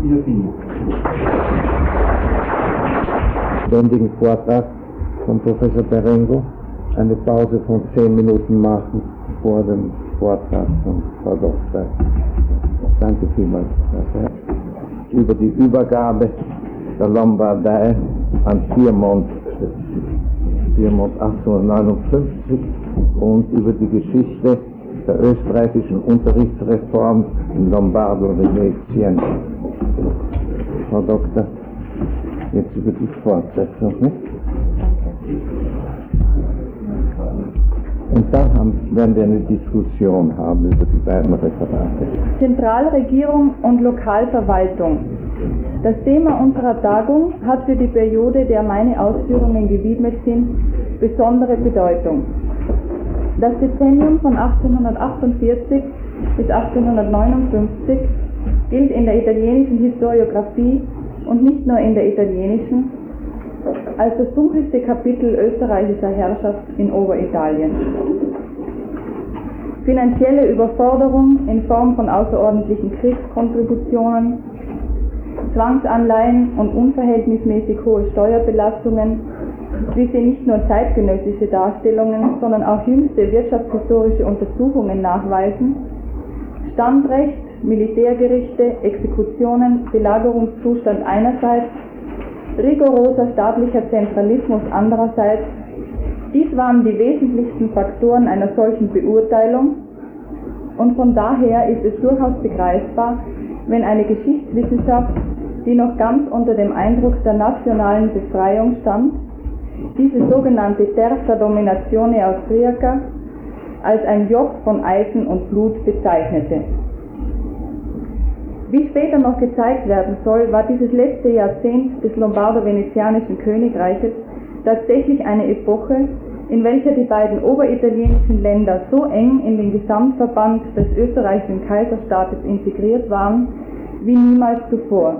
Ständigen Vortrag von Professor Berengo, eine Pause von 10 Minuten machen vor dem Vortrag von Frau Doktor. Danke vielmals. Über die Übergabe der Lombardei an Piemont 1859 und über die Geschichte der österreichischen Unterrichtsreform in Lombardo-Venetien. Frau Doktor, jetzt über die Fortsetzung, nicht? Und dann werden wir eine Diskussion haben über die beiden Referate. Zentralregierung und Lokalverwaltung. Das Thema unserer Tagung hat für die Periode, der meine Ausführungen gewidmet sind, besondere Bedeutung. Das Dezennium von 1848 bis 1859 gilt in der italienischen Historiographie und nicht nur in der italienischen als das dunkelste Kapitel österreichischer Herrschaft in Oberitalien. Finanzielle Überforderung in Form von außerordentlichen Kriegskontributionen, Zwangsanleihen und unverhältnismäßig hohe Steuerbelastungen, wie sie nicht nur zeitgenössische Darstellungen, sondern auch jüngste wirtschaftshistorische Untersuchungen nachweisen, Standrecht, Militärgerichte, Exekutionen, Belagerungszustand einerseits, rigoroser staatlicher Zentralismus andererseits, dies waren die wesentlichsten Faktoren einer solchen Beurteilung und von daher ist es durchaus begreifbar, wenn eine Geschichtswissenschaft, die noch ganz unter dem Eindruck der nationalen Befreiung stand, diese sogenannte Terza Dominazione Austriaca als ein Joch von Eisen und Blut bezeichnete. Wie später noch gezeigt werden soll, war dieses letzte Jahrzehnt des Lombardo-Venezianischen Königreiches tatsächlich eine Epoche, in welcher die beiden oberitalienischen Länder so eng in den Gesamtverband des österreichischen Kaiserstaates integriert waren wie niemals zuvor.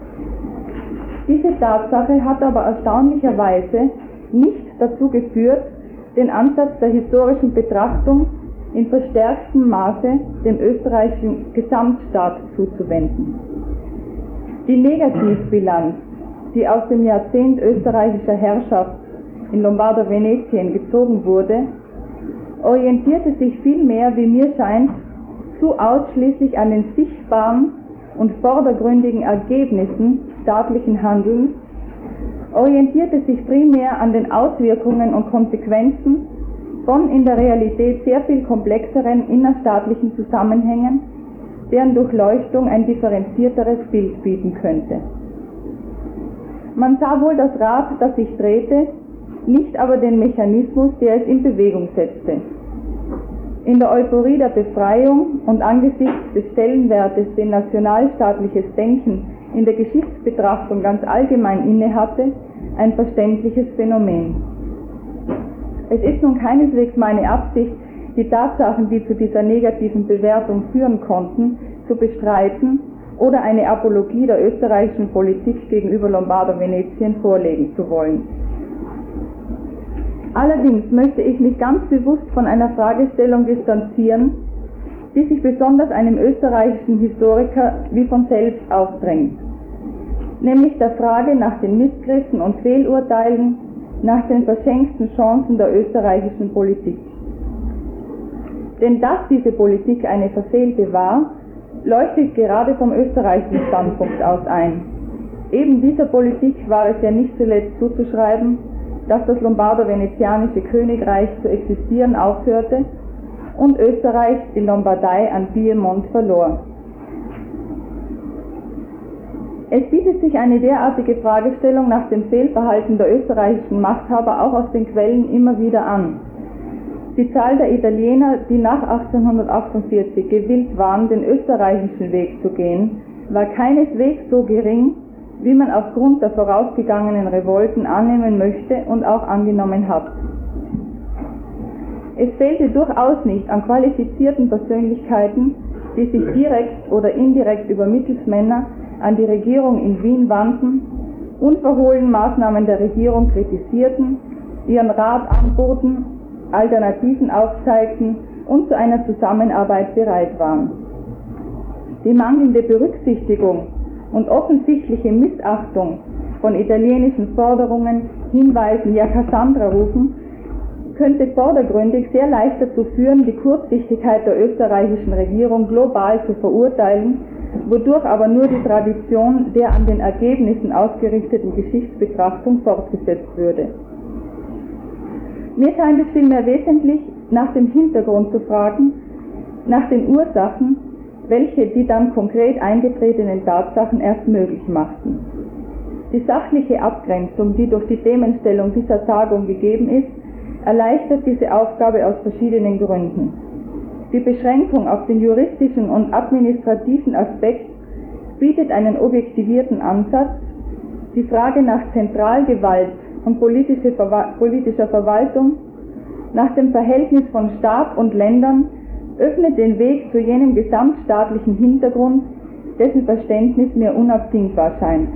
Diese Tatsache hat aber erstaunlicherweise nicht dazu geführt, den Ansatz der historischen Betrachtung in verstärktem Maße dem österreichischen Gesamtstaat zuzuwenden. Die Negativbilanz, die aus dem Jahrzehnt österreichischer Herrschaft in Lombardo-Venetien gezogen wurde, orientierte sich vielmehr, wie mir scheint, zu ausschließlich an den sichtbaren und vordergründigen Ergebnissen staatlichen Handelns, orientierte sich primär an den Auswirkungen und Konsequenzen von in der Realität sehr viel komplexeren innerstaatlichen Zusammenhängen, deren Durchleuchtung ein differenzierteres Bild bieten könnte. Man sah wohl das Rad, das sich drehte, nicht aber den Mechanismus, der es in Bewegung setzte. In der Euphorie der Befreiung und angesichts des Stellenwertes, den nationalstaatliches Denken in der Geschichtsbetrachtung ganz allgemein innehatte, ein verständliches Phänomen. Es ist nun keineswegs meine Absicht, die Tatsachen, die zu dieser negativen Bewertung führen konnten, zu bestreiten oder eine Apologie der österreichischen Politik gegenüber Lombardo-Venetien vorlegen zu wollen. Allerdings möchte ich mich ganz bewusst von einer Fragestellung distanzieren, die sich besonders einem österreichischen Historiker wie von selbst aufdrängt, nämlich der Frage nach den Missgriffen und Fehlurteilen, nach den verschenkten Chancen der österreichischen Politik. Denn dass diese Politik eine verfehlte war, leuchtet gerade vom österreichischen Standpunkt aus ein. Eben dieser Politik war es ja nicht zuletzt zuzuschreiben, dass das Lombardo-Venezianische Königreich zu existieren aufhörte und Österreich die Lombardei an Piemont verlor. Es bietet sich eine derartige Fragestellung nach dem Fehlverhalten der österreichischen Machthaber auch aus den Quellen immer wieder an. Die Zahl der Italiener, die nach 1848 gewillt waren, den österreichischen Weg zu gehen, war keineswegs so gering, wie man aufgrund der vorausgegangenen Revolten annehmen möchte und auch angenommen hat. Es fehlte durchaus nicht an qualifizierten Persönlichkeiten, die sich direkt oder indirekt über Mittelsmänner an die Regierung in Wien wandten, unverhohlen Maßnahmen der Regierung kritisierten, ihren Rat anboten, Alternativen aufzeigten und zu einer Zusammenarbeit bereit waren. Die mangelnde Berücksichtigung und offensichtliche Missachtung von italienischen Forderungen, Hinweisen, ja Cassandra-Rufen, könnte vordergründig sehr leicht dazu führen, die Kurzsichtigkeit der österreichischen Regierung global zu verurteilen, wodurch aber nur die Tradition der an den Ergebnissen ausgerichteten Geschichtsbetrachtung fortgesetzt würde. Mir scheint es vielmehr wesentlich, nach dem Hintergrund zu fragen, nach den Ursachen, welche die dann konkret eingetretenen Tatsachen erst möglich machten. Die sachliche Abgrenzung, die durch die Themenstellung dieser Tagung gegeben ist, erleichtert diese Aufgabe aus verschiedenen Gründen. Die Beschränkung auf den juristischen und administrativen Aspekt bietet einen objektivierten Ansatz. Die Frage nach Zentralgewalt und politischer Verwaltung, nach dem Verhältnis von Staat und Ländern, öffnet den Weg zu jenem gesamtstaatlichen Hintergrund, dessen Verständnis mir unabdingbar scheint.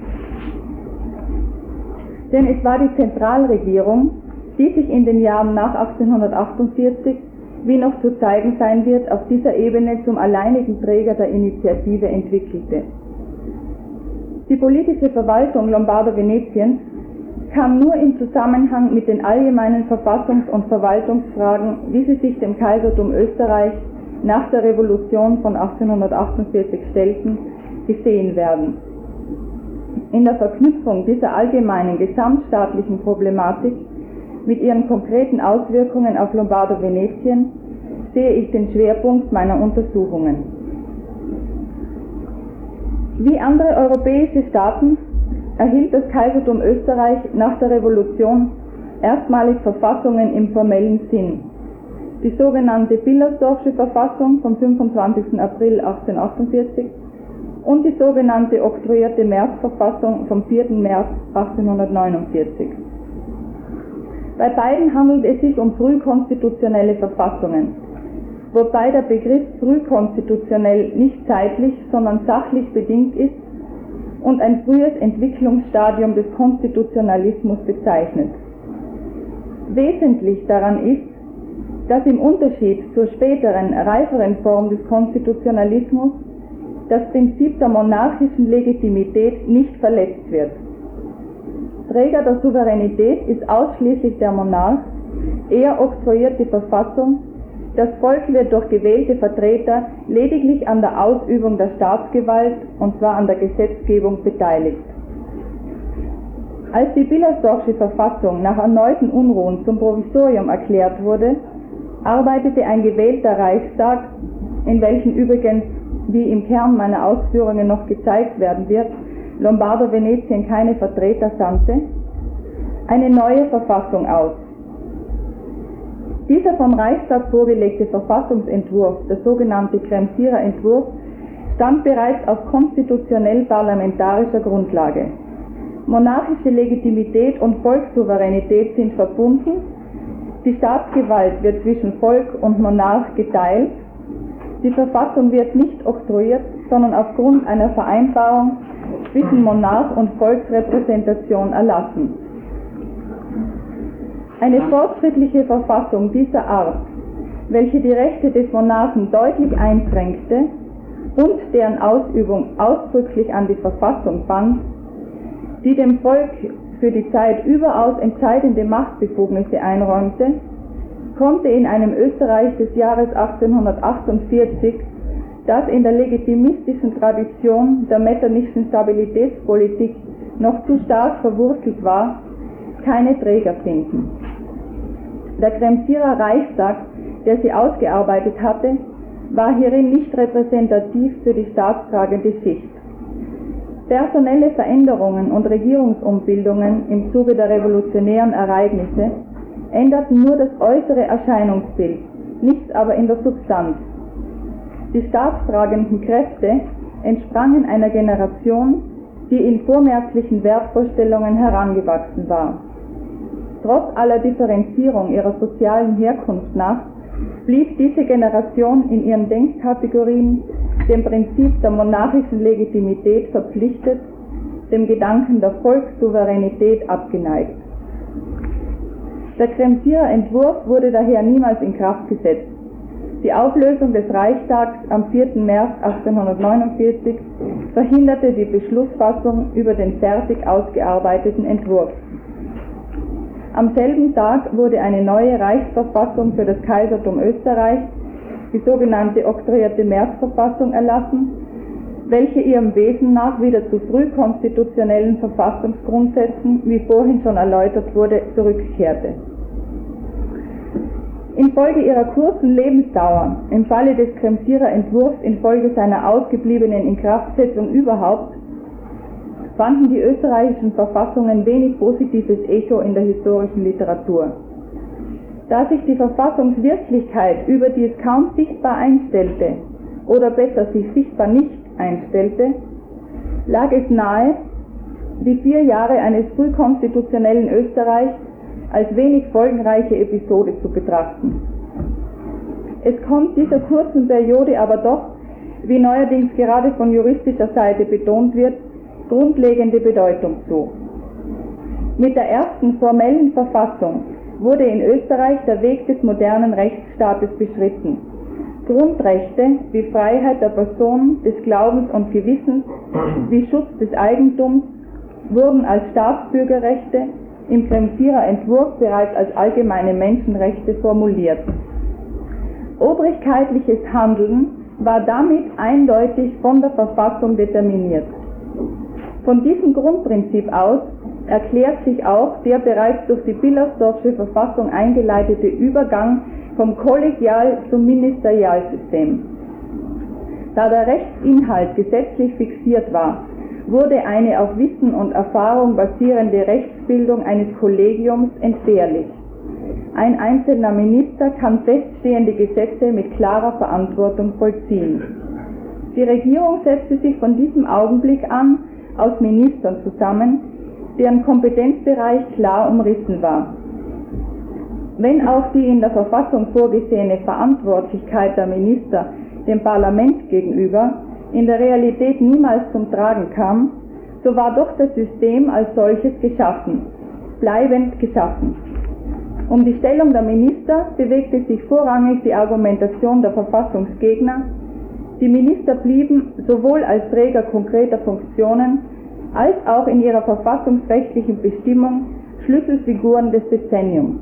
Denn es war die Zentralregierung, die sich in den Jahren nach 1848, wie noch zu zeigen sein wird, auf dieser Ebene zum alleinigen Träger der Initiative entwickelte. Die politische Verwaltung Lombardo-Venetiens kam nur in Zusammenhang mit den allgemeinen Verfassungs- und Verwaltungsfragen, wie sie sich dem Kaisertum Österreich nach der Revolution von 1848 stellten, gesehen werden. In der Verknüpfung dieser allgemeinen gesamtstaatlichen Problematik mit ihren konkreten Auswirkungen auf Lombardo-Venetien sehe ich den Schwerpunkt meiner Untersuchungen. Wie andere europäische Staaten erhielt das Kaisertum Österreich nach der Revolution erstmalig Verfassungen im formellen Sinn. Die sogenannte Villersdorfsche Verfassung vom 25. April 1848 und die sogenannte oktroyierte Märzverfassung vom 4. März 1849. Bei beiden handelt es sich um frühkonstitutionelle Verfassungen, wobei der Begriff frühkonstitutionell nicht zeitlich, sondern sachlich bedingt ist und ein frühes Entwicklungsstadium des Konstitutionalismus bezeichnet. Wesentlich daran ist, dass im Unterschied zur späteren, reiferen Form des Konstitutionalismus das Prinzip der monarchischen Legitimität nicht verletzt wird. Träger der Souveränität ist ausschließlich der Monarch, er oktroyiert die Verfassung, das Volk wird durch gewählte Vertreter lediglich an der Ausübung der Staatsgewalt, und zwar an der Gesetzgebung, beteiligt. Als die Villersdorfsche Verfassung nach erneuten Unruhen zum Provisorium erklärt wurde, arbeitete ein gewählter Reichstag, in welchem übrigens, wie im Kern meiner Ausführungen noch gezeigt werden wird, Lombardo-Venetien keine Vertreter sandte, eine neue Verfassung aus. Dieser vom Reichstag vorgelegte Verfassungsentwurf, der sogenannte Kremsierer Entwurf, stand bereits auf konstitutionell-parlamentarischer Grundlage. Monarchische Legitimität und Volkssouveränität sind verbunden, die Staatsgewalt wird zwischen Volk und Monarch geteilt, die Verfassung wird nicht oktroyiert, sondern aufgrund einer Vereinbarung zwischen Monarch und Volksrepräsentation erlassen. Eine fortschrittliche Verfassung dieser Art, welche die Rechte des Monarchen deutlich einschränkte und deren Ausübung ausdrücklich an die Verfassung band, die dem Volk für die Zeit überaus entscheidende Machtbefugnisse einräumte, konnte in einem Österreich des Jahres 1848, das in der legitimistischen Tradition der metternischen Stabilitätspolitik noch zu stark verwurzelt war, keine Träger finden. Der Kremsierer Reichstag, der sie ausgearbeitet hatte, war hierin nicht repräsentativ für die staatstragende Schicht. Personelle Veränderungen und Regierungsumbildungen im Zuge der revolutionären Ereignisse änderten nur das äußere Erscheinungsbild, nichts aber in der Substanz. Die staatstragenden Kräfte entsprangen einer Generation, die in vormärzlichen Wertvorstellungen herangewachsen war. Trotz aller Differenzierung ihrer sozialen Herkunft nach blieb diese Generation in ihren Denkkategorien dem Prinzip der monarchischen Legitimität verpflichtet, dem Gedanken der Volkssouveränität abgeneigt. Der Kremsierer Entwurf wurde daher niemals in Kraft gesetzt. Die Auflösung des Reichstags am 4. März 1849 verhinderte die Beschlussfassung über den fertig ausgearbeiteten Entwurf. Am selben Tag wurde eine neue Reichsverfassung für das Kaisertum Österreich, die sogenannte oktroyierte Märzverfassung, erlassen, welche ihrem Wesen nach wieder zu frühkonstitutionellen Verfassungsgrundsätzen, wie vorhin schon erläutert wurde, zurückkehrte. Infolge ihrer kurzen Lebensdauer, im Falle des Kremsierer Entwurfs infolge seiner ausgebliebenen Inkraftsetzung überhaupt, fanden die österreichischen Verfassungen wenig positives Echo in der historischen Literatur. Da sich die Verfassungswirklichkeit überdies kaum sichtbar einstellte, oder besser sich sichtbar nicht einstellte, lag es nahe, die 4 Jahre eines frühkonstitutionellen Österreich als wenig folgenreiche Episode zu betrachten. Es kommt dieser kurzen Periode aber doch, wie neuerdings gerade von juristischer Seite betont wird, grundlegende Bedeutung zu. Mit der ersten formellen Verfassung wurde in Österreich der Weg des modernen Rechtsstaates beschritten. Grundrechte wie Freiheit der Person, des Glaubens und Gewissens, wie Schutz des Eigentums wurden als Staatsbürgerrechte im Kremsierer Entwurf bereits als allgemeine Menschenrechte formuliert. Obrigkeitliches Handeln war damit eindeutig von der Verfassung determiniert. Von diesem Grundprinzip aus erklärt sich auch der bereits durch die Villersdorfsche Verfassung eingeleitete Übergang vom Kollegial- zum Ministerialsystem. Da der Rechtsinhalt gesetzlich fixiert war, wurde eine auf Wissen und Erfahrung basierende Rechtsbildung eines Kollegiums entbehrlich. Ein einzelner Minister kann feststehende Gesetze mit klarer Verantwortung vollziehen. Die Regierung setzte sich von diesem Augenblick an aus Ministern zusammen, deren Kompetenzbereich klar umrissen war. Wenn auch die in der Verfassung vorgesehene Verantwortlichkeit der Minister dem Parlament gegenüber in der Realität niemals zum Tragen kam, so war doch das System als solches geschaffen, bleibend geschaffen. Um die Stellung der Minister bewegte sich vorrangig die Argumentation der Verfassungsgegner. Die Minister blieben sowohl als Träger konkreter Funktionen als auch in ihrer verfassungsrechtlichen Bestimmung Schlüsselfiguren des Dezenniums.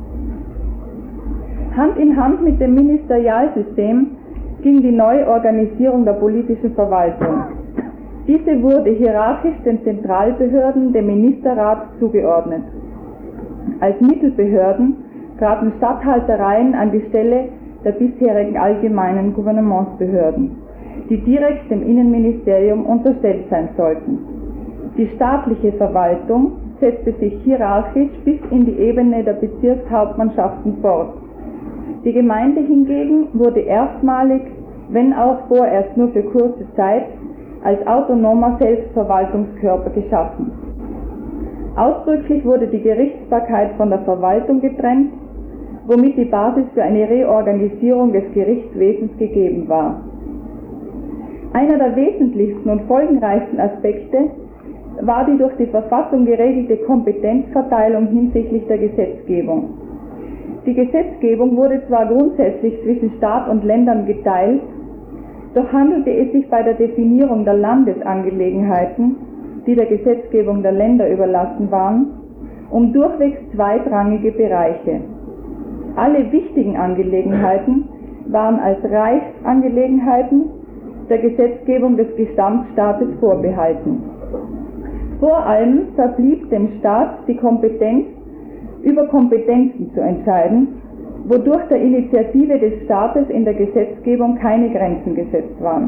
Hand in Hand mit dem Ministerialsystem ging die Neuorganisierung der politischen Verwaltung. Diese wurde hierarchisch den Zentralbehörden, dem Ministerrat, zugeordnet. Als Mittelbehörden traten Statthaltereien an die Stelle der bisherigen allgemeinen Gouvernementsbehörden, die direkt dem Innenministerium unterstellt sein sollten. Die staatliche Verwaltung setzte sich hierarchisch bis in die Ebene der Bezirkshauptmannschaften fort. Die Gemeinde hingegen wurde erstmalig, wenn auch vorerst nur für kurze Zeit, als autonomer Selbstverwaltungskörper geschaffen. Ausdrücklich wurde die Gerichtsbarkeit von der Verwaltung getrennt, womit die Basis für eine Reorganisierung des Gerichtswesens gegeben war. Einer der wesentlichsten und folgenreichsten Aspekte war die durch die Verfassung geregelte Kompetenzverteilung hinsichtlich der Gesetzgebung. Die Gesetzgebung wurde zwar grundsätzlich zwischen Staat und Ländern geteilt, doch handelte es sich bei der Definierung der Landesangelegenheiten, die der Gesetzgebung der Länder überlassen waren, um durchwegs zweitrangige Bereiche. Alle wichtigen Angelegenheiten waren als Reichsangelegenheiten der Gesetzgebung des Gesamtstaates vorbehalten. Vor allem verblieb dem Staat die Kompetenz, über Kompetenzen zu entscheiden, wodurch der Initiative des Staates in der Gesetzgebung keine Grenzen gesetzt waren.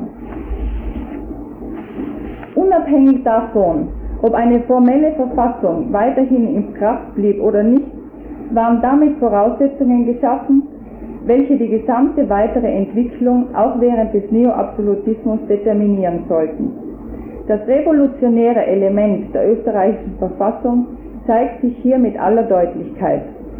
Unabhängig davon, ob eine formelle Verfassung weiterhin in Kraft blieb oder nicht, waren damit Voraussetzungen geschaffen, welche die gesamte weitere Entwicklung auch während des Neoabsolutismus determinieren sollten. Das revolutionäre Element der österreichischen Verfassung zeigt sich hier mit aller Deutlichkeit.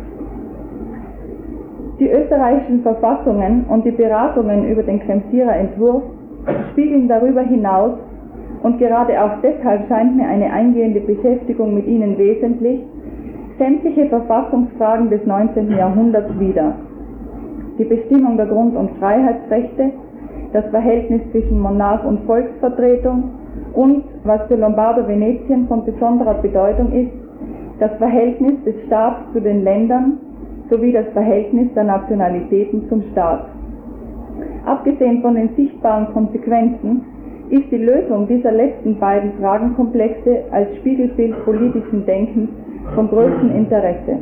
Die österreichischen Verfassungen und die Beratungen über den Kremsierer Entwurf spiegeln darüber hinaus, und gerade auch deshalb scheint mir eine eingehende Beschäftigung mit ihnen wesentlich, sämtliche Verfassungsfragen des 19. Jahrhunderts wider. die Bestimmung der Grund- und Freiheitsrechte, das Verhältnis zwischen Monarch und Volksvertretung und, was für Lombardo-Venetien von besonderer Bedeutung ist, das Verhältnis des Staats zu den Ländern sowie das Verhältnis der Nationalitäten zum Staat. Abgesehen von den sichtbaren Konsequenzen ist die Lösung dieser letzten beiden Fragenkomplexe als Spiegelbild politischen Denkens von größtem Interesse.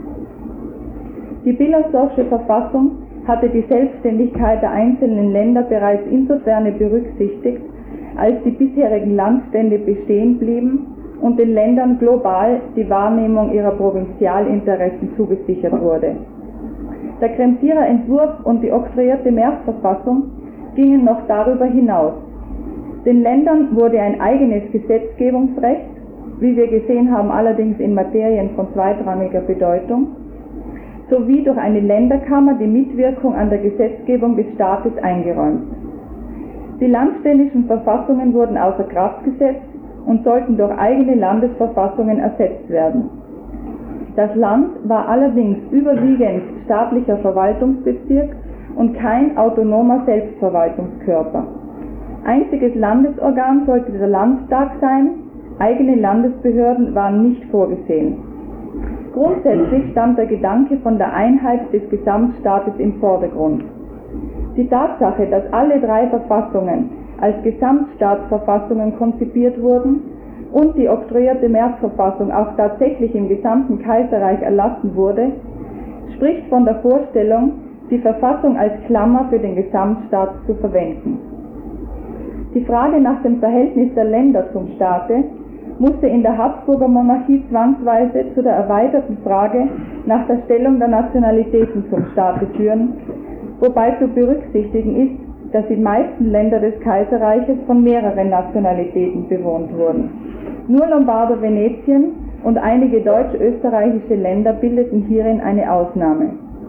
Die Bielersdorfsche Verfassung hatte die Selbstständigkeit der einzelnen Länder bereits insofern berücksichtigt, als die bisherigen Landstände bestehen blieben und den Ländern global die Wahrnehmung ihrer Provinzialinteressen zugesichert wurde. Der Kremsierer Entwurf und die oktroyierte Märzverfassung gingen noch darüber hinaus. Den Ländern wurde ein eigenes Gesetzgebungsrecht, wie wir gesehen haben, allerdings in Materien von zweitrangiger Bedeutung, sowie durch eine Länderkammer die Mitwirkung an der Gesetzgebung des Staates eingeräumt. Die landständischen Verfassungen wurden außer Kraft gesetzt und sollten durch eigene Landesverfassungen ersetzt werden. Das Land war allerdings überwiegend staatlicher Verwaltungsbezirk und kein autonomer Selbstverwaltungskörper. Einziges Landesorgan sollte der Landtag sein, eigene Landesbehörden waren nicht vorgesehen. Grundsätzlich stand der Gedanke von der Einheit des Gesamtstaates im Vordergrund. Die Tatsache, dass alle drei Verfassungen als Gesamtstaatsverfassungen konzipiert wurden und die oktroyierte Märzverfassung auch tatsächlich im gesamten Kaiserreich erlassen wurde, spricht von der Vorstellung, die Verfassung als Klammer für den Gesamtstaat zu verwenden. Die Frage nach dem Verhältnis der Länder zum Staate musste in der Habsburger Monarchie zwangsweise zu der erweiterten Frage nach der Stellung der Nationalitäten zum Staate führen, wobei zu berücksichtigen ist, dass die meisten Länder des Kaiserreiches von mehreren Nationalitäten bewohnt wurden. Nur Lombardo-Venetien und einige deutsch-österreichische Länder bildeten hierin eine Ausnahme.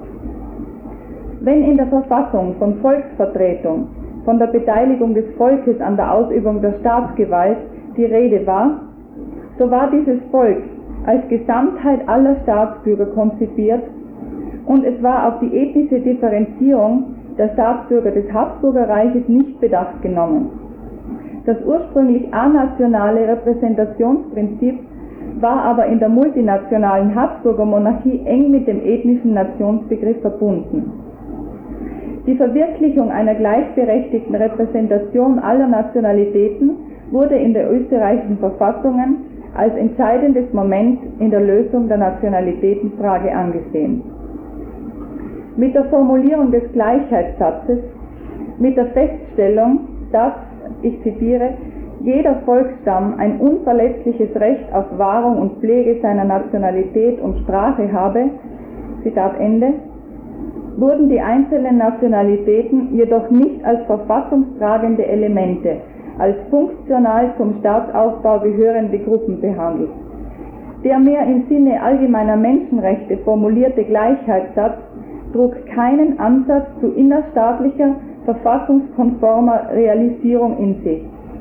Wenn in der Verfassung von Volksvertretung, von der Beteiligung des Volkes an der Ausübung der Staatsgewalt die Rede war, so war dieses Volk als Gesamtheit aller Staatsbürger konzipiert und es war auf die ethnische Differenzierung der Staatsbürger des Habsburger Reiches nicht Bedacht genommen. Das ursprünglich anationale Repräsentationsprinzip war aber in der multinationalen Habsburger Monarchie eng mit dem ethnischen Nationsbegriff verbunden. Die Verwirklichung einer gleichberechtigten Repräsentation aller Nationalitäten wurde in den österreichischen Verfassungen als entscheidendes Moment in der Lösung der Nationalitätenfrage angesehen. Mit der Formulierung des Gleichheitssatzes, mit der Feststellung, dass, ich zitiere, jeder Volksstamm ein unverletzliches Recht auf Wahrung und Pflege seiner Nationalität und Sprache habe, Zitat Ende, wurden die einzelnen Nationalitäten jedoch nicht als verfassungstragende Elemente, als funktional zum Staatsaufbau gehörende Gruppen behandelt. Der mehr im Sinne allgemeiner Menschenrechte formulierte Gleichheitssatz trug keinen Ansatz zu innerstaatlicher, verfassungskonformer Realisierung in sich.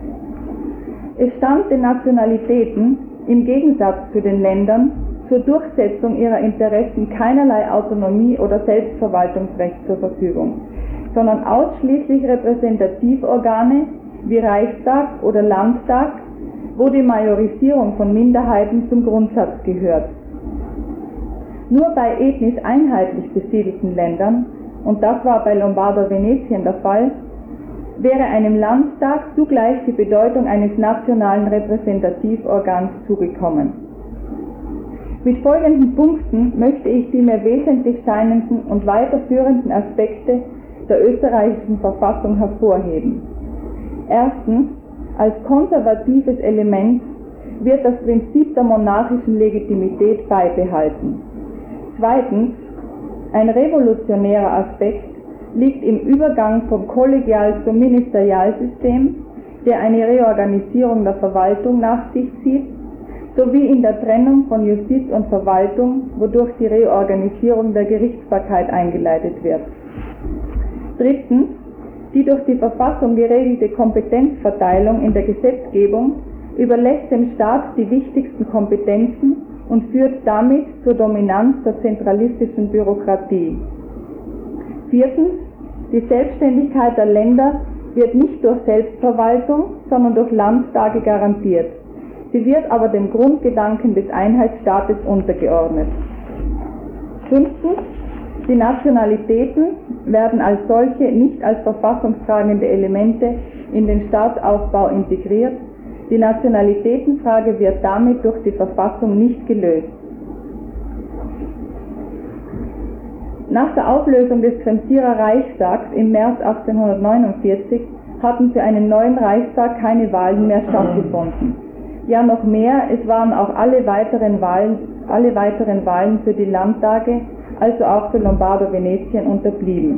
Es stand den Nationalitäten im Gegensatz zu den Ländern zur Durchsetzung ihrer Interessen keinerlei Autonomie oder Selbstverwaltungsrecht zur Verfügung, sondern ausschließlich Repräsentativorgane wie Reichstag oder Landtag, wo die Majorisierung von Minderheiten zum Grundsatz gehört. Nur bei ethnisch einheitlich besiedelten Ländern, und das war bei Lombardo-Venetien der Fall, wäre einem Landtag zugleich die Bedeutung eines nationalen Repräsentativorgans zugekommen. Mit folgenden Punkten möchte ich die mir wesentlich scheinenden und weiterführenden Aspekte der österreichischen Verfassung hervorheben. Erstens, als konservatives Element wird das Prinzip der monarchischen Legitimität beibehalten. Zweitens, ein revolutionärer Aspekt liegt im Übergang vom Kollegial- zum Ministerialsystem, der eine Reorganisierung der Verwaltung nach sich zieht, sowie in der Trennung von Justiz und Verwaltung, wodurch die Reorganisierung der Gerichtsbarkeit eingeleitet wird. Drittens, die durch die Verfassung geregelte Kompetenzverteilung in der Gesetzgebung überlässt dem Staat die wichtigsten Kompetenzen und führt damit zur Dominanz der zentralistischen Bürokratie. Viertens, die Selbstständigkeit der Länder wird nicht durch Selbstverwaltung, sondern durch Landtage garantiert. Sie wird aber dem Grundgedanken des Einheitsstaates untergeordnet. Fünftens, die Nationalitäten werden als solche nicht als verfassungstragende Elemente in den Staatsaufbau integriert. Die Nationalitätenfrage wird damit durch die Verfassung nicht gelöst. Nach der Auflösung des Kremsierer Reichstags im März 1849 hatten für einen neuen Reichstag keine Wahlen mehr stattgefunden. Ja, noch mehr, es waren auch alle weiteren Wahlen für die Landtage, also auch für Lombardo-Venetien, unterblieben.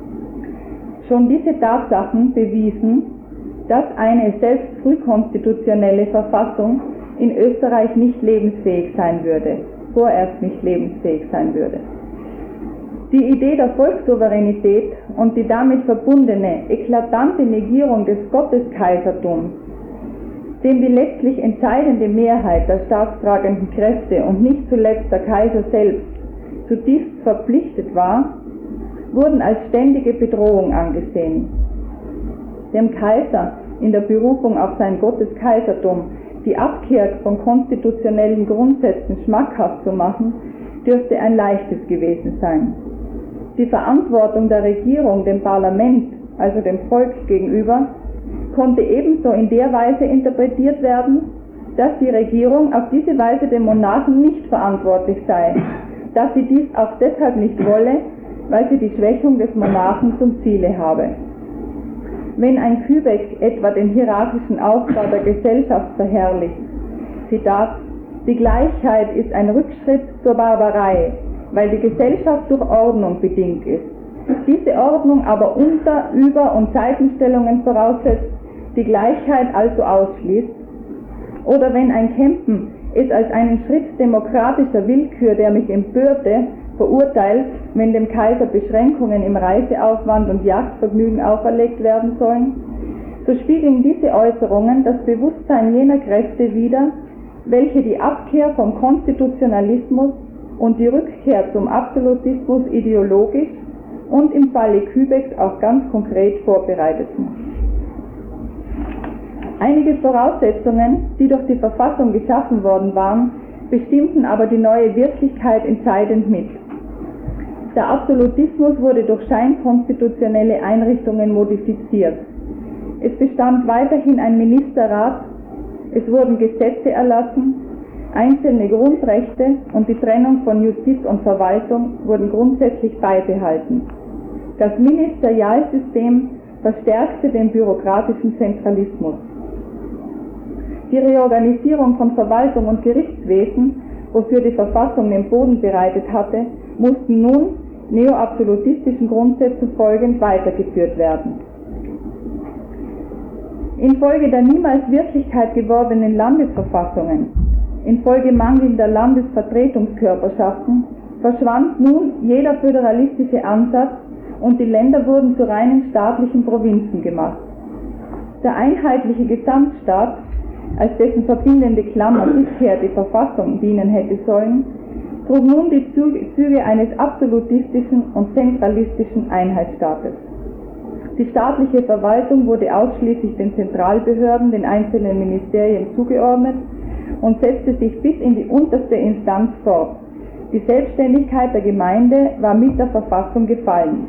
Schon diese Tatsachen bewiesen, dass eine selbst frühkonstitutionelle Verfassung in Österreich nicht lebensfähig sein würde, vorerst nicht lebensfähig sein würde. Die Idee der Volkssouveränität und die damit verbundene eklatante Negierung des Gotteskaisertums, dem die letztlich entscheidende Mehrheit der staatstragenden Kräfte und nicht zuletzt der Kaiser selbst zutiefst verpflichtet war, wurden als ständige Bedrohung angesehen. Dem Kaiser in der Berufung auf sein Gotteskaisertum die Abkehr von konstitutionellen Grundsätzen schmackhaft zu machen, dürfte ein leichtes gewesen sein. Die Verantwortung der Regierung dem Parlament, also dem Volk gegenüber, konnte ebenso in der Weise interpretiert werden, dass die Regierung auf diese Weise dem Monarchen nicht verantwortlich sei, dass sie dies auch deshalb nicht wolle, weil sie die Schwächung des Monarchen zum Ziele habe. Wenn ein Kübeck etwa den hierarchischen Aufbau der Gesellschaft verherrlicht, Zitat, die Gleichheit ist ein Rückschritt zur Barbarei, weil die Gesellschaft durch Ordnung bedingt ist. Diese Ordnung aber Unter-, Über- und Seitenstellungen voraussetzt, die Gleichheit also ausschließt. Oder wenn ein Kempen es als einen Schritt demokratischer Willkür, der mich empörte, verurteilt, wenn dem Kaiser Beschränkungen im Reiseaufwand und Jagdvergnügen auferlegt werden sollen, so spiegeln diese Äußerungen das Bewusstsein jener Kräfte wider, welche die Abkehr vom Konstitutionalismus und die Rückkehr zum Absolutismus ideologisch und im Falle Kübecks auch ganz konkret vorbereiteten. Einige Voraussetzungen, die durch die Verfassung geschaffen worden waren, bestimmten aber die neue Wirklichkeit entscheidend mit. Der Absolutismus wurde durch scheinkonstitutionelle Einrichtungen modifiziert. Es bestand weiterhin ein Ministerrat, es wurden Gesetze erlassen, einzelne Grundrechte und die Trennung von Justiz und Verwaltung wurden grundsätzlich beibehalten. Das Ministerialsystem verstärkte den bürokratischen Zentralismus. Die Reorganisierung von Verwaltung und Gerichtswesen, wofür die Verfassung den Boden bereitet hatte, mussten nun neoabsolutistischen Grundsätzen folgend weitergeführt werden. Infolge der niemals Wirklichkeit gewordenen Landesverfassungen, infolge mangelnder Landesvertretungskörperschaften, verschwand nun jeder föderalistische Ansatz und die Länder wurden zu reinen staatlichen Provinzen gemacht. Der einheitliche Gesamtstaat, als dessen verbindende Klammer bisher die Verfassung dienen hätte sollen, trug nun die Züge eines absolutistischen und zentralistischen Einheitsstaates. Die staatliche Verwaltung wurde ausschließlich den Zentralbehörden, den einzelnen Ministerien zugeordnet und setzte sich bis in die unterste Instanz fort. Die Selbstständigkeit der Gemeinde war mit der Verfassung gefallen.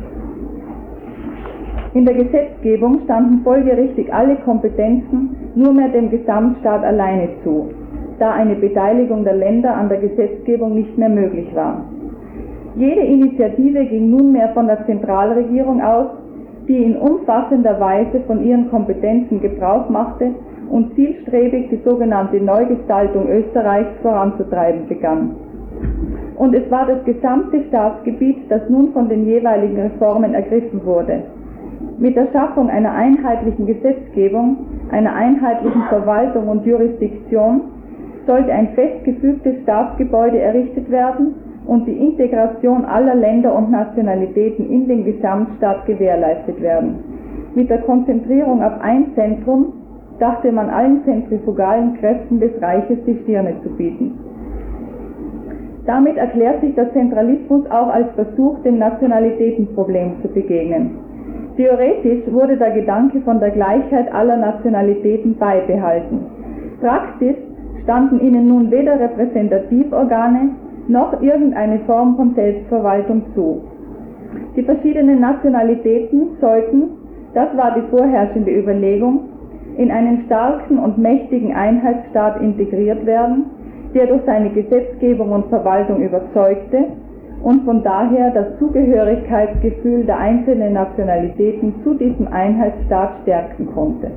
In der Gesetzgebung standen folgerichtig alle Kompetenzen nur mehr dem Gesamtstaat alleine zu, da eine Beteiligung der Länder an der Gesetzgebung nicht mehr möglich war. Jede Initiative ging nunmehr von der Zentralregierung aus, die in umfassender Weise von ihren Kompetenzen Gebrauch machte und zielstrebig die sogenannte Neugestaltung Österreichs voranzutreiben begann. Und es war das gesamte Staatsgebiet, das nun von den jeweiligen Reformen ergriffen wurde. Mit der Schaffung einer einheitlichen Gesetzgebung, einer einheitlichen Verwaltung und Jurisdiktion sollte ein festgefügtes Staatsgebäude errichtet werden und die Integration aller Länder und Nationalitäten in den Gesamtstaat gewährleistet werden. Mit der Konzentrierung auf ein Zentrum dachte man allen zentrifugalen Kräften des Reiches die Stirne zu bieten. Damit erklärt sich der Zentralismus auch als Versuch, dem Nationalitätenproblem zu begegnen. Theoretisch wurde der Gedanke von der Gleichheit aller Nationalitäten beibehalten. Praktisch standen ihnen nun weder Repräsentativorgane noch irgendeine Form von Selbstverwaltung zu. Die verschiedenen Nationalitäten sollten, das war die vorherrschende Überlegung, in einen starken und mächtigen Einheitsstaat integriert werden, der durch seine Gesetzgebung und Verwaltung überzeugte und von daher das Zugehörigkeitsgefühl der einzelnen Nationalitäten zu diesem Einheitsstaat stärken konnte.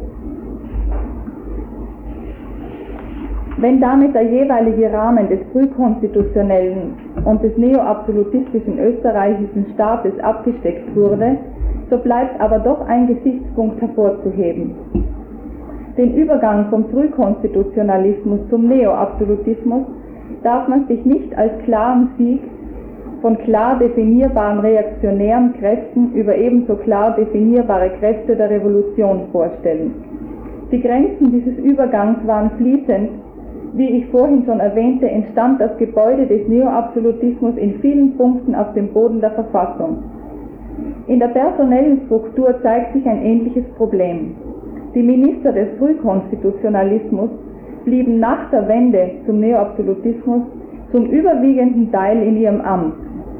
Wenn damit der jeweilige Rahmen des frühkonstitutionellen und des neoabsolutistischen österreichischen Staates abgesteckt wurde, so bleibt aber doch ein Gesichtspunkt hervorzuheben. Den Übergang vom Frühkonstitutionalismus zum Neoabsolutismus darf man sich nicht als klaren Sieg von klar definierbaren reaktionären Kräften über ebenso klar definierbare Kräfte der Revolution vorstellen. Die Grenzen dieses Übergangs waren fließend. Wie ich vorhin schon erwähnte, entstand das Gebäude des Neoabsolutismus in vielen Punkten auf dem Boden der Verfassung. In der personellen Struktur zeigt sich ein ähnliches Problem. Die Minister des Frühkonstitutionalismus blieben nach der Wende zum Neoabsolutismus zum überwiegenden Teil in ihrem Amt.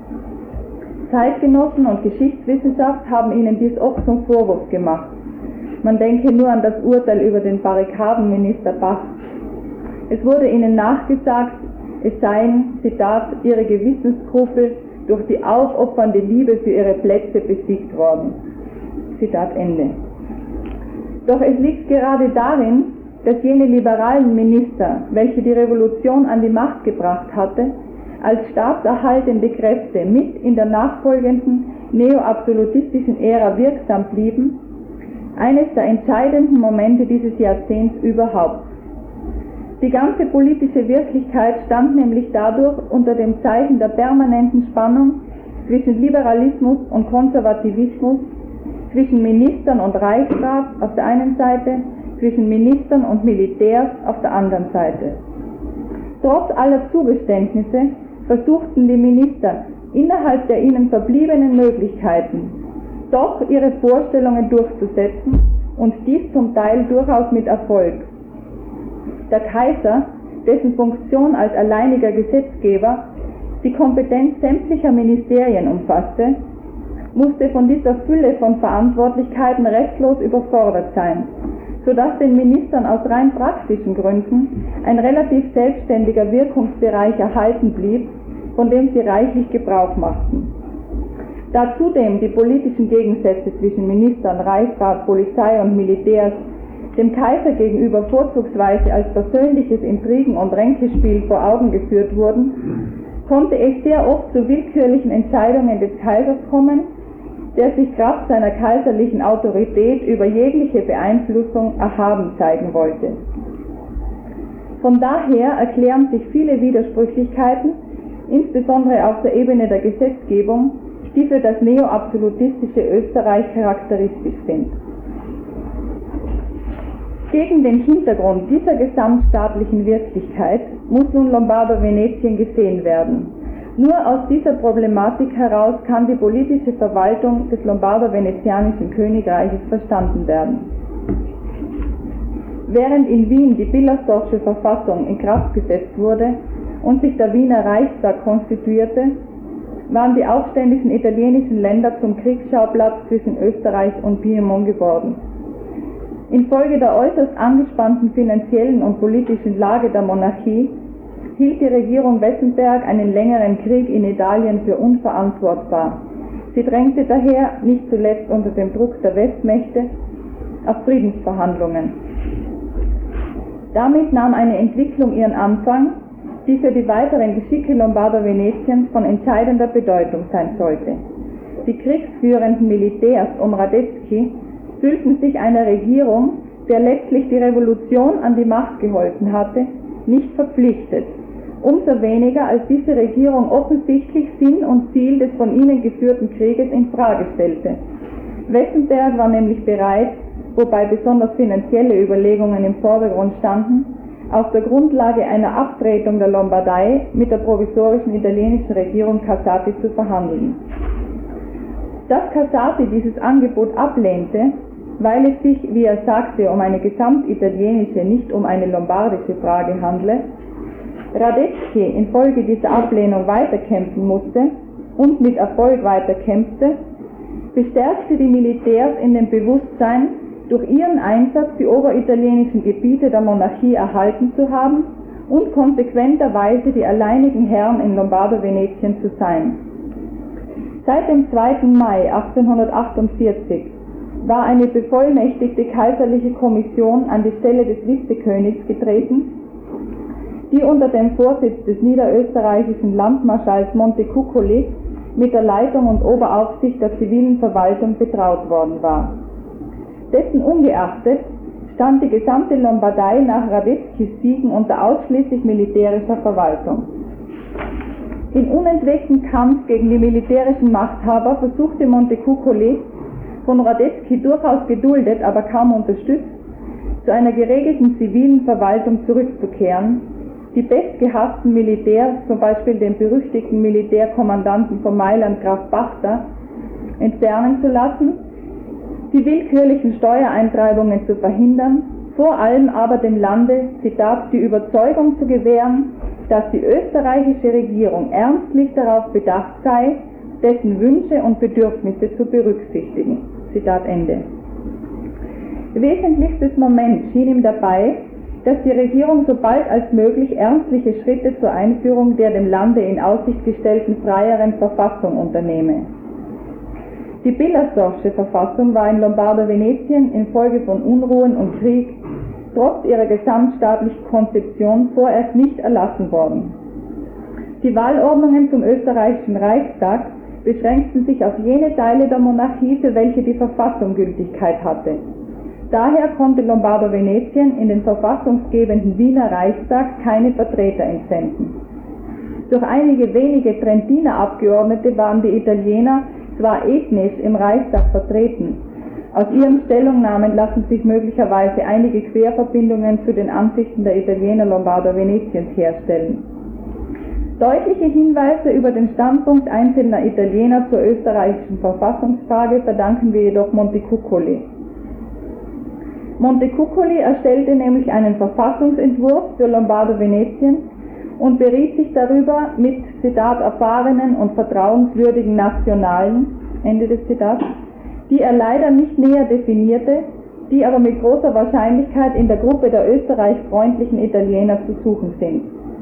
Zeitgenossen und Geschichtswissenschaft haben ihnen dies oft zum Vorwurf gemacht. Man denke nur an das Urteil über den Barrikadenminister Bach. Es wurde ihnen nachgesagt, es seien, Zitat, ihre Gewissensskrupel durch die aufopfernde Liebe für ihre Plätze besiegt worden. Zitat Ende. Doch es liegt gerade darin, dass jene liberalen Minister, welche die Revolution an die Macht gebracht hatte, als staatserhaltende Kräfte mit in der nachfolgenden neoabsolutistischen Ära wirksam blieben, eines der entscheidenden Momente dieses Jahrzehnts überhaupt. Die ganze politische Wirklichkeit stand nämlich dadurch unter dem Zeichen der permanenten Spannung zwischen Liberalismus und Konservativismus, zwischen Ministern und Reichsrat auf der einen Seite, zwischen Ministern und Militärs auf der anderen Seite. Trotz aller Zugeständnisse versuchten die Minister innerhalb der ihnen verbliebenen Möglichkeiten doch ihre Vorstellungen durchzusetzen und dies zum Teil durchaus mit Erfolg. Der Kaiser, dessen Funktion als alleiniger Gesetzgeber die Kompetenz sämtlicher Ministerien umfasste, musste von dieser Fülle von Verantwortlichkeiten restlos überfordert sein, sodass den Ministern aus rein praktischen Gründen ein relativ selbstständiger Wirkungsbereich erhalten blieb, von dem sie reichlich Gebrauch machten. Da zudem die politischen Gegensätze zwischen Ministern, Reichsrat, Polizei und Militärs dem Kaiser gegenüber vorzugsweise als persönliches Intrigen- und Ränkespiel vor Augen geführt wurden, konnte es sehr oft zu willkürlichen Entscheidungen des Kaisers kommen, der sich kraft seiner kaiserlichen Autorität über jegliche Beeinflussung erhaben zeigen wollte. Von daher erklären sich viele Widersprüchlichkeiten, insbesondere auf der Ebene der Gesetzgebung, die für das neoabsolutistische Österreich charakteristisch sind. Gegen den Hintergrund dieser gesamtstaatlichen Wirklichkeit muss nun Lombardo-Venetien gesehen werden. Nur aus dieser Problematik heraus kann die politische Verwaltung des Lombardo-Venezianischen Königreiches verstanden werden. Während in Wien die Villersdorfsche Verfassung in Kraft gesetzt wurde und sich der Wiener Reichstag konstituierte, waren die aufständischen italienischen Länder zum Kriegsschauplatz zwischen Österreich und Piemont geworden. Infolge der äußerst angespannten finanziellen und politischen Lage der Monarchie hielt die Regierung Wessenberg einen längeren Krieg in Italien für unverantwortbar. Sie drängte daher, nicht zuletzt unter dem Druck der Westmächte, auf Friedensverhandlungen. Damit nahm eine Entwicklung ihren Anfang, die für die weiteren Geschicke Lombardo-Venetiens von entscheidender Bedeutung sein sollte. Die kriegsführenden Militärs um Radetzky fühlten sich einer Regierung, der letztlich die Revolution an die Macht geholfen hatte, nicht verpflichtet, umso weniger als diese Regierung offensichtlich Sinn und Ziel des von ihnen geführten Krieges in Frage stellte. Wessenberg war nämlich bereit, wobei besonders finanzielle Überlegungen im Vordergrund standen, auf der Grundlage einer Abtretung der Lombardei mit der provisorischen italienischen Regierung Casati zu verhandeln. Dass Casati dieses Angebot ablehnte, weil es sich, wie er sagte, um eine gesamtitalienische, nicht um eine lombardische Frage handle, Radetzky infolge dieser Ablehnung weiterkämpfen musste und mit Erfolg weiterkämpfte, bestärkte die Militärs in dem Bewusstsein, durch ihren Einsatz die oberitalienischen Gebiete der Monarchie erhalten zu haben und konsequenterweise die alleinigen Herren in Lombardo-Venetien zu sein. Seit dem 2. Mai 1848 war eine bevollmächtigte kaiserliche Kommission an die Stelle des Vizekönigs getreten, die unter dem Vorsitz des niederösterreichischen Landmarschalls Montecuccoli mit der Leitung und Oberaufsicht der zivilen Verwaltung betraut worden war. Dessen ungeachtet stand die gesamte Lombardei nach Radetzkys Siegen unter ausschließlich militärischer Verwaltung. Im unentwegten Kampf gegen die militärischen Machthaber versuchte Montecuccoli, von Radetzky durchaus geduldet, aber kaum unterstützt, zu einer geregelten zivilen Verwaltung zurückzukehren, die bestgehassten Militärs, zum Beispiel den berüchtigten Militärkommandanten von Mailand Graf Bachta, entfernen zu lassen, die willkürlichen Steuereintreibungen zu verhindern, vor allem aber dem Lande, Zitat, die Überzeugung zu gewähren, dass die österreichische Regierung ernstlich darauf bedacht sei, dessen Wünsche und Bedürfnisse zu berücksichtigen. Zitat Ende. Wesentlichstes Moment schien ihm dabei, dass die Regierung so bald als möglich ernstliche Schritte zur Einführung der dem Lande in Aussicht gestellten freieren Verfassung unternehme. Die Billasorsche Verfassung war in Lombardo-Venetien infolge von Unruhen und Krieg trotz ihrer gesamtstaatlichen Konzeption vorerst nicht erlassen worden. Die Wahlordnungen zum österreichischen Reichstag beschränkten sich auf jene Teile der Monarchie, für welche die Verfassung Gültigkeit hatte. Daher konnte Lombardo-Venetien in den verfassungsgebenden Wiener Reichstag keine Vertreter entsenden. Durch einige wenige Trentiner Abgeordnete waren die Italiener zwar ethnisch im Reichstag vertreten, aus ihren Stellungnahmen lassen sich möglicherweise einige Querverbindungen zu den Ansichten der Italiener Lombardo-Venetiens herstellen. Deutliche Hinweise über den Standpunkt einzelner Italiener zur österreichischen Verfassungsfrage verdanken wir jedoch Montecuccoli. Montecuccoli erstellte nämlich einen Verfassungsentwurf für Lombardo-Venetien und beriet sich darüber mit, Zitat, erfahrenen und vertrauenswürdigen Nationalen, Ende des Zitats, die er leider nicht näher definierte, die aber mit großer Wahrscheinlichkeit in der Gruppe der österreichfreundlichen Italiener zu suchen sind.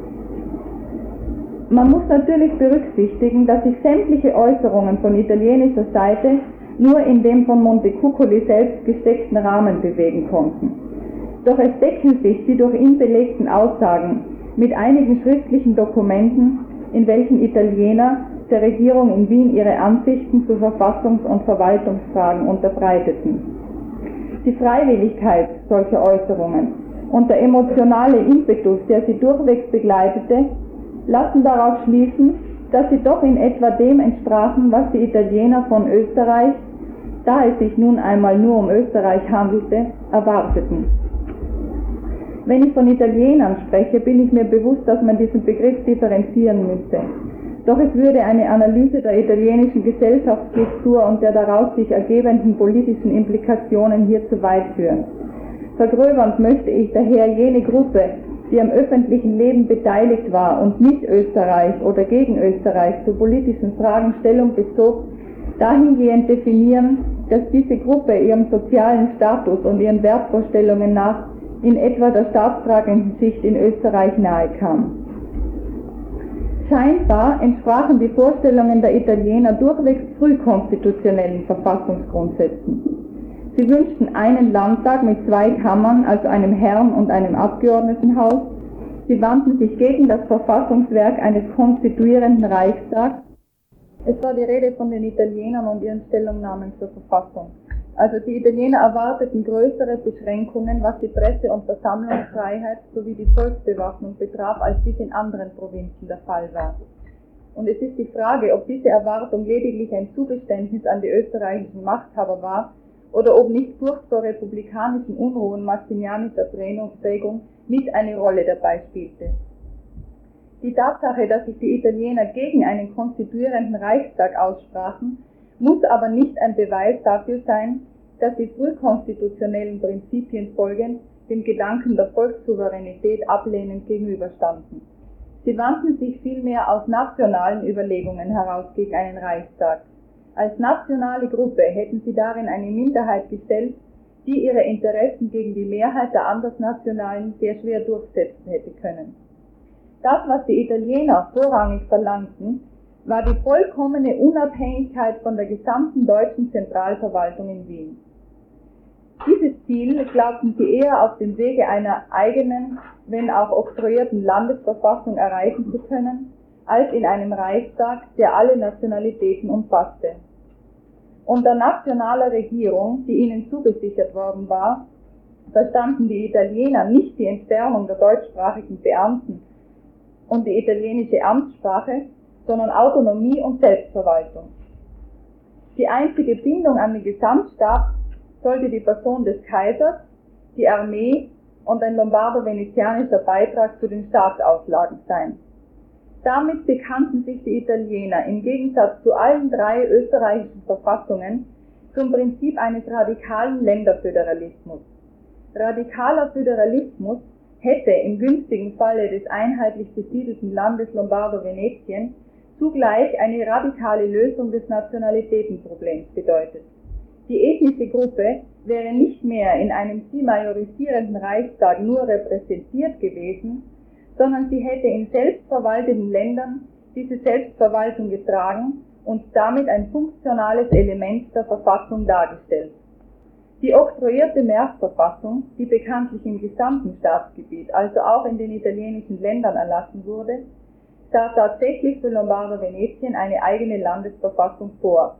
Man muss natürlich berücksichtigen, dass sich sämtliche Äußerungen von italienischer Seite nur in dem von Montecuccoli selbst gesteckten Rahmen bewegen konnten. Doch es decken sich die durch ihn belegten Aussagen mit einigen schriftlichen Dokumenten, in welchen Italiener der Regierung in Wien ihre Ansichten zu Verfassungs- und Verwaltungsfragen unterbreiteten. Die Freiwilligkeit solcher Äußerungen und der emotionale Impetus, der sie durchwegs begleitete, lassen darauf schließen, dass sie doch in etwa dem entsprachen, was die Italiener von Österreich, da es sich nun einmal nur um Österreich handelte, erwarteten. Wenn ich von Italienern spreche, bin ich mir bewusst, dass man diesen Begriff differenzieren müsse. Doch es würde eine Analyse der italienischen Gesellschaftsstruktur und der daraus sich ergebenden politischen Implikationen hier zu weit führen. Vergröbernd möchte ich daher jene Gruppe, die am öffentlichen Leben beteiligt war und mit Österreich oder gegen Österreich zu politischen Fragen Stellung bezog, dahingehend definieren, dass diese Gruppe ihrem sozialen Status und ihren Wertvorstellungen nach in etwa der staatstragenden Schicht in Österreich nahe kam. Scheinbar entsprachen die Vorstellungen der Italiener durchwegs frühkonstitutionellen Verfassungsgrundsätzen. Sie wünschten einen Landtag mit 2 Kammern, also einem Herren- und einem Abgeordnetenhaus. Sie wandten sich gegen das Verfassungswerk eines konstituierenden Reichstags. Es war die Rede von den Italienern und ihren Stellungnahmen zur Verfassung. Also die Italiener erwarteten größere Beschränkungen, was die Presse- und Versammlungsfreiheit sowie die Volksbewaffnung betraf, als dies in anderen Provinzen der Fall war. Und es ist die Frage, ob diese Erwartung lediglich ein Zugeständnis an die österreichischen Machthaber war oder ob nicht Furcht vor republikanischen Unruhen Maximianis Prägung mit eine Rolle dabei spielte. Die Tatsache, dass sich die Italiener gegen einen konstituierenden Reichstag aussprachen, muss aber nicht ein Beweis dafür sein, dass sie frühkonstitutionellen Prinzipien folgend dem Gedanken der Volkssouveränität ablehnend gegenüberstanden. Sie wandten sich vielmehr aus nationalen Überlegungen heraus gegen einen Reichstag. Als nationale Gruppe hätten sie darin eine Minderheit gestellt, die ihre Interessen gegen die Mehrheit der Andersnationalen sehr schwer durchsetzen hätte können. Das, was die Italiener vorrangig verlangten, war die vollkommene Unabhängigkeit von der gesamten deutschen Zentralverwaltung in Wien. Dieses Ziel glaubten sie eher auf dem Wege einer eigenen, wenn auch oktroyierten Landesverfassung erreichen zu können, als in einem Reichstag, der alle Nationalitäten umfasste. Unter nationaler Regierung, die ihnen zugesichert worden war, verstanden die Italiener nicht die Entfernung der deutschsprachigen Beamten und die italienische Amtssprache, sondern Autonomie und Selbstverwaltung. Die einzige Bindung an den Gesamtstaat sollte die Person des Kaisers, die Armee und ein lombardo-venezianischer Beitrag zu den Staatsauflagen sein. Damit bekannten sich die Italiener im Gegensatz zu allen drei österreichischen Verfassungen zum Prinzip eines radikalen Länderföderalismus. Radikaler Föderalismus hätte im günstigen Falle des einheitlich besiedelten Landes Lombardo-Venetien zugleich eine radikale Lösung des Nationalitätenproblems bedeutet. Die ethnische Gruppe wäre nicht mehr in einem sie majorisierenden Reichstag nur repräsentiert gewesen, sondern sie hätte in selbstverwalteten Ländern diese Selbstverwaltung getragen und damit ein funktionales Element der Verfassung dargestellt. Die oktroyierte Märzverfassung, die bekanntlich im gesamten Staatsgebiet, also auch in den italienischen Ländern erlassen wurde, sah tatsächlich für Lombardo-Venetien eine eigene Landesverfassung vor.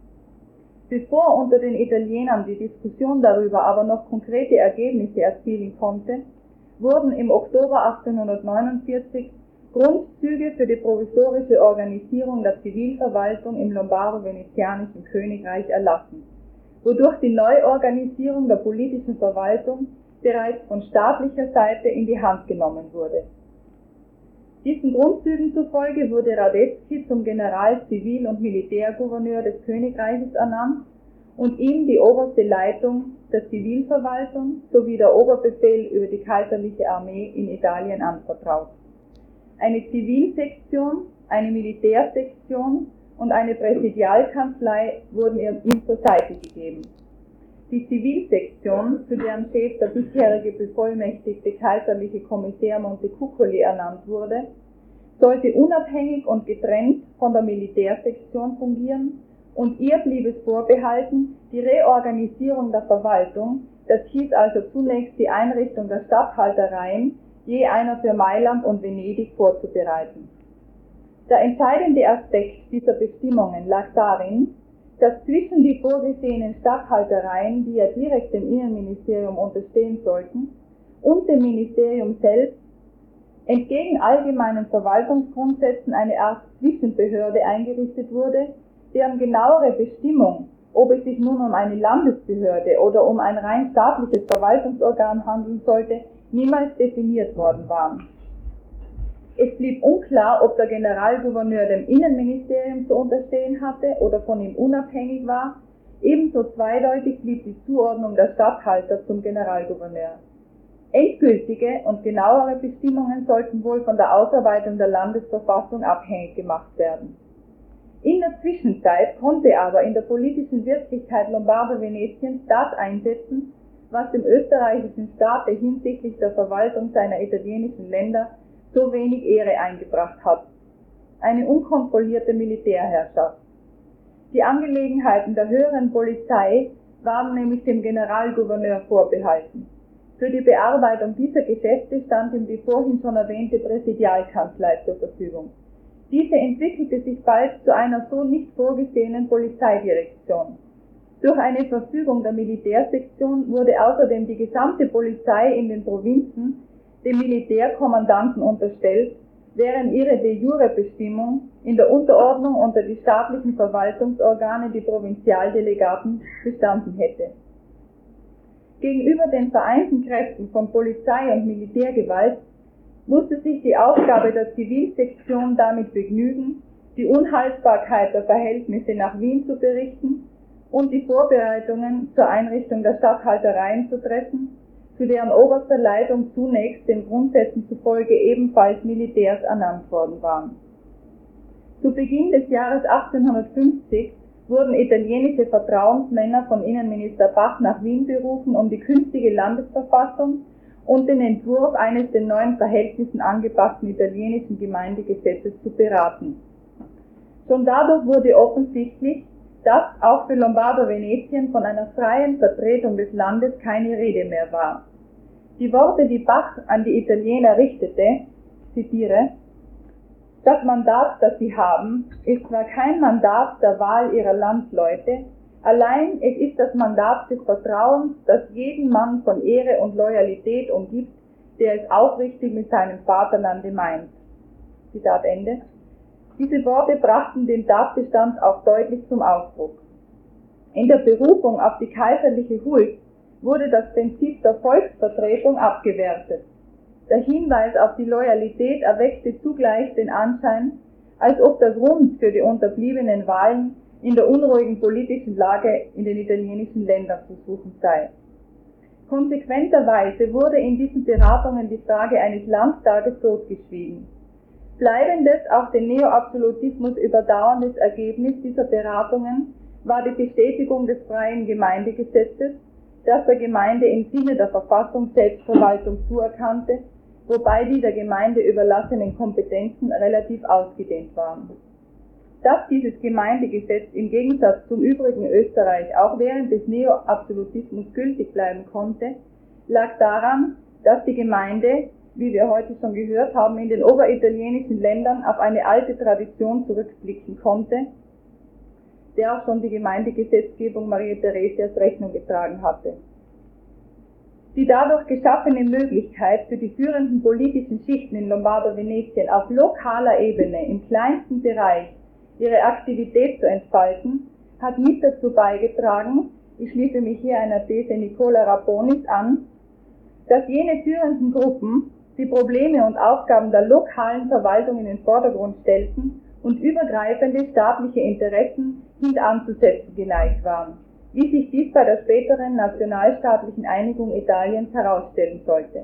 Bevor unter den Italienern die Diskussion darüber aber noch konkrete Ergebnisse erzielen konnte, wurden im Oktober 1849 Grundzüge für die provisorische Organisierung der Zivilverwaltung im lombardo-venezianischen Königreich erlassen, wodurch die Neuorganisierung der politischen Verwaltung bereits von staatlicher Seite in die Hand genommen wurde. Diesen Grundzügen zufolge wurde Radetzky zum General-, Zivil- und Militärgouverneur des Königreiches ernannt und ihm die oberste Leitung der Zivilverwaltung sowie der Oberbefehl über die kaiserliche Armee in Italien anvertraut. Eine Zivilsektion, eine Militärsektion und eine Präsidialkanzlei wurden ihm zur Seite gegeben. Die Zivilsektion, zu deren Chef der bisherige bevollmächtigte kaiserliche Kommissär Montecuccoli ernannt wurde, sollte unabhängig und getrennt von der Militärsektion fungieren und ihr blieb es vorbehalten, die Reorganisierung der Verwaltung, das hieß also zunächst die Einrichtung der Statthaltereien, je einer für Mailand und Venedig, vorzubereiten. Der entscheidende Aspekt dieser Bestimmungen lag darin, dass zwischen die vorgesehenen Statthaltereien, die ja direkt dem Innenministerium unterstehen sollten, und dem Ministerium selbst entgegen allgemeinen Verwaltungsgrundsätzen eine Art Zwischenbehörde eingerichtet wurde, deren genauere Bestimmung, ob es sich nun um eine Landesbehörde oder um ein rein staatliches Verwaltungsorgan handeln sollte, niemals definiert worden waren. Es blieb unklar, ob der Generalgouverneur dem Innenministerium zu unterstehen hatte oder von ihm unabhängig war. Ebenso zweideutig blieb die Zuordnung der Statthalter zum Generalgouverneur. Endgültige und genauere Bestimmungen sollten wohl von der Ausarbeitung der Landesverfassung abhängig gemacht werden. In der Zwischenzeit konnte aber in der politischen Wirklichkeit Lombardo-Venetiens das einsetzen, was dem österreichischen Staate hinsichtlich der Verwaltung seiner italienischen Länder so wenig Ehre eingebracht hat: eine unkontrollierte Militärherrschaft. Die Angelegenheiten der höheren Polizei waren nämlich dem Generalgouverneur vorbehalten. Für die Bearbeitung dieser Geschäfte stand ihm die vorhin schon erwähnte Präsidialkanzlei zur Verfügung. Diese entwickelte sich bald zu einer so nicht vorgesehenen Polizeidirektion. Durch eine Verfügung der Militärsektion wurde außerdem die gesamte Polizei in den Provinzen dem Militärkommandanten unterstellt, während ihre de jure Bestimmung in der Unterordnung unter die staatlichen Verwaltungsorgane, die Provinzialdelegaten, bestanden hätte. Gegenüber den vereinten Kräften von Polizei und Militärgewalt musste sich die Aufgabe der Zivilsektion damit begnügen, die Unhaltbarkeit der Verhältnisse nach Wien zu berichten und die Vorbereitungen zur Einrichtung der Statthaltereien zu treffen, zu deren oberster Leitung zunächst den Grundsätzen zufolge ebenfalls Militärs ernannt worden waren. Zu Beginn des Jahres 1850 wurden italienische Vertrauensmänner von Innenminister Bach nach Wien berufen, um die künftige Landesverfassung und den Entwurf eines den neuen Verhältnissen angepassten italienischen Gemeindegesetzes zu beraten. Schon dadurch wurde offensichtlich, dass auch für Lombardo-Venetien von einer freien Vertretung des Landes keine Rede mehr war. Die Worte, die Bach an die Italiener richtete, zitiere: Das Mandat, das sie haben, ist zwar kein Mandat der Wahl ihrer Landsleute, allein es ist das Mandat des Vertrauens, das jeden Mann von Ehre und Loyalität umgibt, der es aufrichtig mit seinem Vaterlande meint. Zitat Ende. Diese Worte brachten den Tatbestand auch deutlich zum Ausdruck. In der Berufung auf die kaiserliche Huld wurde das Prinzip der Volksvertretung abgewertet. Der Hinweis auf die Loyalität erweckte zugleich den Anschein, als ob der Grund für die unterbliebenen Wahlen in der unruhigen politischen Lage in den italienischen Ländern zu suchen sei. Konsequenterweise wurde in diesen Beratungen die Frage eines Landtages totgeschwiegen. Bleibendes, auch den Neoabsolutismus überdauerndes Ergebnis dieser Beratungen war die Bestätigung des freien Gemeindegesetzes, das der Gemeinde im Sinne der Verfassung Selbstverwaltung zuerkannte, wobei die der Gemeinde überlassenen Kompetenzen relativ ausgedehnt waren. Dass dieses Gemeindegesetz im Gegensatz zum übrigen Österreich auch während des Neoabsolutismus gültig bleiben konnte, lag daran, dass die Gemeinde, wie wir heute schon gehört haben, in den oberitalienischen Ländern auf eine alte Tradition zurückblicken konnte, der auch schon die Gemeindegesetzgebung Maria Theresias Rechnung getragen hatte. Die dadurch geschaffene Möglichkeit für die führenden politischen Schichten in Lombardo-Venetien auf lokaler Ebene im kleinsten Bereich ihre Aktivität zu entfalten, hat mit dazu beigetragen, ich schließe mich hier einer These Nicola Raponis an, dass jene führenden Gruppen die Probleme und Aufgaben der lokalen Verwaltung in den Vordergrund stellten und übergreifende staatliche Interessen hintanzusetzen geneigt waren, wie sich dies bei der späteren nationalstaatlichen Einigung Italiens herausstellen sollte.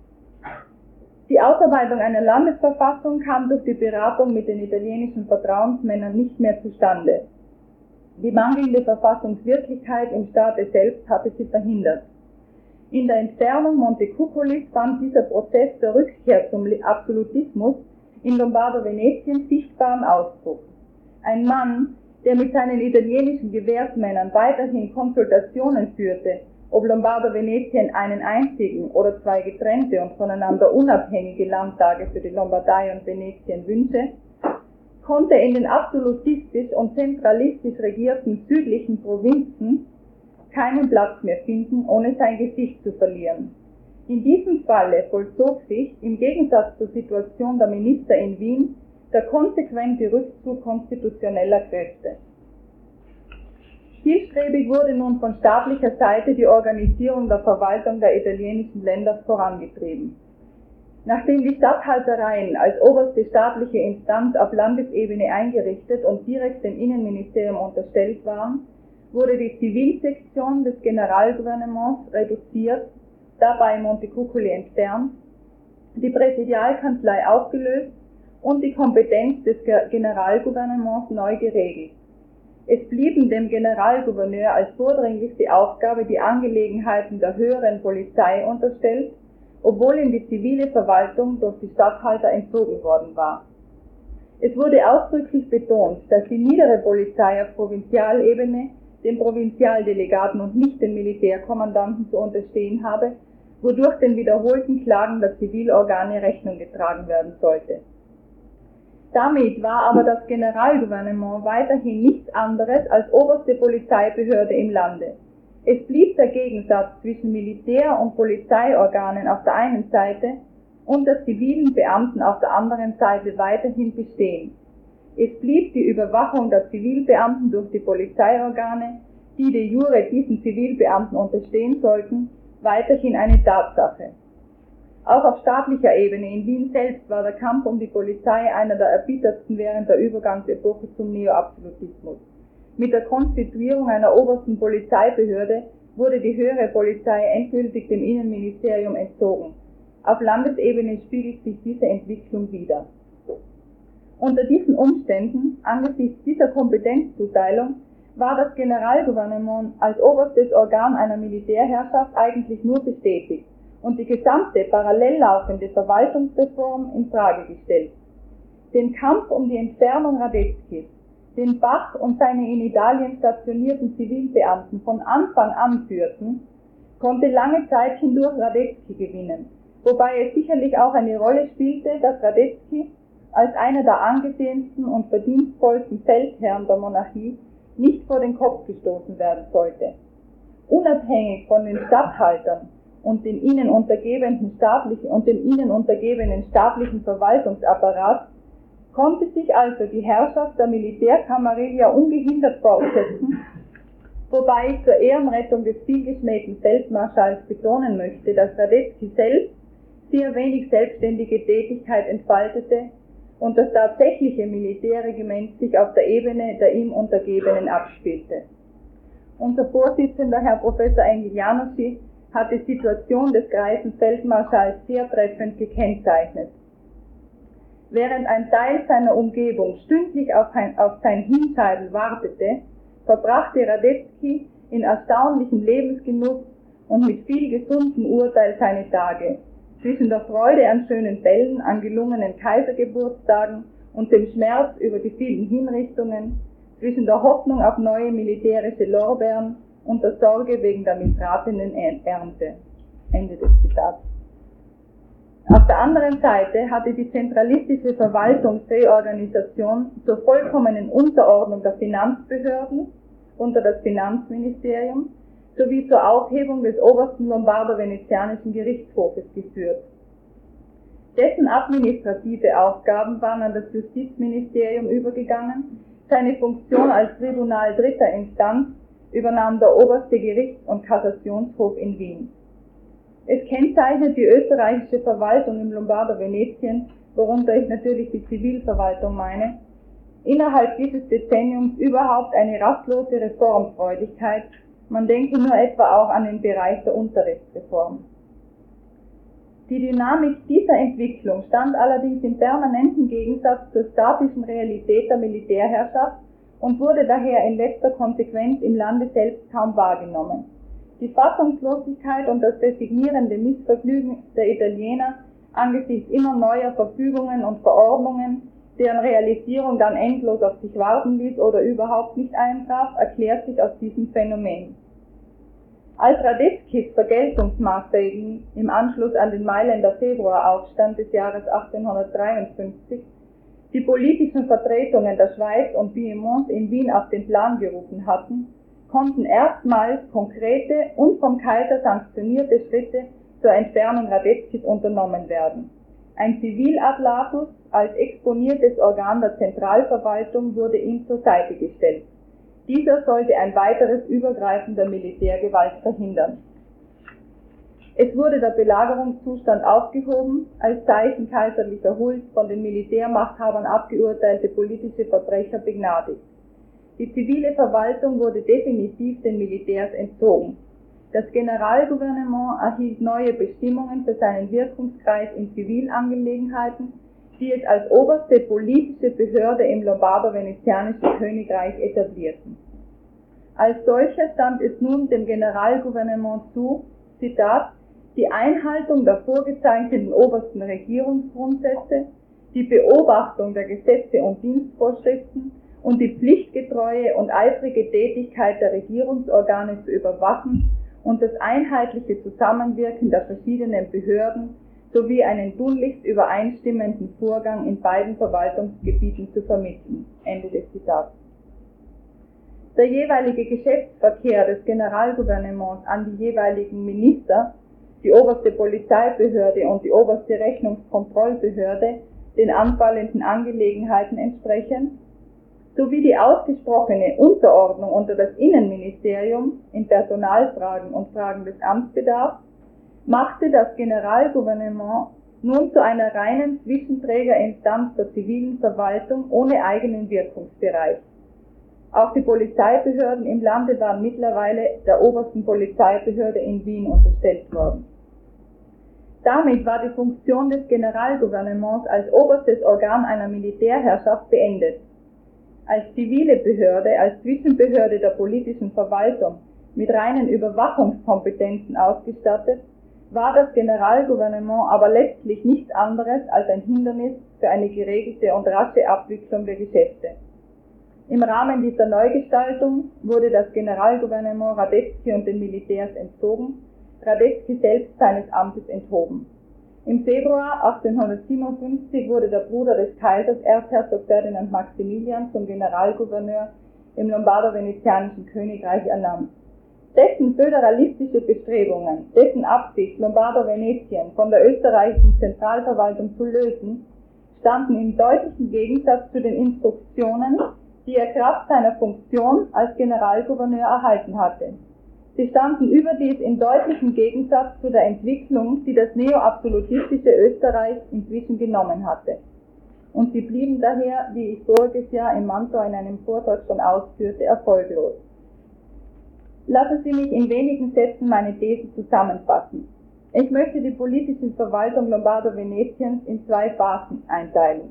Die Ausarbeitung einer Landesverfassung kam durch die Beratung mit den italienischen Vertrauensmännern nicht mehr zustande. Die mangelnde Verfassungswirklichkeit im Staate selbst hatte sie verhindert. In der Entfernung Montecuculis fand dieser Prozess der Rückkehr zum Absolutismus in Lombardo-Venetien sichtbaren Ausdruck. Ein Mann, der mit seinen italienischen Gewährsmännern weiterhin Konsultationen führte, ob Lombardo-Venetien einen einzigen oder zwei getrennte und voneinander unabhängige Landtage für die Lombardei und Venetien wünsche, konnte in den absolutistisch und zentralistisch regierten südlichen Provinzen keinen Platz mehr finden, ohne sein Gesicht zu verlieren. In diesem Falle vollzog sich, im Gegensatz zur Situation der Minister in Wien, der konsequente Rückzug konstitutioneller Kräfte. Zielstrebig wurde nun von staatlicher Seite die Organisierung der Verwaltung der italienischen Länder vorangetrieben. Nachdem die Statthaltereien als oberste staatliche Instanz auf Landesebene eingerichtet und direkt dem Innenministerium unterstellt waren, wurde die Zivilsektion des Generalgouvernements reduziert, dabei Montecucculi entfernt, die Präsidialkanzlei aufgelöst und die Kompetenz des Generalgouvernements neu geregelt. Es blieben dem Generalgouverneur als vordringlichste Aufgabe die Angelegenheiten der höheren Polizei unterstellt, obwohl ihm die zivile Verwaltung durch die Statthalter entzogen worden war. Es wurde ausdrücklich betont, dass die niedere Polizei auf Provinzialebene den Provinzialdelegaten und nicht den Militärkommandanten zu unterstehen habe, wodurch den wiederholten Klagen der Zivilorgane Rechnung getragen werden sollte. Damit war aber das Generalgouvernement weiterhin nichts anderes als oberste Polizeibehörde im Lande. Es blieb der Gegensatz zwischen Militär- und Polizeiorganen auf der einen Seite und der zivilen Beamten auf der anderen Seite weiterhin bestehen. Es blieb die Überwachung der Zivilbeamten durch die Polizeiorgane, die de jure diesen Zivilbeamten unterstehen sollten, weiterhin eine Tatsache. Auch auf staatlicher Ebene in Wien selbst war der Kampf um die Polizei einer der erbittertsten während der Übergangsepoche zum Neoabsolutismus. Mit der Konstituierung einer obersten Polizeibehörde wurde die höhere Polizei endgültig dem Innenministerium entzogen. Auf Landesebene spiegelt sich diese Entwicklung wider. Unter diesen Umständen, angesichts dieser Kompetenzzuteilung, war das Generalgouvernement als oberstes Organ einer Militärherrschaft eigentlich nur bestätigt und die gesamte parallel laufende Verwaltungsreform in Frage gestellt. Den Kampf um die Entfernung Radetzkys, den Bach und seine in Italien stationierten Zivilbeamten von Anfang an führten, konnte lange Zeit hindurch Radetzky gewinnen, wobei es sicherlich auch eine Rolle spielte, dass Radetzky als einer der angesehensten und verdienstvollsten Feldherren der Monarchie nicht vor den Kopf gestoßen werden sollte. Unabhängig von den Statthaltern und dem ihnen untergebenen staatlichen Verwaltungsapparat konnte sich also die Herrschaft der Militärkamarilla ungehindert fortsetzen, wobei ich zur Ehrenrettung des vielgeschmähten Feldmarschalls betonen möchte, dass Radetzky selbst sehr wenig selbstständige Tätigkeit entfaltete und das tatsächliche Militärregiment sich auf der Ebene der ihm Untergebenen abspielte. Unser Vorsitzender, Herr Professor Engel Jánossy, hat die Situation des greisen Feldmarschalls sehr treffend gekennzeichnet. Während ein Teil seiner Umgebung stündlich auf sein Hinscheiden wartete, verbrachte Radetzky in erstaunlichem Lebensgenuss und mit viel gesundem Urteil seine Tage, zwischen der Freude an schönen Bällen, an gelungenen Kaisergeburtstagen und dem Schmerz über die vielen Hinrichtungen, zwischen der Hoffnung auf neue militärische Lorbeeren und der Sorge wegen der missratenen Ernte. Ende des Zitats. Auf der anderen Seite hatte die zentralistische Verwaltungsreorganisation zur vollkommenen Unterordnung der Finanzbehörden unter das Finanzministerium sowie zur Aufhebung des obersten Lombardo-Venezianischen Gerichtshofes geführt. Dessen administrative Aufgaben waren an das Justizministerium übergegangen, seine Funktion als Tribunal dritter Instanz übernahm der oberste Gerichts- und Kassationshof in Wien. Es kennzeichnet die österreichische Verwaltung im Lombardo-Venetien, worunter ich natürlich die Zivilverwaltung meine, innerhalb dieses Dezenniums überhaupt eine rastlose Reformfreudigkeit. Man denke nur etwa auch an den Bereich der Unterrichtsreform. Die Dynamik dieser Entwicklung stand allerdings im permanenten Gegensatz zur statischen Realität der Militärherrschaft und wurde daher in letzter Konsequenz im Lande selbst kaum wahrgenommen. Die Fassungslosigkeit und das resignierende Missvergnügen der Italiener angesichts immer neuer Verfügungen und Verordnungen, deren Realisierung dann endlos auf sich warten ließ oder überhaupt nicht eintraf, erklärt sich aus diesem Phänomen. Als Radetzkys Vergeltungsmaßregeln im Anschluss an den Mailänder Februaraufstand des Jahres 1853 die politischen Vertretungen der Schweiz und Piemont in Wien auf den Plan gerufen hatten, konnten erstmals konkrete und vom Kaiser sanktionierte Schritte zur Entfernung Radetzkys unternommen werden. Ein Zivilablatus als exponiertes Organ der Zentralverwaltung wurde ihm zur Seite gestellt. Dieser sollte ein weiteres Übergreifen der Militärgewalt verhindern. Es wurde der Belagerungszustand aufgehoben, als Zeichen kaiserlicher Huld von den Militärmachthabern abgeurteilte politische Verbrecher begnadigt. Die zivile Verwaltung wurde definitiv den Militärs entzogen. Das Generalgouvernement erhielt neue Bestimmungen für seinen Wirkungskreis in Zivilangelegenheiten, die es als oberste politische Behörde im Lombardo-Venezianischen Königreich etablierten. Als solcher stand es nun dem Generalgouvernement zu, Zitat, die Einhaltung der vorgezeichneten obersten Regierungsgrundsätze, die Beobachtung der Gesetze und Dienstvorschriften und die pflichtgetreue und eifrige Tätigkeit der Regierungsorgane zu überwachen und das einheitliche Zusammenwirken der verschiedenen Behörden sowie einen tunlichst übereinstimmenden Vorgang in beiden Verwaltungsgebieten zu vermitteln. Ende des Zitats. Der jeweilige Geschäftsverkehr des Generalgouvernements an die jeweiligen Minister, die oberste Polizeibehörde und die oberste Rechnungskontrollbehörde, den anfallenden Angelegenheiten entsprechend, sowie die ausgesprochene Unterordnung unter das Innenministerium in Personalfragen und Fragen des Amtsbedarfs machte das Generalgouvernement nun zu einer reinen Zwischenträgerinstanz der zivilen Verwaltung ohne eigenen Wirkungsbereich. Auch die Polizeibehörden im Lande waren mittlerweile der obersten Polizeibehörde in Wien unterstellt worden. Damit war die Funktion des Generalgouvernements als oberstes Organ einer Militärherrschaft beendet. Als zivile Behörde, als Zwischenbehörde der politischen Verwaltung mit reinen Überwachungskompetenzen ausgestattet, war das Generalgouvernement aber letztlich nichts anderes als ein Hindernis für eine geregelte und rasche Abwicklung der Geschäfte. Im Rahmen dieser Neugestaltung wurde das Generalgouvernement Radetzky und den Militärs entzogen, Radetzky selbst seines Amtes enthoben. Im Februar 1857 wurde der Bruder des Kaisers, Erzherzog Ferdinand Maximilian, zum Generalgouverneur im lombardo-venezianischen Königreich ernannt. Dessen föderalistische Bestrebungen, dessen Absicht, Lombardo-Venetien von der österreichischen Zentralverwaltung zu lösen, standen im deutlichen Gegensatz zu den Instruktionen, die er Kraft seiner Funktion als Generalgouverneur erhalten hatte. Sie standen überdies in deutlichem Gegensatz zu der Entwicklung, die das neo-absolutistische Österreich inzwischen genommen hatte. Und sie blieben daher, wie ich voriges Jahr in Mantua in einem Vortrag schon ausführte, erfolglos. Lassen Sie mich in wenigen Sätzen meine These zusammenfassen. Ich möchte die politische Verwaltung Lombardo-Venetiens in zwei Phasen einteilen.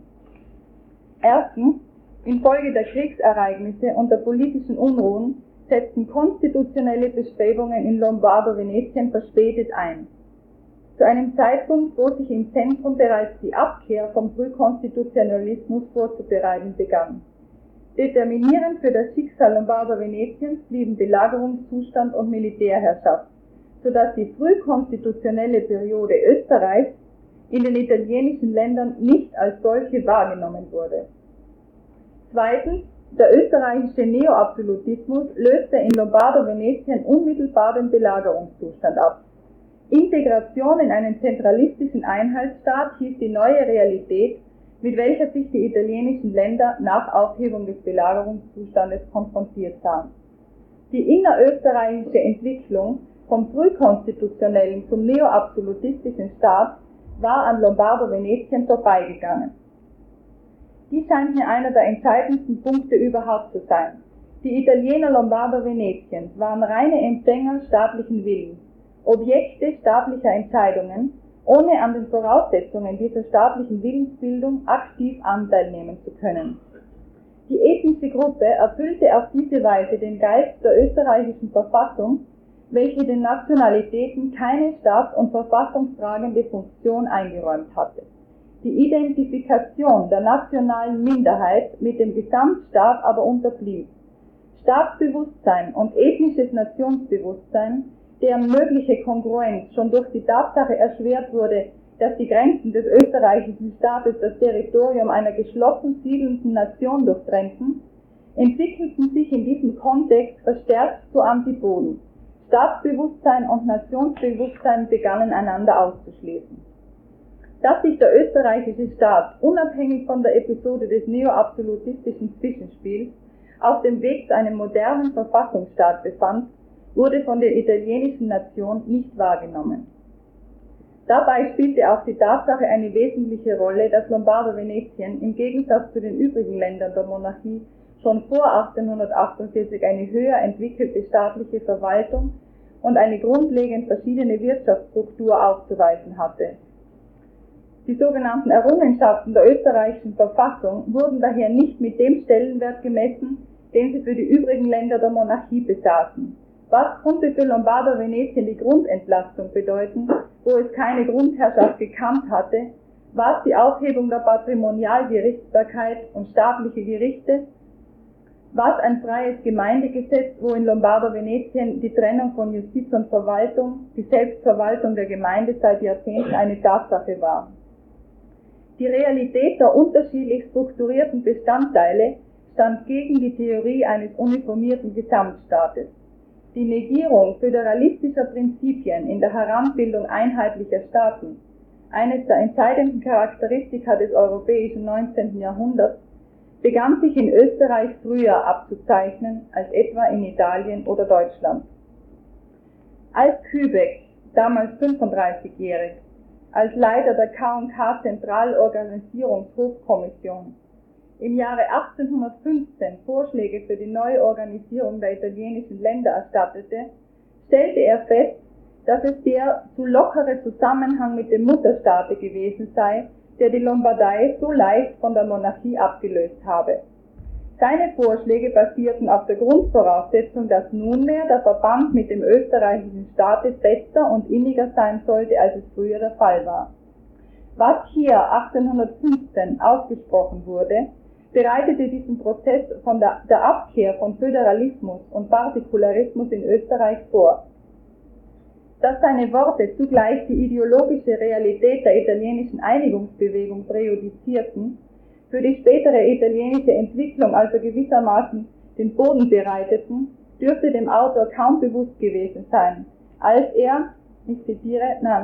Erstens, infolge der Kriegsereignisse und der politischen Unruhen setzten konstitutionelle Bestrebungen in Lombardo-Venetien verspätet ein. Zu einem Zeitpunkt, wo sich im Zentrum bereits die Abkehr vom Frühkonstitutionalismus vorzubereiten begann. Determinierend für das Schicksal Lombardo-Venetiens blieben Belagerungszustand und Militärherrschaft, sodass die frühkonstitutionelle Periode Österreichs in den italienischen Ländern nicht als solche wahrgenommen wurde. Zweitens, der österreichische Neoabsolutismus löste in Lombardo-Venetien unmittelbar den Belagerungszustand ab. Integration in einen zentralistischen Einheitsstaat hieß die neue Realität, mit welcher sich die italienischen Länder nach Aufhebung des Belagerungszustandes konfrontiert sahen. Die innerösterreichische Entwicklung vom frühkonstitutionellen zum neoabsolutistischen Staat war an Lombardo-Venetien vorbeigegangen. Dies scheint mir einer der entscheidendsten Punkte überhaupt zu sein. Die Italiener Lombardo-Venetiens waren reine Empfänger staatlichen Willens, Objekte staatlicher Entscheidungen, ohne an den Voraussetzungen dieser staatlichen Willensbildung aktiv Anteil nehmen zu können. Die ethnische Gruppe erfüllte auf diese Weise den Geist der österreichischen Verfassung, welche den Nationalitäten keine staats- und verfassungstragende Funktion eingeräumt hatte. Die Identifikation der nationalen Minderheit mit dem Gesamtstaat aber unterblieb. Staatsbewusstsein und ethnisches Nationsbewusstsein, deren mögliche Kongruenz schon durch die Tatsache erschwert wurde, dass die Grenzen des österreichischen Staates das Territorium einer geschlossen siedelnden Nation durchtrennten, entwickelten sich in diesem Kontext verstärkt zu Antipoden. Staatsbewusstsein und Nationsbewusstsein begannen einander auszuschließen. Dass sich der österreichische Staat, unabhängig von der Episode des neoabsolutistischen Zwischenspiels, auf dem Weg zu einem modernen Verfassungsstaat befand, wurde von der italienischen Nation nicht wahrgenommen. Dabei spielte auch die Tatsache eine wesentliche Rolle, dass Lombardo-Venetien im Gegensatz zu den übrigen Ländern der Monarchie schon vor 1848 eine höher entwickelte staatliche Verwaltung und eine grundlegend verschiedene Wirtschaftsstruktur aufzuweisen hatte. Die sogenannten Errungenschaften der österreichischen Verfassung wurden daher nicht mit dem Stellenwert gemessen, den sie für die übrigen Länder der Monarchie besaßen. Was konnte für Lombardo-Venetien die Grundentlastung bedeuten, wo es keine Grundherrschaft gekannt hatte? Was die Aufhebung der Patrimonialgerichtsbarkeit und staatliche Gerichte? Was ein freies Gemeindegesetz, wo in Lombardo-Venetien die Trennung von Justiz und Verwaltung, die Selbstverwaltung der Gemeinde seit Jahrzehnten eine Tatsache war? Die Realität der unterschiedlich strukturierten Bestandteile stand gegen die Theorie eines uniformierten Gesamtstaates. Die Negierung föderalistischer Prinzipien in der Heranbildung einheitlicher Staaten, eines der entscheidenden Charakteristika des europäischen 19. Jahrhunderts, begann sich in Österreich früher abzuzeichnen als etwa in Italien oder Deutschland. Als Kübeck damals 35-jährig, als Leiter der K&K Zentralorganisierungshofkommission im Jahre 1815 Vorschläge für die Neuorganisierung der italienischen Länder erstattete, stellte er fest, dass es der zu lockere Zusammenhang mit dem Mutterstaate gewesen sei, der die Lombardei so leicht von der Monarchie abgelöst habe. Seine Vorschläge basierten auf der Grundvoraussetzung, dass nunmehr der Verband mit dem österreichischen Staate fester und inniger sein sollte, als es früher der Fall war. Was hier 1815 ausgesprochen wurde, bereitete diesen Prozess von der Abkehr von Föderalismus und Partikularismus in Österreich vor. Dass seine Worte zugleich die ideologische Realität der italienischen Einigungsbewegung präjudizierten, für die spätere italienische Entwicklung also gewissermaßen den Boden bereiteten, dürfte dem Autor kaum bewusst gewesen sein, als er, ich zitiere,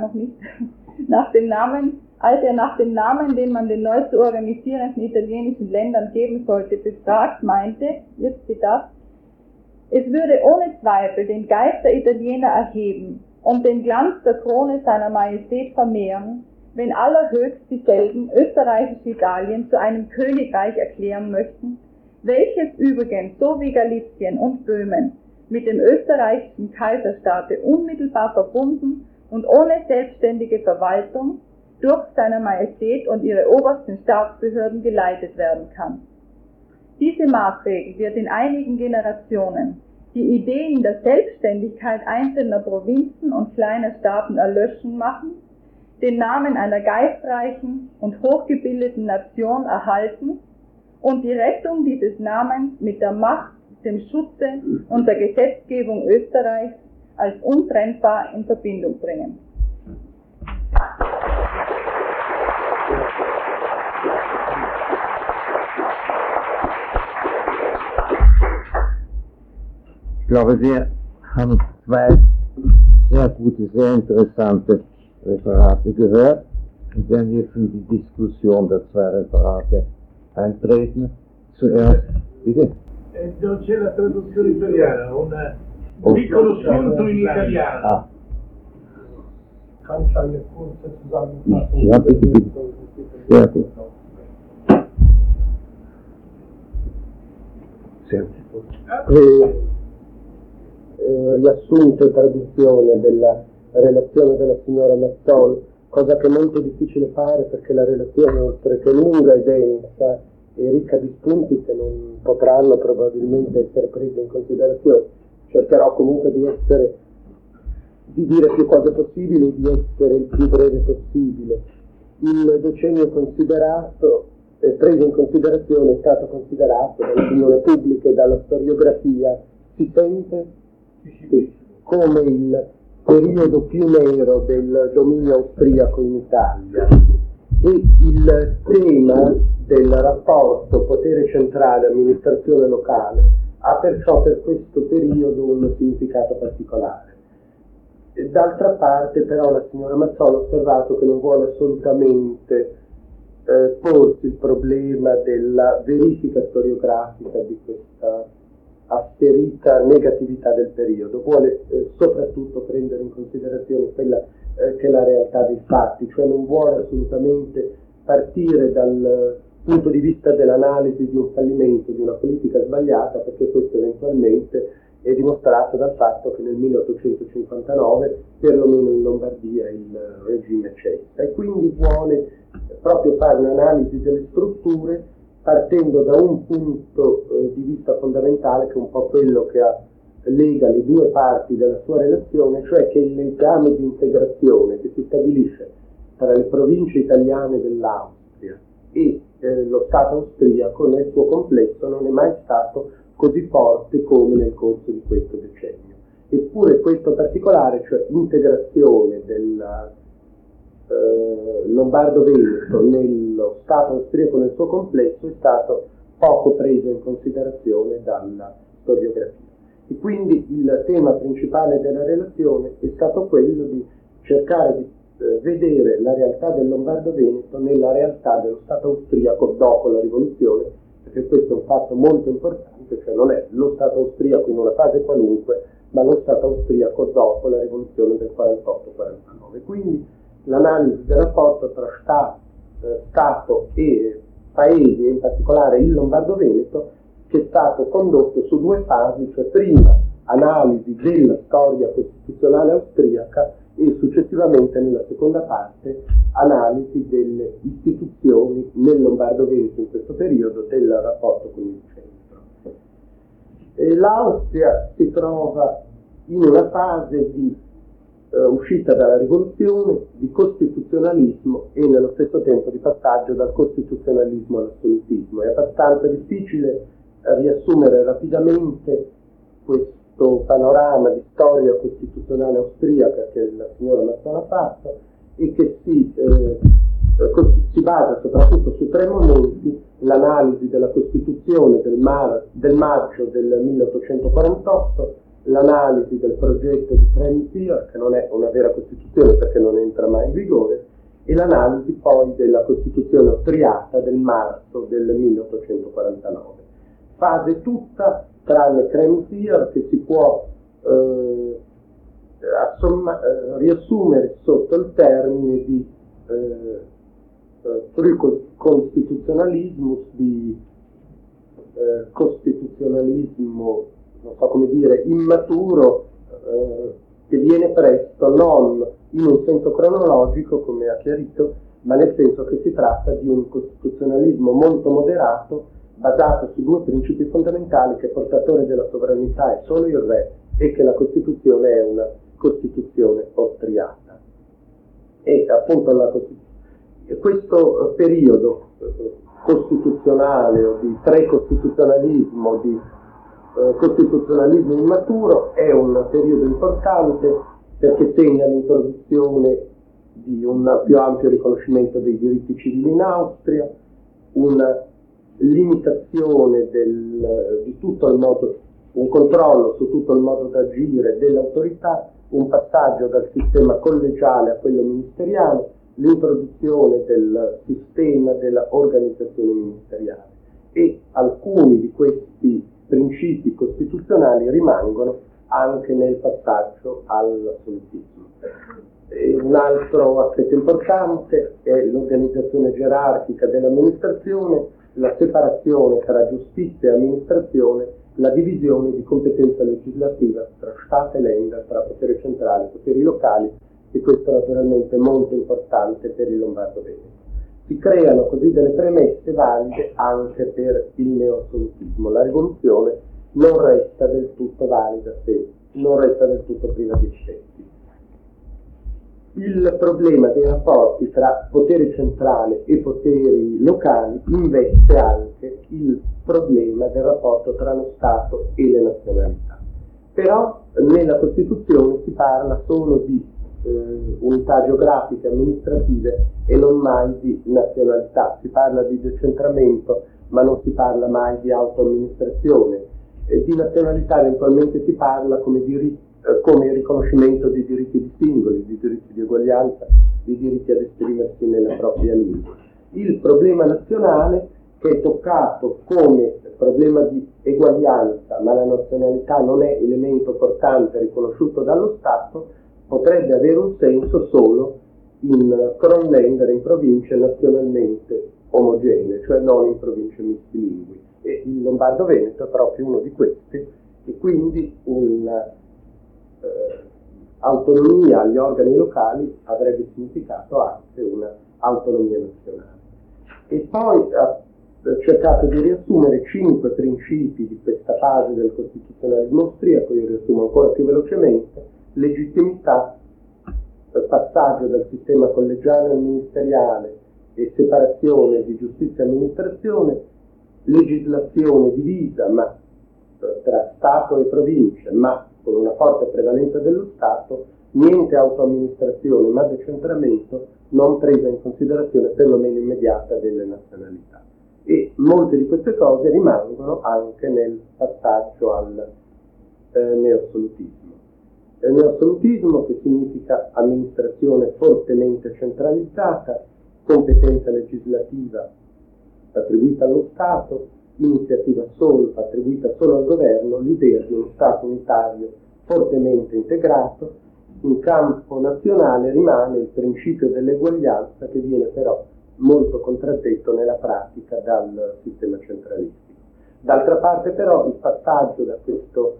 nach dem Namen, den man den neu zu organisierenden italienischen Ländern geben sollte, befragt meinte, jetzt Zitat, es würde ohne Zweifel den Geist der Italiener erheben und den Glanz der Krone seiner Majestät vermehren, wenn allerhöchst dieselben österreichische Italien zu einem Königreich erklären möchten, welches übrigens so wie Galizien und Böhmen mit dem österreichischen Kaiserstaate unmittelbar verbunden und ohne selbstständige Verwaltung durch seiner Majestät und ihre obersten Staatsbehörden geleitet werden kann. Diese Maßregel wird in einigen Generationen die Ideen der Selbstständigkeit einzelner Provinzen und kleiner Staaten erlöschen machen, den Namen einer geistreichen und hochgebildeten Nation erhalten und die Rettung dieses Namens mit der Macht, dem Schutze und der Gesetzgebung Österreichs als untrennbar in Verbindung bringen. Ich glaube, wir haben zwei sehr gute, sehr interessante Referate gehört und werden jetzt in die Diskussion der zwei Referate eintreten. Zuerst, bitte. Non c'è la traduzione italiana, un piccolo spunto in italiano. Ah. Kann ich eine kurze Zusammenfassung? Ja, bitte, bitte. Sehr gut. Sehr gut. Riassunto e traduzione della relazione della signora Mazzol, cosa che è molto difficile fare perché la relazione, oltre che lunga e densa e ricca di spunti che non potranno probabilmente essere presi in considerazione, cercherò comunque di dire più cose possibili e di essere il più breve possibile. Il decennio considerato, preso in considerazione, è stato considerato dall'opinione pubblica e dalla storiografia, si sente come il periodo più nero del dominio austriaco in Italia, e il tema del rapporto potere centrale amministrazione locale ha perciò per questo periodo un significato particolare. D'altra parte però la signora Mazzol ha osservato che non vuole assolutamente porsi il problema della verifica storiografica di questa asserita negatività del periodo, vuole soprattutto prendere in considerazione quella che è la realtà dei fatti, cioè non vuole assolutamente partire dal punto di vista dell'analisi di un fallimento, di una politica sbagliata, perché questo eventualmente è dimostrato dal fatto che nel 1859 perlomeno in Lombardia il regime cessa, e quindi vuole proprio fare un'analisi delle strutture partendo da un punto di vista fondamentale che è un po' quello che lega le due parti della sua relazione, cioè che il legame di integrazione che si stabilisce tra le province italiane dell'Austria e lo Stato austriaco nel suo complesso non è mai stato così forte come nel corso di questo decennio. Eppure questo particolare, cioè integrazione del Lombardo-Veneto nello Stato austriaco nel suo complesso, è stato poco preso in considerazione dalla storiografia. E quindi il tema principale della relazione è stato quello di cercare di vedere la realtà del Lombardo-Veneto nella realtà dello Stato austriaco dopo la rivoluzione, perché questo è un fatto molto importante, cioè non è lo Stato austriaco in una fase qualunque, ma lo Stato austriaco dopo la rivoluzione del 48-49. Quindi l'analisi del rapporto tra Stato e paesi, e in particolare il Lombardo-Veneto, che è stato condotto su due fasi, cioè prima analisi della storia costituzionale austriaca e successivamente nella seconda parte analisi delle istituzioni nel Lombardo-Veneto in questo periodo, del rapporto con il centro. L'Austria si trova in una fase di uscita dalla rivoluzione, di costituzionalismo e nello stesso tempo di passaggio dal costituzionalismo all'assolutismo. È abbastanza difficile riassumere rapidamente questo panorama di storia costituzionale austriaca che la signora Mazzone ha fatto e che si basa soprattutto su tre momenti: l'analisi della Costituzione del maggio del 1848, l'analisi del progetto di Kremsier, che non è una vera Costituzione perché non entra mai in vigore, e l'analisi poi della Costituzione austriaca del marzo del 1849. Fase tutta, tranne Kremsier, che si può riassumere sotto il termine di costituzionalismo, costituzionalismo, non so come dire, immaturo, che viene presto non in un senso cronologico, come ha chiarito, ma nel senso che si tratta di un costituzionalismo molto moderato, basato su due principi fondamentali: che portatore della sovranità è solo il re e che la Costituzione è una Costituzione austriaca. E appunto questo periodo costituzionale o di precostituzionalismo, di costituzionalismo immaturo, è un periodo importante perché segna l'introduzione di un più ampio riconoscimento dei diritti civili in Austria, una limitazione di tutto il modo, un controllo su tutto il modo d'agire dell'autorità, un passaggio dal sistema collegiale a quello ministeriale, l'introduzione del sistema della organizzazione ministeriale, e alcuni di questi principi costituzionali rimangono anche nel passaggio all'assolutismo. Un altro aspetto importante è l'organizzazione gerarchica dell'amministrazione, la separazione tra giustizia e amministrazione, la divisione di competenza legislativa tra Stato e Länder, tra potere centrale e poteri locali, e questo naturalmente è molto importante per il Lombardo-Veneto. Si creano così delle premesse valide anche per il neoassolutismo. La rivoluzione non resta del tutto valida se non resta del tutto priva di effetti. Il problema dei rapporti tra potere centrale e poteri locali investe anche il problema del rapporto tra lo Stato e le nazionalità. Però nella Costituzione si parla solo di unità geografiche, amministrative e non mai di nazionalità. Si parla di decentramento, ma non si parla mai di autoamministrazione. Di nazionalità eventualmente si parla come riconoscimento di diritti di singoli, di diritti di uguaglianza, di diritti ad esprimersi nella propria lingua. Il problema nazionale, che è toccato come problema di eguaglianza, ma la nazionalità non è elemento portante riconosciuuto dallo Stato, potrebbe avere un senso solo in Kronländer, in province nazionalmente omogenee, cioè non in province mistilingui. E il Lombardo-Veneto è proprio uno di questi, e quindi un'autonomia agli organi locali avrebbe significato anche un'autonomia nazionale. E poi ha cercato di riassumere 5 principi di questa fase del costituzionalismo austriaco. Io riassumo ancora più velocemente: legittimità, passaggio dal sistema collegiale al ministeriale e separazione di giustizia e amministrazione, legislazione divisa ma tra Stato e province, ma con una forte prevalenza dello Stato, niente autoamministrazione ma decentramento, non presa in considerazione perlomeno immediata delle nazionalità. E molte di queste cose rimangono anche nel passaggio al neoassolutismo. Il neoassolutismo, che significa amministrazione fortemente centralizzata, competenza legislativa attribuita allo Stato, iniziativa attribuita solo al governo, l'idea di uno Stato unitario fortemente integrato. In campo nazionale rimane il principio dell'eguaglianza, che viene però molto contraddetto nella pratica dal sistema centralistico. D'altra parte però il passaggio da questo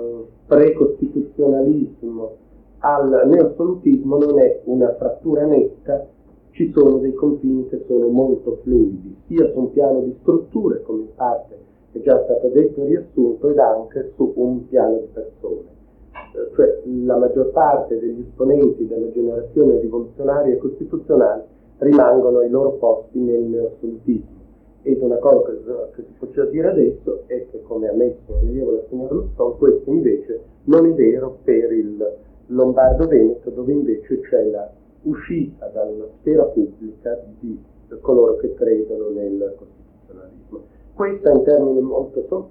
precostituzionalismo al neoassolutismo non è una frattura netta, ci sono dei confini che sono molto fluidi, sia su un piano di strutture, come in parte è già stato detto e riassunto, ed anche su un piano di persone. Cioè la maggior parte degli esponenti della generazione rivoluzionaria e costituzionale rimangono ai loro posti nel neoassolutismo. Ed una cosa che si può già dire adesso è che, come ha messo in rilievo la signora Mazzol, questo invece non è vero per il Lombardo-Veneto, dove invece c'è la uscita dalla sfera pubblica di coloro che credono nel costituzionalismo. Questa in termini molto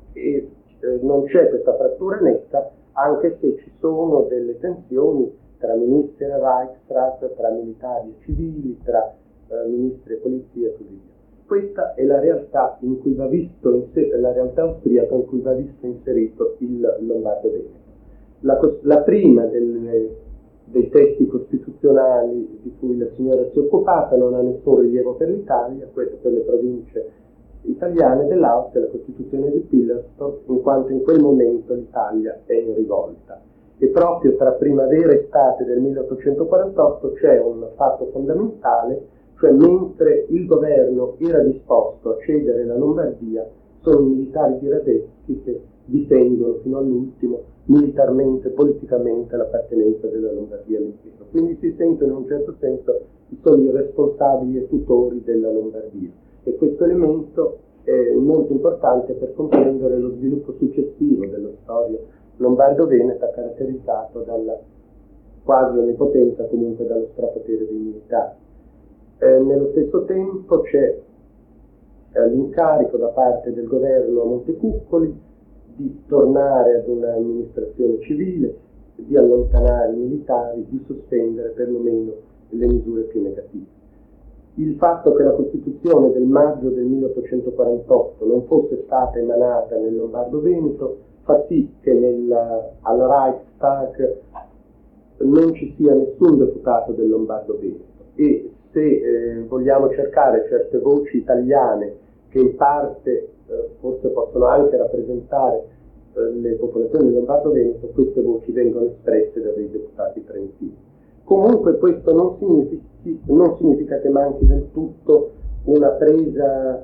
non c'è questa frattura netta, anche se ci sono delle tensioni tra ministri e Reichsrat, tra militari e civili, tra ministri e polizia e così via. Questa è la realtà in cui va visto la realtà austriaca in cui va visto inserito il Lombardo-Veneto. La prima dei testi costituzionali di cui la signora si è occupata non ha nessun rilievo per l'Italia, questo per le province italiane dell'Austria, la Costituzione di Pilarsdorf, in quanto in quel momento l'Italia è in rivolta. E proprio tra primavera e estate del 1848 c'è un fatto fondamentale, cioè mentre il governo era disposto a cedere la Lombardia, sono i militari di Radetzky che difendono fino all'ultimo militarmente, politicamente l'appartenenza della Lombardia all'impero. Quindi si sentono in un certo senso sono i responsabili e tutori della Lombardia. E questo elemento è molto importante per comprendere lo sviluppo successivo della storia lombardo-veneta, caratterizzato dalla quasi onnipotenza, comunque dallo strapotere dei militari. Nello stesso tempo c'è l'incarico da parte del governo a Montecuccoli di tornare ad un'amministrazione civile, di allontanare i militari, di sospendere perlomeno le misure più negative. Il fatto che la Costituzione del maggio del 1848 non fosse stata emanata nel Lombardo-Veneto fa sì che al Reichstag non ci sia nessun deputato del Lombardo-Veneto, e se vogliamo cercare certe voci italiane che in parte forse possono anche rappresentare le popolazioni del Lombardo-Veneto, queste voci vengono espresse da dei deputati trentini. Comunque questo non significa che manchi del tutto una presa,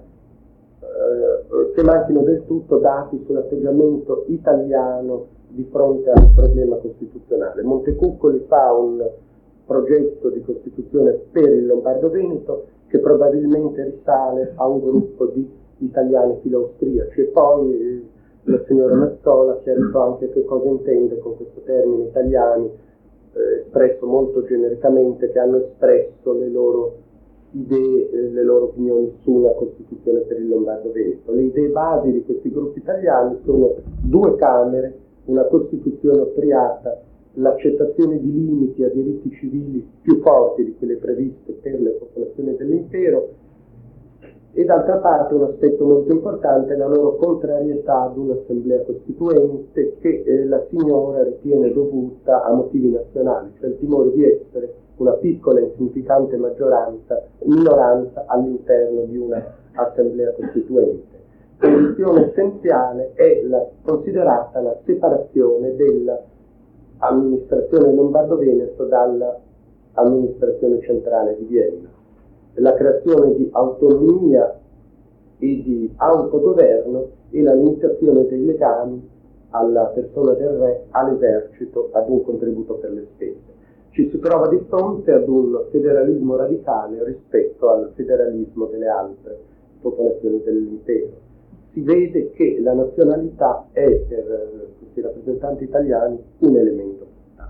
che manchino del tutto dati sull'atteggiamento italiano di fronte al problema costituzionale. Montecuccoli fa un progetto di Costituzione per il Lombardo-Veneto che probabilmente risale a un gruppo di italiani filo-austriaci, e poi la signora Mazzola chiarito anche che cosa intende con questo termine italiani, espresso molto genericamente, che hanno espresso le loro idee, le loro opinioni su una Costituzione per il Lombardo-Veneto. Le idee basi di questi gruppi italiani sono 2 camere, una Costituzione austriaca, l'accettazione di limiti a diritti civili più forti di quelle previste per le popolazioni dell'impero, e d'altra parte un aspetto molto importante è la loro contrarietà ad un'assemblea costituente che la signora ritiene dovuta a motivi nazionali, cioè il timore di essere una piccola e insignificante minoranza all'interno di una assemblea costituente. Condizione essenziale è considerata la separazione dell'amministrazione Lombardo-Veneto dall'amministrazione centrale di Vienna, la creazione di autonomia e di autogoverno e la limitazione dei legami alla persona del re, all'esercito, ad un contributo per le spese. Ci si trova di fronte ad un federalismo radicale rispetto al federalismo delle altre popolazioni dell'impero. Si vede che la nazionalità è per questi rappresentanti italiani un elemento portante.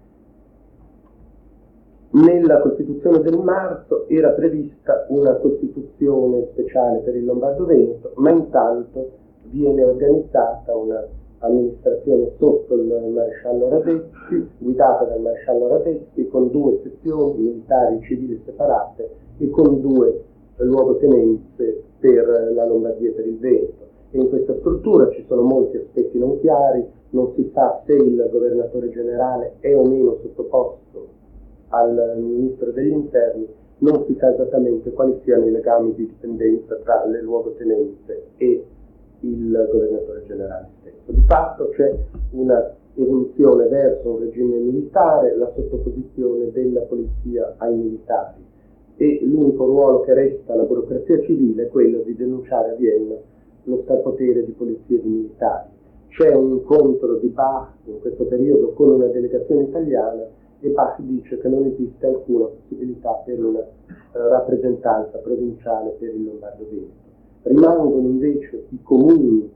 Nella Costituzione del marzo era prevista una Costituzione speciale per il Lombardo-Veneto, ma intanto viene organizzata una amministrazione sotto il maresciallo Radetzky, guidata dal maresciallo Radetzky, con 2 sezioni militari e civili separate e con 2 luogotenenze per la Lombardia e per il Veneto. E in questa struttura ci sono molti aspetti non chiari, non si sa se il governatore generale è o meno sottoposto al ministro degli interni, non si sa esattamente quali siano i legami di dipendenza tra le luogotenenze e il governatore generale stesso. Di fatto c'è una evoluzione verso un regime militare, la sottoposizione della polizia ai militari, e l'unico ruolo che resta alla burocrazia civile è quello di denunciare a Vienna lo strapotere di polizia e di militari. C'è un incontro di Bach in questo periodo con una delegazione italiana e Bach dice che non esiste alcuna possibilità per una rappresentanza provinciale per il Lombardo-Veneto. Rimangono invece i comuni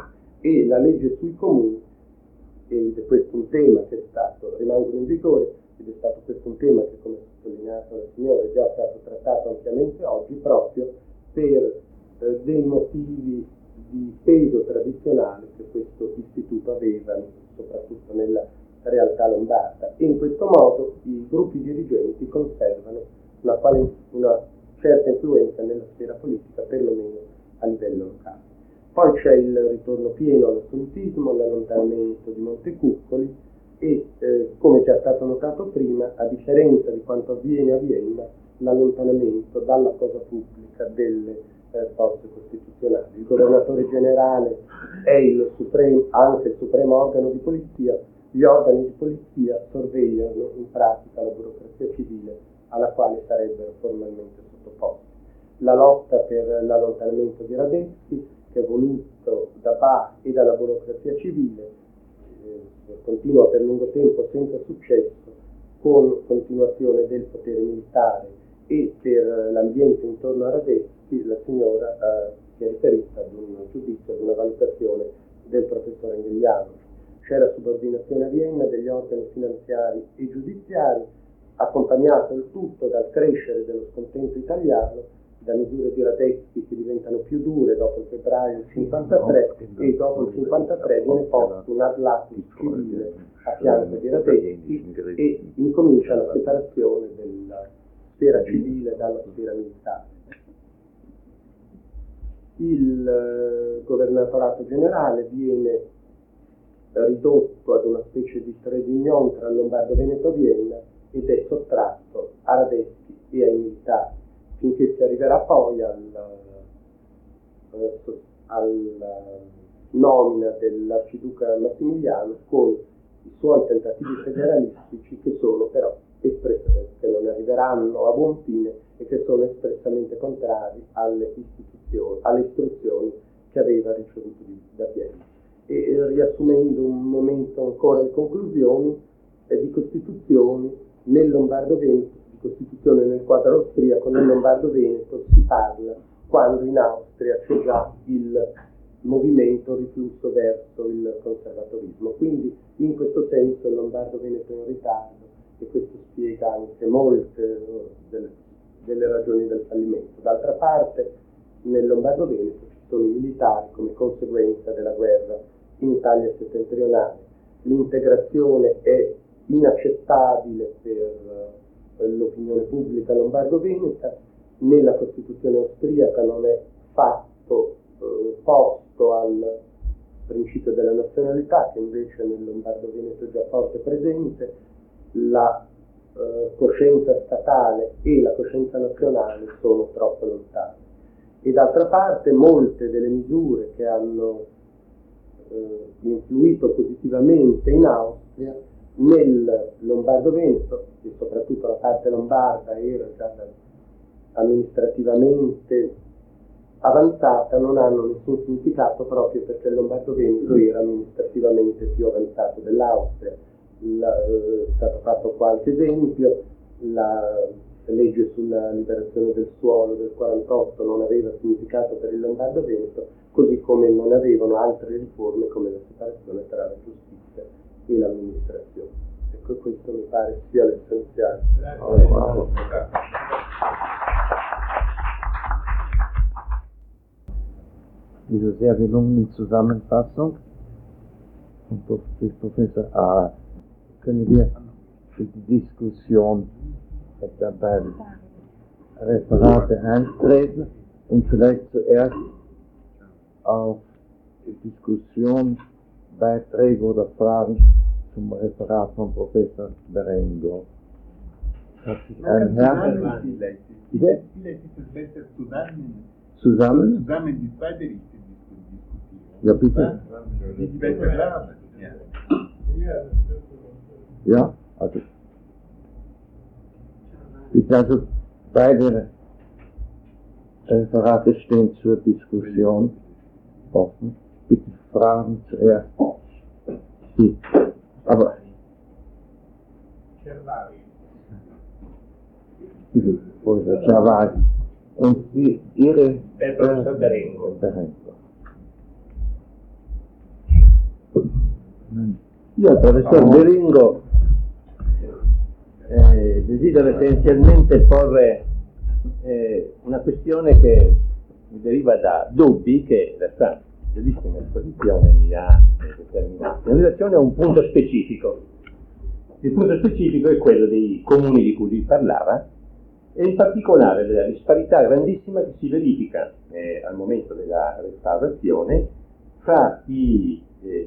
e la legge sui comuni, ed è questo un tema che rimangono in vigore, ed è stato questo un tema che, come sottolineato la signora, è già stato trattato ampiamente oggi, proprio per dei motivi di peso tradizionale che questo istituto aveva, soprattutto nella realtà lombarda, e in questo modo i gruppi dirigenti conservano una certa influenza nella sfera politica, perlomeno a livello locale. Poi c'è il ritorno pieno all'assolutismo, l'allontanamento di Montecuccoli e, come già stato notato prima, a differenza di quanto avviene a Vienna, l'allontanamento dalla cosa pubblica delle forze costituzionali. Il governatore generale è anche il supremo organo di polizia. Gli organi di polizia sorvegliano in pratica la burocrazia civile alla quale sarebbero formalmente sottoposti. La lotta per l'allontanamento di Radetzky, che è voluto da Bach e dalla burocrazia civile, continua per lungo tempo senza successo, con continuazione del potere militare, e per l'ambiente intorno a Radetzky la signora si è riferita ad un giudizio, ad una valutazione del professore Angheliano. C'è la subordinazione a Vienna degli organi finanziari e giudiziari, accompagnato il tutto dal crescere dello scontento italiano, da misure di Radetzky che diventano più dure dopo il febbraio del 53, e dopo il 53 viene posto un arlatus civile a fianco di Radetzky e incomincia la separazione della sfera civile dalla sfera militare. Il governatorato generale viene ridotto ad una specie di trade union tra Lombardo-Veneto e Vienna ed è sottratto a Radetzky e ai militari, finché si arriverà poi alla nomina dell'arciduca Massimiliano con i suoi tentativi federalistici che sono però che non arriveranno a buon fine e che sono espressamente contrari alle istruzioni che aveva ricevuto da Vienna. E riassumendo un momento ancora di conclusioni, di Costituzioni nel Lombardo-Veneto, di Costituzione nel quadro austriaco, nel Lombardo-Veneto si parla quando in Austria c'è già il movimento riflusso verso il conservatorismo. Quindi in questo senso il Lombardo-Veneto è in ritardo, e questo spiega anche molte delle ragioni del fallimento. D'altra parte nel Lombardo-Veneto ci sono i militari come conseguenza della guerra in Italia settentrionale. L'integrazione è inaccettabile per l'opinione pubblica lombardo-veneta. Nella Costituzione austriaca non è posto al principio della nazionalità, che invece nel Lombardo-Veneto è già forte presente. La coscienza statale e la coscienza nazionale sono troppo lontane. E d'altra parte molte delle misure che hanno influito positivamente in Austria, nel Lombardo-Veneto, e soprattutto la parte lombarda era già amministrativamente avanzata, non hanno nessun significato proprio perché il Lombardo-Veneto era amministrativamente più avanzato dell'Austria. È stato fatto qualche esempio: la legge sulla liberazione del suolo del 48 non aveva significato per il Lombardo-Veneto, così come non avevano altre riforme come la separazione tra la giustizia e l'amministrazione. Ecco, questo mi pare sia l'essenziale. Diese sehr gelungene Zusammenfassung des Professor A. Können wir für die Diskussion bei Referate eintreten und vielleicht zuerst auf die Diskussion Beiträge oder Fragen zum Referat von Professor Berengo? Hat sich ein Herr... Bitte? Zusammen? Zusammen die zwei Berichte diskutieren. Ja, bitte. Die besser klar. Ja, also... Bitte, also beide Referate stehen zur Diskussion offen. Bitte Fragen zuerst. Sie. Aber... Professor Cervari. Und Sie, Ihre... Professor Berengo. Io, professor Berengo, desidero essenzialmente porre una questione che mi deriva da dubbi che la sua bellissima esposizione mi ha determinato in relazione a un punto specifico. Il punto specifico è quello dei comuni di cui lui parlava e in particolare della disparità grandissima che si verifica al momento della restaurazione fra i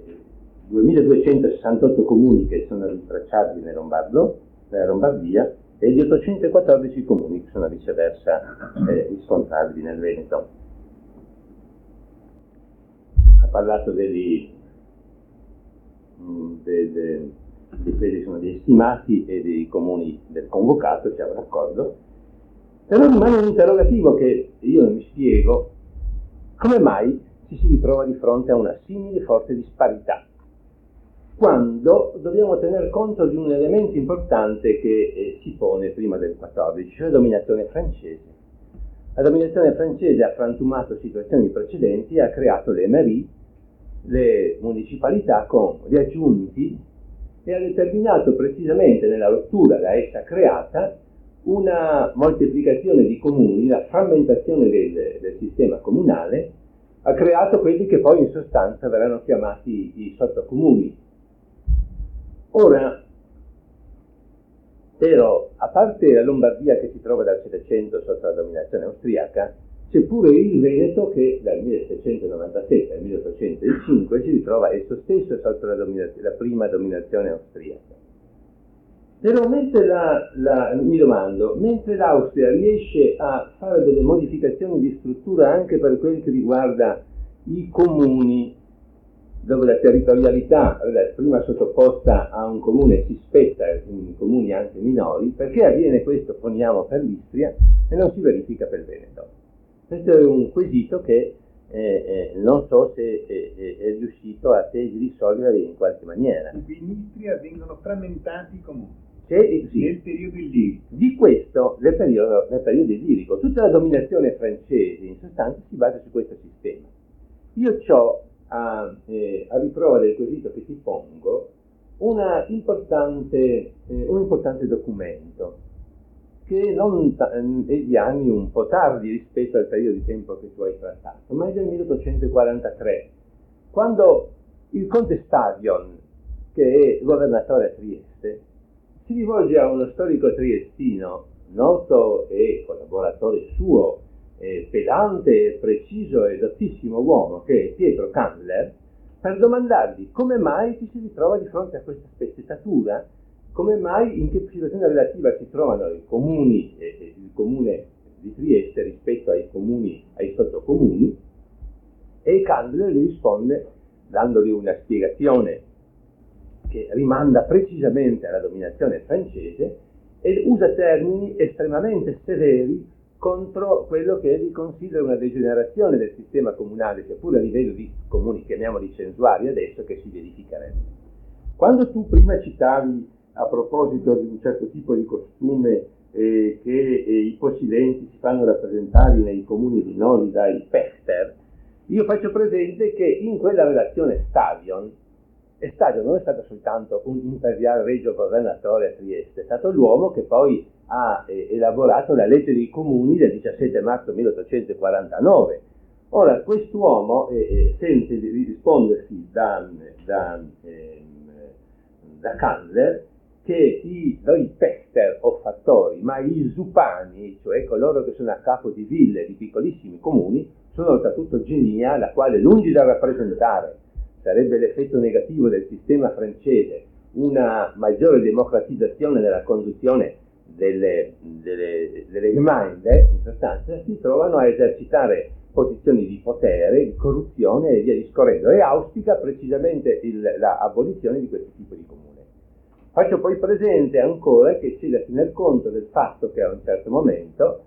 2268 comuni che sono rintracciabili nella Lombardia e gli 814 comuni che sono viceversa riscontrabili nel Veneto. Ha parlato quelli sono degli stimati e dei comuni del convocato, siamo d'accordo, però rimane un interrogativo che io non mi spiego: come mai ci si ritrova di fronte a una simile forte disparità, quando dobbiamo tener conto di un elemento importante che si pone prima del 14, cioè la dominazione francese. La dominazione francese ha frantumato situazioni precedenti e ha creato le mairie, le municipalità con gli aggiunti, e ha determinato precisamente nella rottura da essa creata una moltiplicazione di comuni, la frammentazione del sistema comunale, ha creato quelli che poi in sostanza verranno chiamati i sottocomuni. Ora, però, a parte la Lombardia che si trova dal 700 sotto la dominazione austriaca, c'è pure il Veneto che dal 1797 al 1805 si ritrova esso stesso sotto la prima dominazione austriaca. Però mi domando, mentre l'Austria riesce a fare delle modificazioni di struttura anche per quel che riguarda i comuni, dove la territorialità prima sottoposta a un comune si spetta in comuni anche minori, perché avviene questo, poniamo, per l'Istria e non si verifica per il Veneto? Questo è un quesito che non so se è riuscito a risolvere in qualche maniera. In Istria vengono frammentati i comuni. Sì, nel periodo illirico. Di questo nel periodo illirico. Tutta la dominazione francese in sostanza si basa su questo sistema. Io ho a riprova del quesito che ti pongo un importante documento che è di anni un po' tardi rispetto al periodo di tempo che tu hai trattato, ma è del 1843, quando il conte Stadion, che è governatore a Trieste, si rivolge a uno storico triestino noto e collaboratore suo, pedante, preciso e dottissimo uomo, che è Pietro Candler, per domandargli come mai ci si ritrova di fronte a questa spezzettatura, come mai, in che situazione relativa si trovano i comuni e il comune di Trieste rispetto ai sottocomuni, e Candler gli risponde dandogli una spiegazione che rimanda precisamente alla dominazione francese e usa termini estremamente severi contro quello che egli considera una degenerazione del sistema comunale, seppur a livello di comuni, chiamiamoli censuari adesso, che si verificherebbe. Quando tu prima citavi a proposito di un certo tipo di costume che i possidenti si fanno rappresentare nei comuni minori dai Pächter, io faccio presente che in quella relazione Stadion non è stato soltanto un imperiale regio governatore a Trieste, è stato l'uomo che poi ha elaborato la legge dei comuni del 17 marzo 1849. Ora, quest'uomo sente di rispondersi da Candler che i Pächter o fattori, ma i Zupani, cioè coloro che sono a capo di ville, di piccolissimi comuni, sono oltretutto genia, la quale lungi da rappresentare sarebbe l'effetto negativo del sistema francese, una maggiore democratizzazione nella conduzione delle gemeinde, in sostanza, si trovano a esercitare posizioni di potere, di corruzione e via discorrendo, e auspica precisamente l'abolizione di questo tipo di comune. Faccio poi presente ancora che c'è da tener conto del fatto che a un certo momento,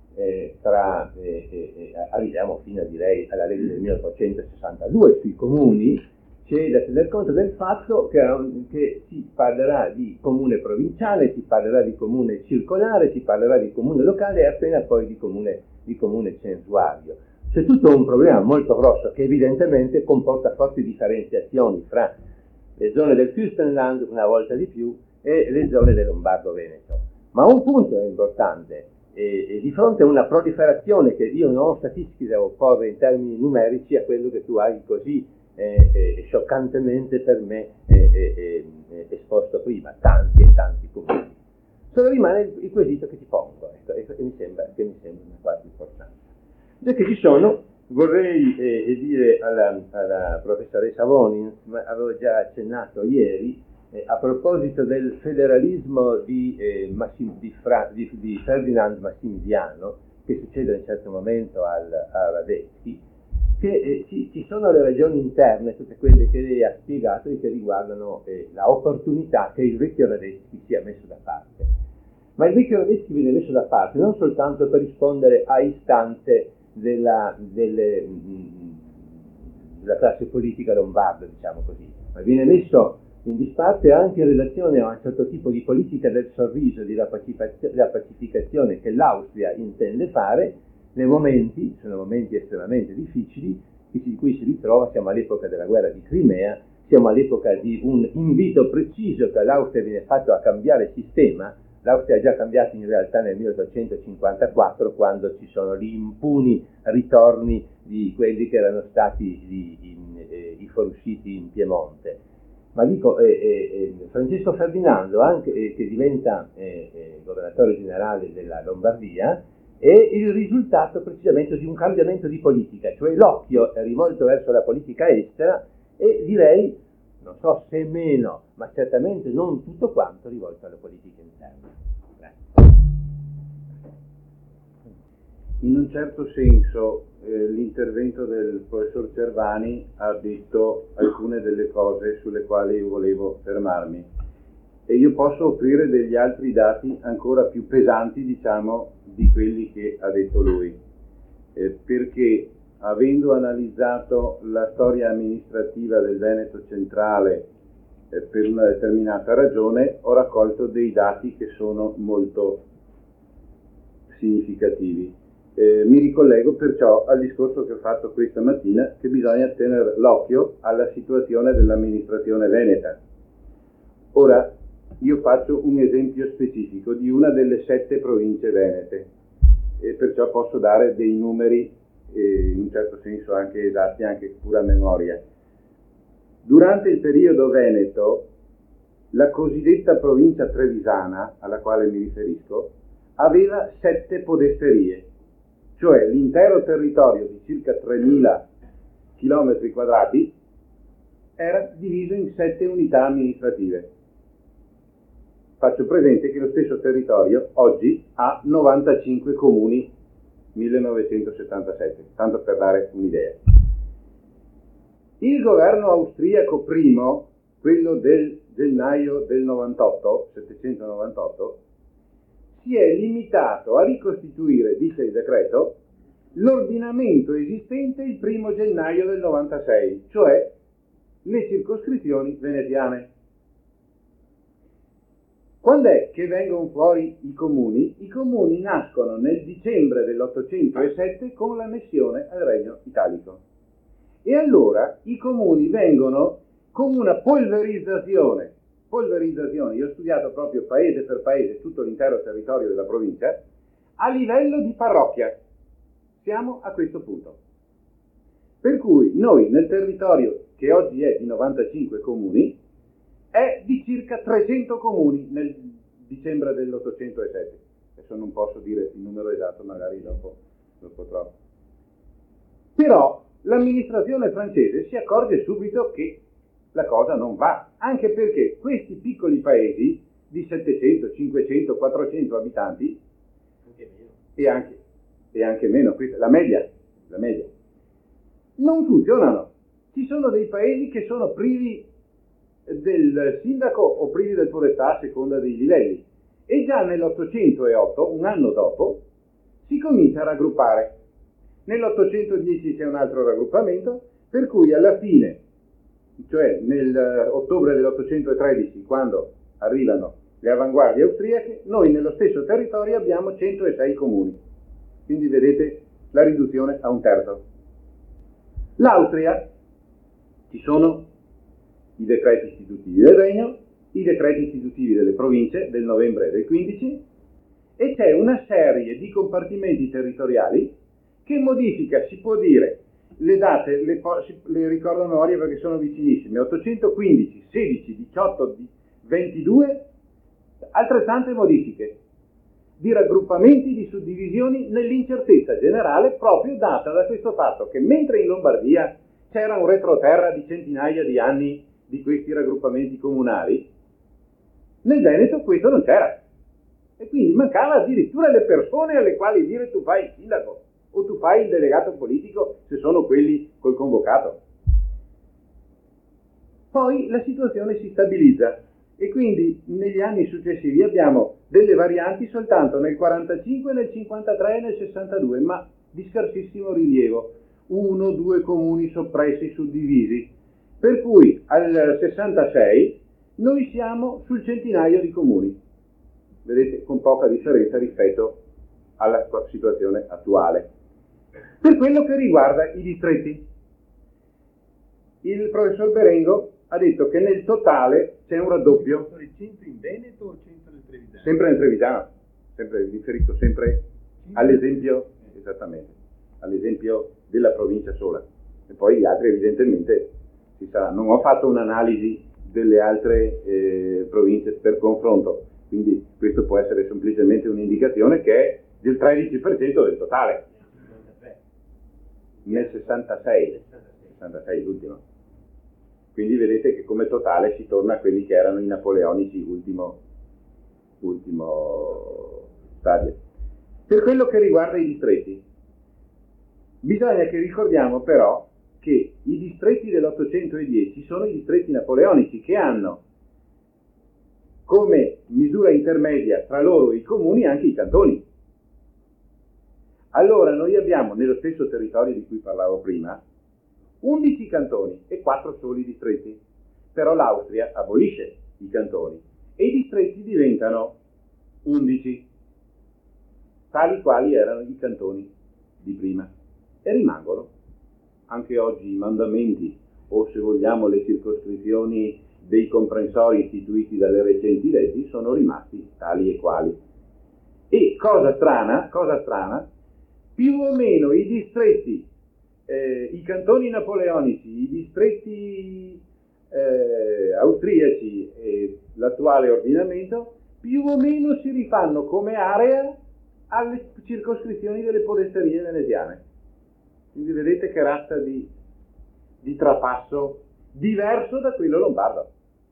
arriviamo fino a, direi, alla legge del 1862 sui comuni, c'è da tener conto del fatto che si parlerà di comune provinciale, si parlerà di comune circolare, si parlerà di comune locale e appena poi di comune censuario. C'è tutto un problema molto grosso che evidentemente comporta forti differenziazioni fra le zone del Fürstenland, una volta di più, e le zone del Lombardo-Veneto. Ma un punto è importante, di fronte a una proliferazione che io non ho statistiche devo porre in termini numerici a quello che tu hai così scioccantemente per me esposto prima, tanti e tanti comuni. Solo rimane il quesito che ti pongo, e mi sembra una quasi importanza. Già che ci sono, vorrei dire alla professoressa Vonins, ma avevo già accennato ieri, a proposito del federalismo di Ferdinand Massimiliano, che succede a un certo momento a Radetzky, che ci sono le ragioni interne, tutte quelle che lei ha spiegato e che riguardano la opportunità che il vecchio Radetzky sia messo da parte. Ma il vecchio Radetzky viene messo da parte non soltanto per rispondere a istanze della classe politica lombarda, diciamo così, ma viene messo in disparte anche in relazione a un certo tipo di politica del sorriso, della pacificazione che l'Austria intende fare nei momenti, sono momenti estremamente difficili, in cui si ritrova, siamo all'epoca della guerra di Crimea, siamo all'epoca di un invito preciso che all'Austria viene fatto a cambiare sistema. L'Austria ha già cambiato in realtà nel 1854, quando ci sono gli impuni ritorni di quelli che erano stati i fuoriusciti in Piemonte. Ma dico, Francesco Ferdinando, anche, che diventa governatore generale della Lombardia, è il risultato precisamente di un cambiamento di politica, cioè l'occhio è rivolto verso la politica estera e direi, non so se meno, ma certamente non tutto quanto rivolto alla politica interna. In un certo senso l'intervento del professor Cervani ha detto alcune delle cose sulle quali io volevo fermarmi e io posso offrire degli altri dati ancora più pesanti, diciamo, di quelli che ha detto lui, perché avendo analizzato la storia amministrativa del Veneto centrale per una determinata ragione, ho raccolto dei dati che sono molto significativi. Mi ricollego perciò al discorso che ho fatto questa mattina, che bisogna tenere l'occhio alla situazione dell'amministrazione veneta. Ora, io faccio un esempio specifico di una delle 7 province venete, e perciò posso dare dei numeri in un certo senso anche esatti, anche pura memoria. Durante il periodo veneto, la cosiddetta provincia trevisana, alla quale mi riferisco, aveva 7 podesterie, cioè l'intero territorio di circa 3.000 km quadrati era diviso in 7 unità amministrative. Faccio presente che lo stesso territorio oggi ha 95 comuni, 1977, tanto per dare un'idea. Il governo austriaco primo, quello del gennaio del 98, 798, si è limitato a ricostituire, dice il decreto, l'ordinamento esistente il 1 gennaio del 96, cioè le circoscrizioni venetiane. Quando è che vengono fuori i comuni? I comuni nascono nel dicembre dell'807 con l'annessione al Regno Italico. E allora i comuni vengono con una polverizzazione, io ho studiato proprio paese per paese tutto l'intero territorio della provincia, a livello di parrocchia. Siamo a questo punto. Per cui noi nel territorio che oggi è di 95 comuni, è di circa 300 comuni nel dicembre dell'807. Adesso non posso dire il numero esatto, magari dopo lo potrò. Però l'amministrazione francese si accorge subito che la cosa non va, anche perché questi piccoli paesi di 700, 500, 400 abitanti e anche meno, la media, non funzionano. Ci sono dei paesi che sono privi del sindaco o privi del podestà a seconda dei livelli, e già nell'808, un anno dopo, si comincia a raggruppare. Nell'810 c'è un altro raggruppamento, per cui alla fine, cioè nell'ottobre dell'813, quando arrivano le avanguardie austriache, noi nello stesso territorio abbiamo 106 comuni. Quindi vedete la riduzione a un terzo. L'Austria, ci sono i decreti istitutivi del Regno, i decreti istitutivi delle province del novembre del 15, e c'è una serie di compartimenti territoriali che modifica, si può dire, le date, le ricordo a memoria perché sono vicinissime, 815, 16, 18, 22, altrettante modifiche di raggruppamenti, di suddivisioni, nell'incertezza generale proprio data da questo fatto che mentre in Lombardia c'era un retroterra di centinaia di anni di questi raggruppamenti comunali, nel Veneto questo non c'era, e quindi mancava addirittura le persone alle quali dire tu fai il sindaco o tu fai il delegato politico se sono quelli col convocato. Poi la situazione si stabilizza e quindi negli anni successivi abbiamo delle varianti soltanto nel 45, nel 53 e nel 62, ma di scarsissimo rilievo, 1-2 comuni soppressi, suddivisi, per cui al 66 noi siamo sul centinaio di comuni, vedete, con poca differenza rispetto alla situazione attuale. Per quello che riguarda i distretti, il professor Berengo ha detto che nel totale c'è un raddoppio. Centro in Veneto o centro nel Trevisano? Sempre nel Trevisano, riferito sempre all'esempio, esattamente, all'esempio della provincia sola. E poi gli altri evidentemente ci sarà. Non ho fatto un'analisi delle altre province per confronto, quindi questo può essere semplicemente un'indicazione che è del 13% del totale. Nel 66 l'ultimo. Quindi vedete che come totale si torna a quelli che erano i napoleonici ultimo stadio. Per quello che riguarda i distretti, bisogna che ricordiamo però che i distretti dell'810 sono i distretti napoleonici che hanno come misura intermedia tra loro e i comuni anche i cantoni. Allora noi abbiamo nello stesso territorio di cui parlavo prima 11 cantoni e 4 soli distretti, però l'Austria abolisce i cantoni e i distretti diventano 11, tali quali erano i cantoni di prima, e rimangono anche oggi i mandamenti, o se vogliamo le circoscrizioni dei comprensori istituiti dalle recenti leggi, sono rimasti tali e quali. E cosa strana, più o meno i distretti, i cantoni napoleonici, i distretti austriaci e l'attuale ordinamento, più o meno si rifanno come area alle circoscrizioni delle podesterie veneziane. Quindi vedete che razza di trapasso diverso da quello lombardo.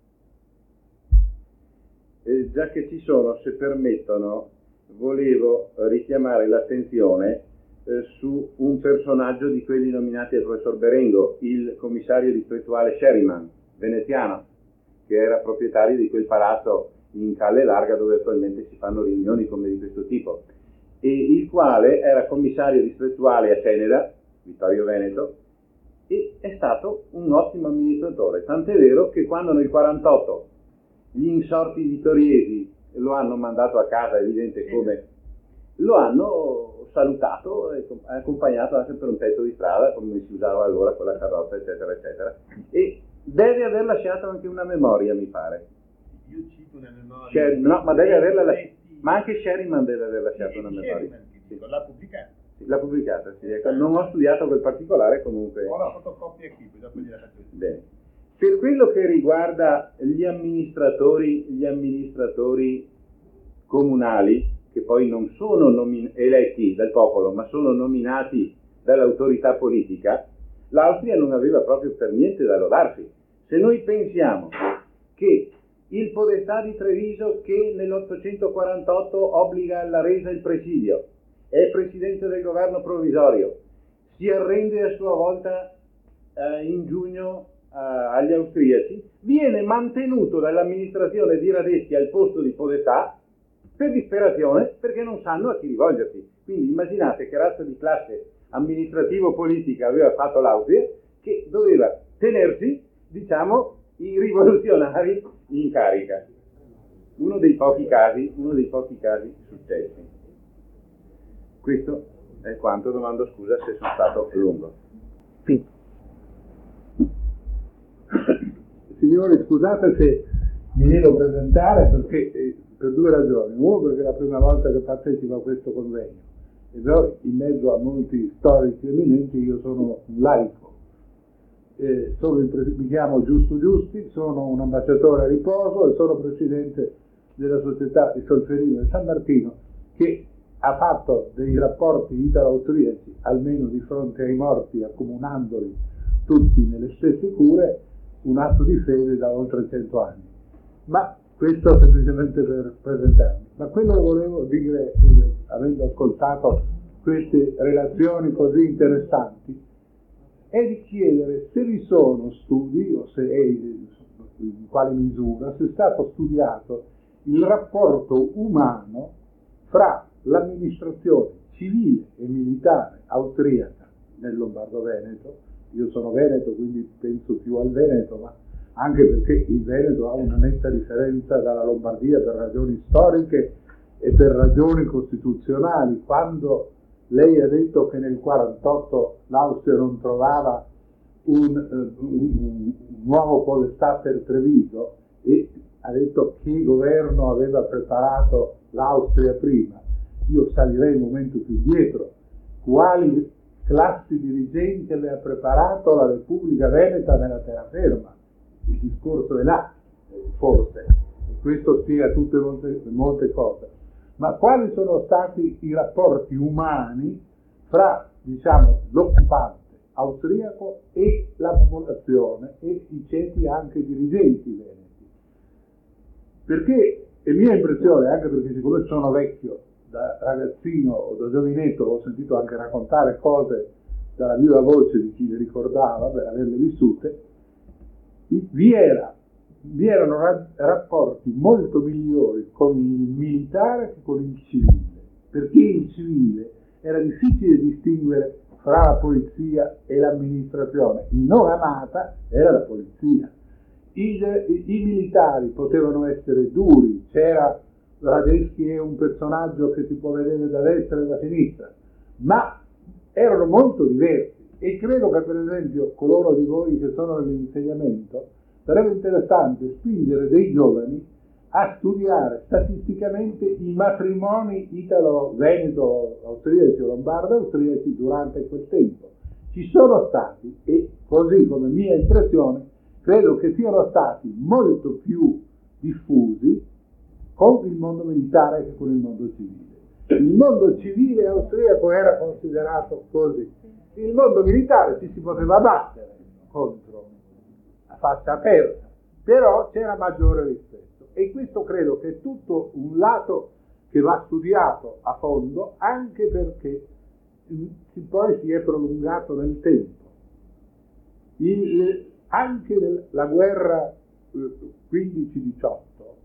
Già che ci sono, se permettono, volevo richiamare l'attenzione su un personaggio di quelli nominati dal professor Berengo, il commissario distrettuale Sherryman, veneziano, che era proprietario di quel palazzo in Calle Larga dove attualmente si fanno riunioni come di questo tipo, e il quale era commissario distrettuale a Ceneda, Vittorio Veneto, e è stato un ottimo amministratore, tant'è vero che quando nel 48 gli insorti vittoriesi lo hanno mandato a casa, evidente come, lo hanno salutato e accompagnato anche per un pezzo di strada, come si usava allora con la carrozza, eccetera, eccetera, e deve aver lasciato anche una memoria, mi pare. Io cito una memoria. No, ma deve averla ma anche Sherryman deve aver lasciato una memoria. Sherryman, l'ha pubblicata. L'ha pubblicata, sì. Ecco, non ho studiato quel particolare, comunque. Ho la fotocopia qui, dopo gliela faccio vedere. Bene. Per quello che riguarda gli amministratori comunali, che poi non sono eletti dal popolo, ma sono nominati dall'autorità politica, l'Austria non aveva proprio per niente da lodarsi. Se noi pensiamo che il podestà di Treviso, che nell'848 obbliga alla resa il presidio, è presidente del governo provvisorio, si arrende a sua volta in giugno agli austriaci, viene mantenuto dall'amministrazione di Radetzky al posto di podestà per disperazione, perché non sanno a chi rivolgersi. Quindi immaginate che razza di classe amministrativo-politica aveva fatto l'Austria, che doveva tenersi, diciamo, i rivoluzionari in carica. Uno dei pochi casi successi. Questo è quanto. Domando scusa se sono stato lungo. Sì. Signori, scusate se mi devo presentare perché per due ragioni. Uno, perché è la prima volta che partecipo a questo convegno, e poi in mezzo a molti storici eminenti io sono un laico. Mi chiamo Giusto Giusti, sono un ambasciatore a riposo e sono presidente della società di Solferino e San Martino, che ha fatto dei rapporti italo-austriaci, almeno di fronte ai morti, accomunandoli tutti nelle stesse cure, un atto di fede da oltre 100 anni. Ma questo semplicemente per presentarmi. Ma quello che volevo dire, avendo ascoltato queste relazioni così interessanti, è di chiedere se vi sono studi, o se in quale misura, se è stato studiato il rapporto umano fra l'amministrazione civile e militare austriaca nel Lombardo-Veneto. Io sono veneto, quindi penso più al Veneto, ma anche perché il Veneto ha una netta differenza dalla Lombardia per ragioni storiche e per ragioni costituzionali. Quando lei ha detto che nel 1948 l'Austria non trovava un nuovo podestà per Treviso, e ha detto che governo aveva preparato l'Austria prima, io salirei un momento più dietro. Quali classi dirigenti aveva preparato la Repubblica Veneta nella terraferma? Il discorso è là, forse, e questo spiega tutte molte cose. Ma quali sono stati i rapporti umani fra, diciamo, l'occupante austriaco e la popolazione e i ceti anche dirigenti veneti? Perché è mia impressione, anche perché siccome sono vecchio, da ragazzino o da giovinetto ho sentito anche raccontare cose dalla viva voce di chi le ricordava per averle vissute, vi erano rapporti molto migliori con il militare che con il civile, perché il civile era difficile distinguere fra la polizia e l'amministrazione. Il non amata era la polizia. I militari potevano essere duri, c'era Radetzky, è un personaggio che si può vedere da destra e da sinistra, ma erano molto diversi, e credo che per esempio coloro di voi che sono nell'insegnamento sarebbe interessante spingere dei giovani a studiare statisticamente i matrimoni italo-veneto austriaci o lombardo austriaci durante quel tempo. Ci sono stati, e così come mia impressione, credo che siano stati molto più diffusi con il mondo militare che con il mondo civile. Il mondo civile austriaco era considerato così. Il mondo militare si poteva battere contro a faccia aperta, però c'era maggiore rispetto, e questo credo che è tutto un che va studiato a fondo, anche perché poi si è prolungato nel tempo. Anche la guerra 15-18,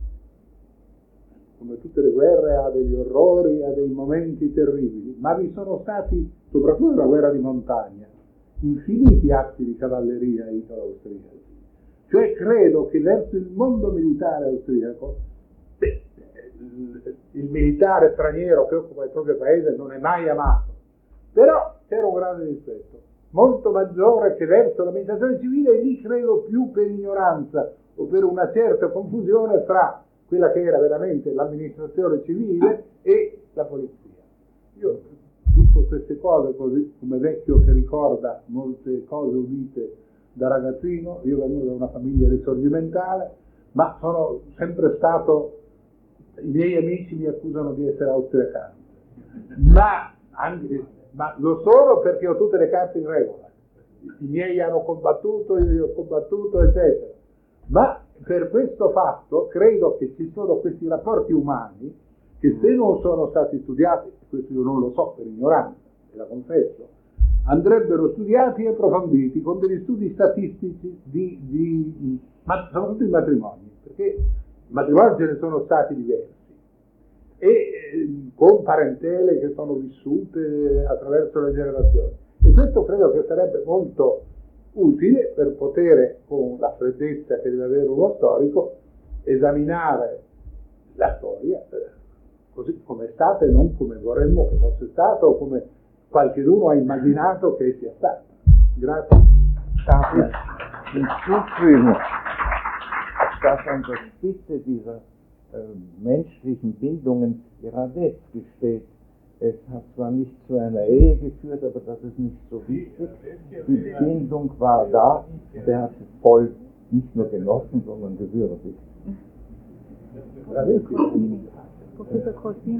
come tutte le guerre, ha degli orrori, ha dei momenti terribili, ma vi sono stati, soprattutto la guerra di montagna, infiniti atti di cavalleria italo-austriaci. Cioè credo che verso il mondo militare austriaco, il militare straniero che occupa il proprio paese non è mai amato, però c'era un grande rispetto, molto maggiore che verso l'amministrazione civile, e lì credo più per ignoranza o per una certa confusione fra quella che era veramente l'amministrazione civile e la polizia. Io dico queste cose così come vecchio che ricorda molte cose udite da ragazzino. Io vengo da una famiglia risorgimentale, ma sono sempre stato, i miei amici mi accusano di essere austriacano, ma lo sono perché ho tutte le carte in regola. i miei hanno combattuto, io ho combattuto, eccetera. Ma per questo fatto credo che ci sono questi rapporti umani che, se non sono stati studiati, questo io non lo so per ignoranza, ve la confesso, andrebbero studiati e approfonditi con degli studi statistici ma soprattutto i matrimoni, perché i matrimoni ce ne sono stati diversi e con parentele che sono vissute attraverso le generazioni, e questo credo che sarebbe molto utile per poter, con la freddezza che deve avere uno storico, esaminare la storia così come è stata e non come vorremmo che fosse stata o come qualcuno ha immaginato che sia stata. Grazie. Darf ich hinzufügen, dass an der Spitze dieser menschlichen Bindungen Radetzky steht. Es hat zwar nicht zu einer Ehe geführt, aber das ist nicht so wichtig. Die Bindung war da und er hat es voll nicht nur genossen, sondern gewürdigt. Professor Corsini.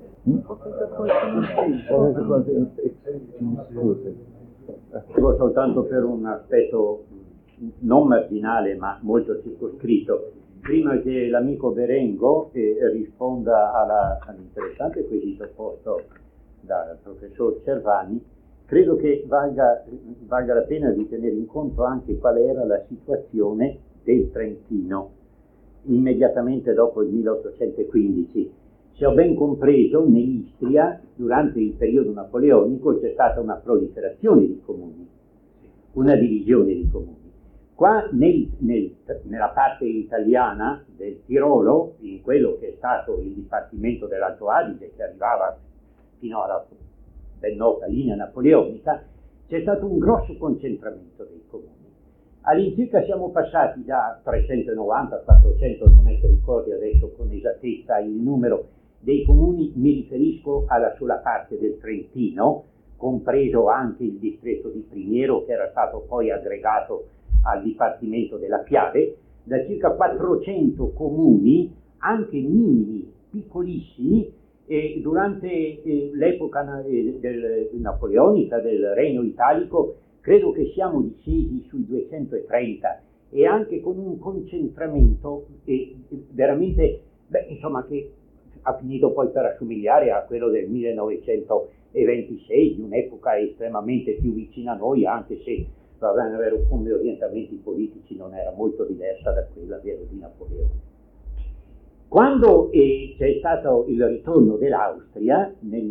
Dico soltanto per un aspetto non marginale ma molto circoscritto. Prima che l'amico Berengo risponda all'interessante quesito posto dal professor Cervani, credo che valga la pena di tenere in conto anche qual era la situazione del Trentino immediatamente dopo il 1815. Se ho ben compreso, nell'Istria, durante il periodo napoleonico, c'è stata una proliferazione di comuni, una divisione di comuni. Qua nella parte italiana del Tirolo, in quello che è stato il Dipartimento dell'Alto Adige, che arrivava fino alla ben nota linea napoleonica, c'è stato un grosso concentramento dei comuni. All'incirca siamo passati da 390 a 400, non è che ricordi adesso con esattezza il numero dei comuni, mi riferisco alla sola parte del Trentino, compreso anche il distretto di Primiero, che era stato poi aggregato al Dipartimento della Piave, da circa 400 comuni, anche minimi, piccolissimi, e durante l'epoca napoleonica del Regno Italico credo che siamo discesi sui 230, e anche con un concentramento veramente, insomma, che ha finito poi per assomigliare a quello del 1926, di un'epoca estremamente più vicina a noi, anche se come orientamenti politici non era molto diversa da quella di Napoleone. Quando c'è stato il ritorno dell'Austria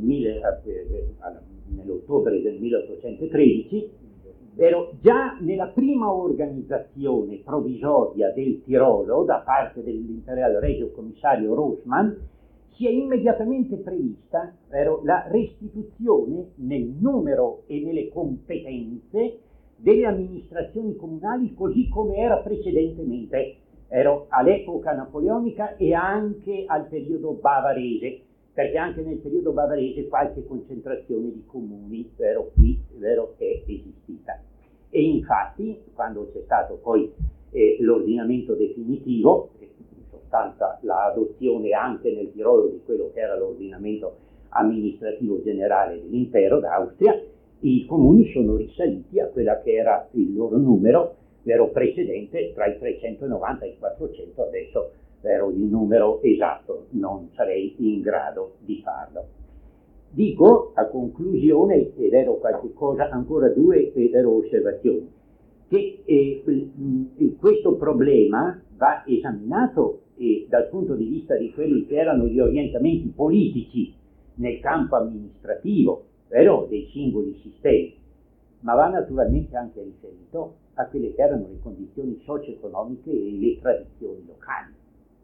nell'ottobre del 1813, già nella prima organizzazione provvisoria del Tirolo da parte dell'imperiale regio commissario Rossmann si è immediatamente prevista la restituzione nel numero e nelle competenze delle amministrazioni comunali così come era precedentemente, all'epoca napoleonica e anche al periodo bavarese, perché anche nel periodo bavarese qualche concentrazione di comuni è esistita. E infatti, quando c'è stato poi l'ordinamento definitivo, in sostanza l'adozione anche nel Tirolo di quello che era l'ordinamento amministrativo generale dell'impero d'Austria, i comuni sono risaliti a quella che era il loro numero precedente, tra i 390 e i 400, adesso il numero esatto non sarei in grado di farlo. Dico a conclusione, qualche cosa, ancora due osservazioni, che questo problema va esaminato dal punto di vista di quelli che erano gli orientamenti politici nel campo amministrativo, dei singoli sistemi, ma va naturalmente anche riferito a quelle che erano le condizioni socio-economiche e le tradizioni locali.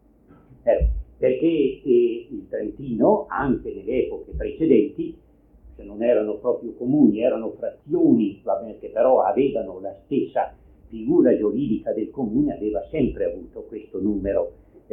Perché il Trentino, anche nelle epoche precedenti, se non erano proprio comuni, erano frazioni, che però avevano la stessa figura giuridica del comune, aveva sempre avuto questo numero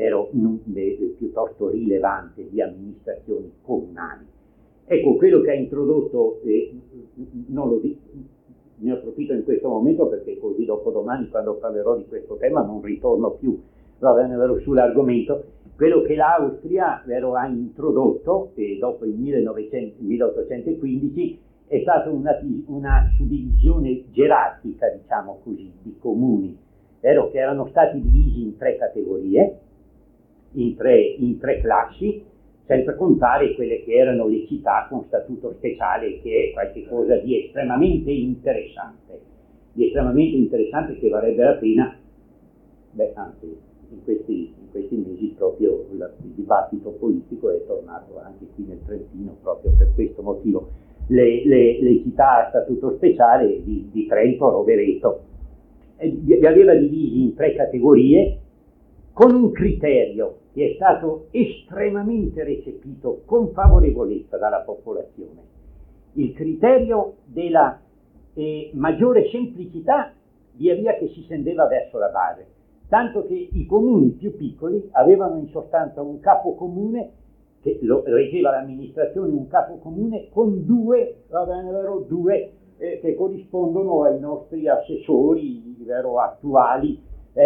piuttosto rilevante di amministrazioni comunali. Ecco, quello che ha introdotto, non lo dico, ne approfitto in questo momento perché così dopodomani, quando parlerò di questo tema, non ritorno più sull'argomento. Quello che l'Austria ha introdotto dopo il 1815 è stata una suddivisione gerarchica, diciamo così, di comuni, vero, che erano stati divisi in 3 categorie, in tre classi, senza contare quelle che erano le città con statuto speciale, che è qualcosa di estremamente interessante che varrebbe la pena, anzi, in questi mesi proprio il dibattito politico è tornato anche qui nel Trentino proprio per questo motivo. Le città a statuto speciale di Trento, Rovereto, li aveva divisi in 3 categorie con un criterio che è stato estremamente recepito con favorevolezza dalla popolazione, il criterio della maggiore semplicità via via che si scendeva verso la base, tanto che i comuni più piccoli avevano in sostanza un capo comune che lo reggeva l'amministrazione, un capo comune con due che corrispondono ai nostri assessori attuali,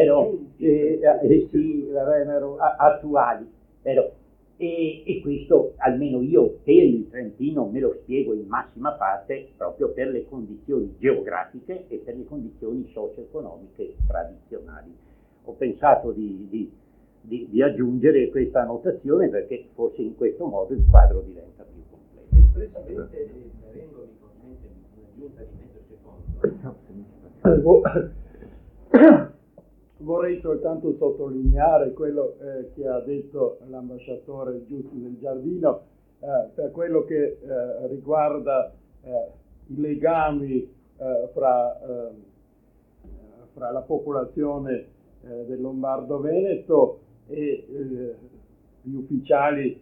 attuali. E questo almeno io per il Trentino me lo spiego in massima parte proprio per le condizioni geografiche e per le condizioni socio-economiche tradizionali. Ho pensato di aggiungere questa annotazione perché forse in questo modo il quadro diventa più completo. Il Presidente Berengo mi consente un'aggiunta di mezzo secondo. Vorrei soltanto sottolineare quello che ha detto l'ambasciatore Giusti del Giardino per quello che riguarda i legami fra la popolazione del Lombardo-Veneto e gli ufficiali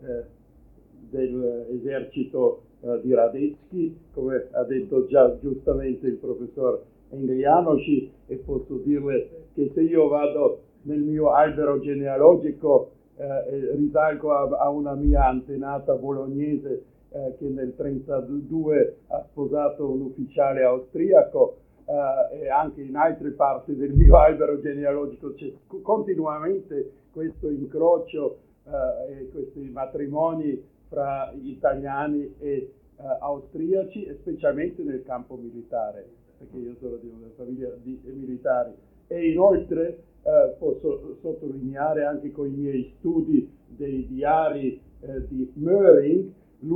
dell'esercito di Radetzky, come ha detto già giustamente il professor Englianoci, e posso dirle che se io vado nel mio albero genealogico risalgo a una mia antenata bolognese che nel 1932 ha sposato un ufficiale austriaco, e anche in altre parti del mio albero genealogico c'è continuamente questo incrocio e questi matrimoni fra italiani e austriaci, e specialmente nel campo militare, perché io sono di una famiglia di militari. E inoltre posso sottolineare anche con i miei studi dei diari di Möhring,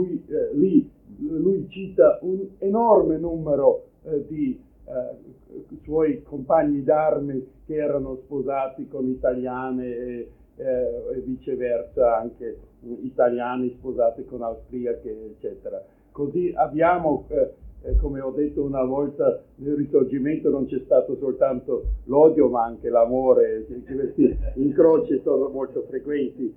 lui cita un enorme numero di suoi compagni d'armi che erano sposati con italiane e viceversa, anche italiani sposati con austriache, eccetera. Così abbiamo, come ho detto una volta, nel Risorgimento non c'è stato soltanto l'odio ma anche l'amore, questi incroci sono molto frequenti.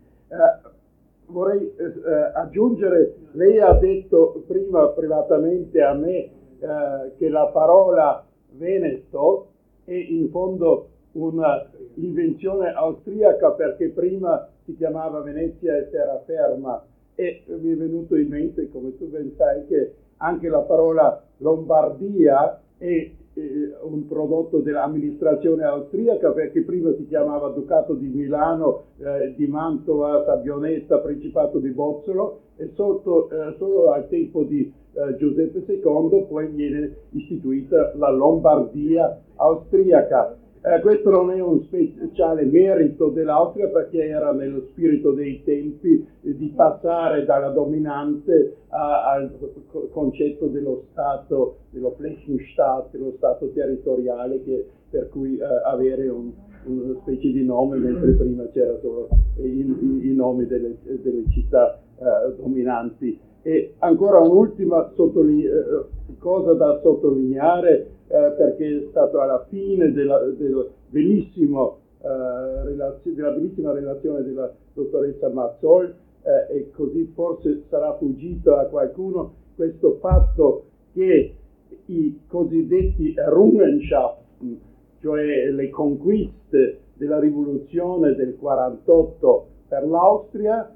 Vorrei aggiungere, lei ha detto prima privatamente a me che la parola Veneto è in fondo una invenzione austriaca, perché prima si chiamava Venezia e terraferma, e mi è venuto in mente, come tu ben sai, che anche la parola Lombardia è un prodotto dell'amministrazione austriaca, perché prima si chiamava Ducato di Milano, di Mantova, Sabbionetta, Principato di Bozzolo, e solo al tempo di Giuseppe II poi viene istituita la Lombardia austriaca. Questo non è un speciale merito dell'Austria, perché era nello spirito dei tempi di passare dalla dominante al concetto dello Stato, dello Flächenstaat, dello Stato territoriale, per cui avere una specie di nome, mentre prima c'era solo i nomi delle città dominanti. E ancora un'ultima cosa da sottolineare, perché è stato alla fine della bellissima relazione della dottoressa Mazzol, e così forse sarà fuggito a qualcuno questo fatto che i cosiddetti Errungenschaften, cioè le conquiste della rivoluzione del 48 per l'Austria,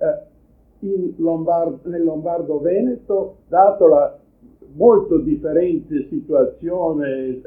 nel Lombardo-Veneto, dato la molto differente situazione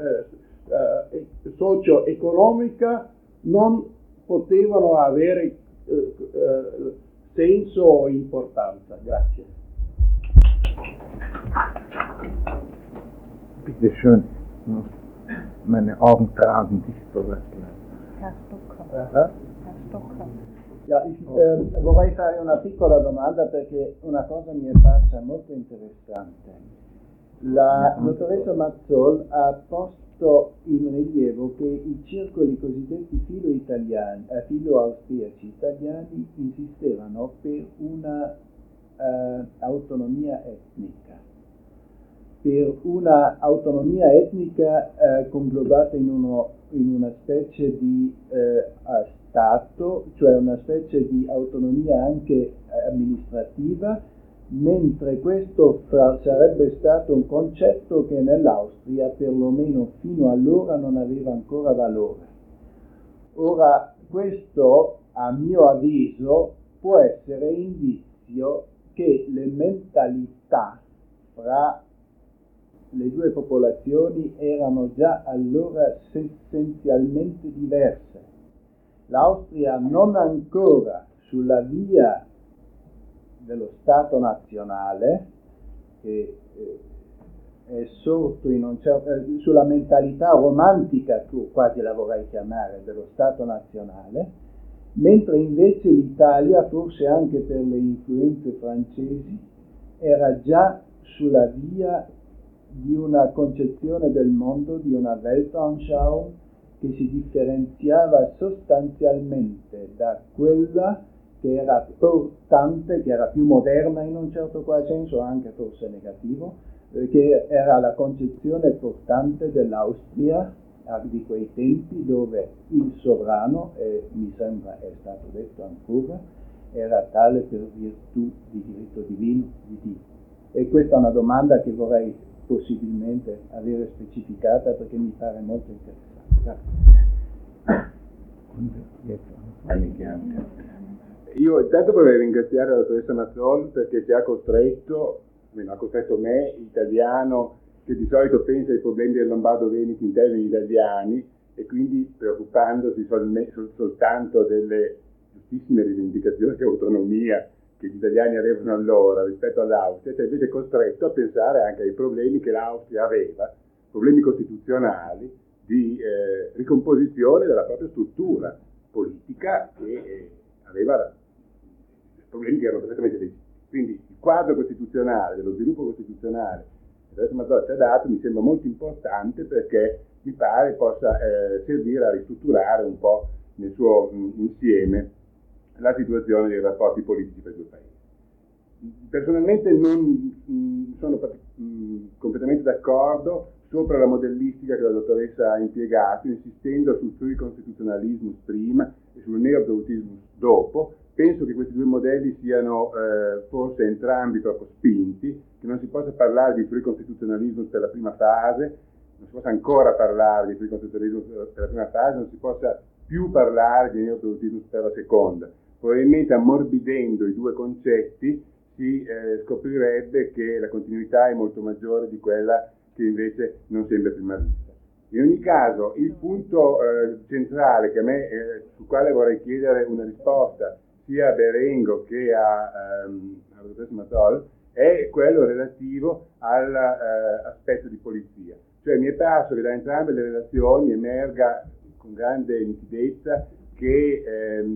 socio-economica, non potevano avere senso o importanza. Grazie. Bitte schön. Meine Augen tragen dich vorwärts. Herr Stucker. Herr Stucker. Ja, vorrei fare una piccola domanda perché una cosa mi è parsa molto interessante. La dottoressa Mazzol ha posto in rilievo che i circoli cosiddetti filo-austriaci italiani insistevano per una autonomia etnica. Per una autonomia etnica conglobata in una specie di Stato, cioè una specie di autonomia anche amministrativa, mentre questo sarebbe stato un concetto che nell'Austria, perlomeno fino allora, non aveva ancora valore. Ora, questo, a mio avviso, può essere indizio che le mentalità fra le due popolazioni erano già allora essenzialmente diverse. L'Austria non ancora sulla via dello Stato nazionale, che è sorto sulla mentalità romantica, quasi la vorrei chiamare, dello Stato nazionale, mentre invece l'Italia, forse anche per le influenze francesi, era già sulla via di una concezione del mondo, di una Weltanschauung che si differenziava sostanzialmente da quella che era portante, che era più moderna in un certo qual senso, anche forse negativo, che era la concezione portante dell'Austria di quei tempi, dove il sovrano, e mi sembra è stato detto ancora, era tale per virtù di diritto divino di Dio. E questa è una domanda che vorrei possibilmente avere specificata perché mi pare molto interessante. Io intanto vorrei ringraziare la dottoressa Mazzol perché ci ha costretto me, italiano, che di solito pensa ai problemi del Lombardo-Veneto in termini italiani e quindi preoccupandosi soltanto delle giustissime rivendicazioni di autonomia che gli italiani avevano allora rispetto all'Austria, ci ha invece costretto a pensare anche ai problemi che l'Austria aveva, problemi costituzionali di ricomposizione della propria struttura politica che aveva problemi che erano perfettamente legitimi. Quindi il quadro costituzionale, dello sviluppo costituzionale che la Mazzol ci ha dato mi sembra molto importante perché mi pare possa servire a ristrutturare un po' nel suo insieme la situazione dei rapporti politici per i due paesi. Personalmente non sono completamente d'accordo sopra la modellistica che la dottoressa ha impiegato, insistendo sul pluricostituzionalismo prima e sul neopluralismo dopo. Penso che questi due modelli siano forse entrambi troppo spinti, che non si possa parlare di pluricostituzionalismo per la prima fase, non si possa ancora parlare di pluricostituzionalismo per la prima fase, non si possa più parlare di neopluralismo per la seconda. Probabilmente ammorbidendo i due concetti si scoprirebbe che la continuità è molto maggiore di quella che invece non sembra prima vista. In ogni caso, il punto centrale che a me, sul quale vorrei chiedere una risposta sia a Berengo che alla dottoressa Mazzol è quello relativo all'aspetto di polizia. Cioè mi è parso che da entrambe le relazioni emerga con grande nitidezza che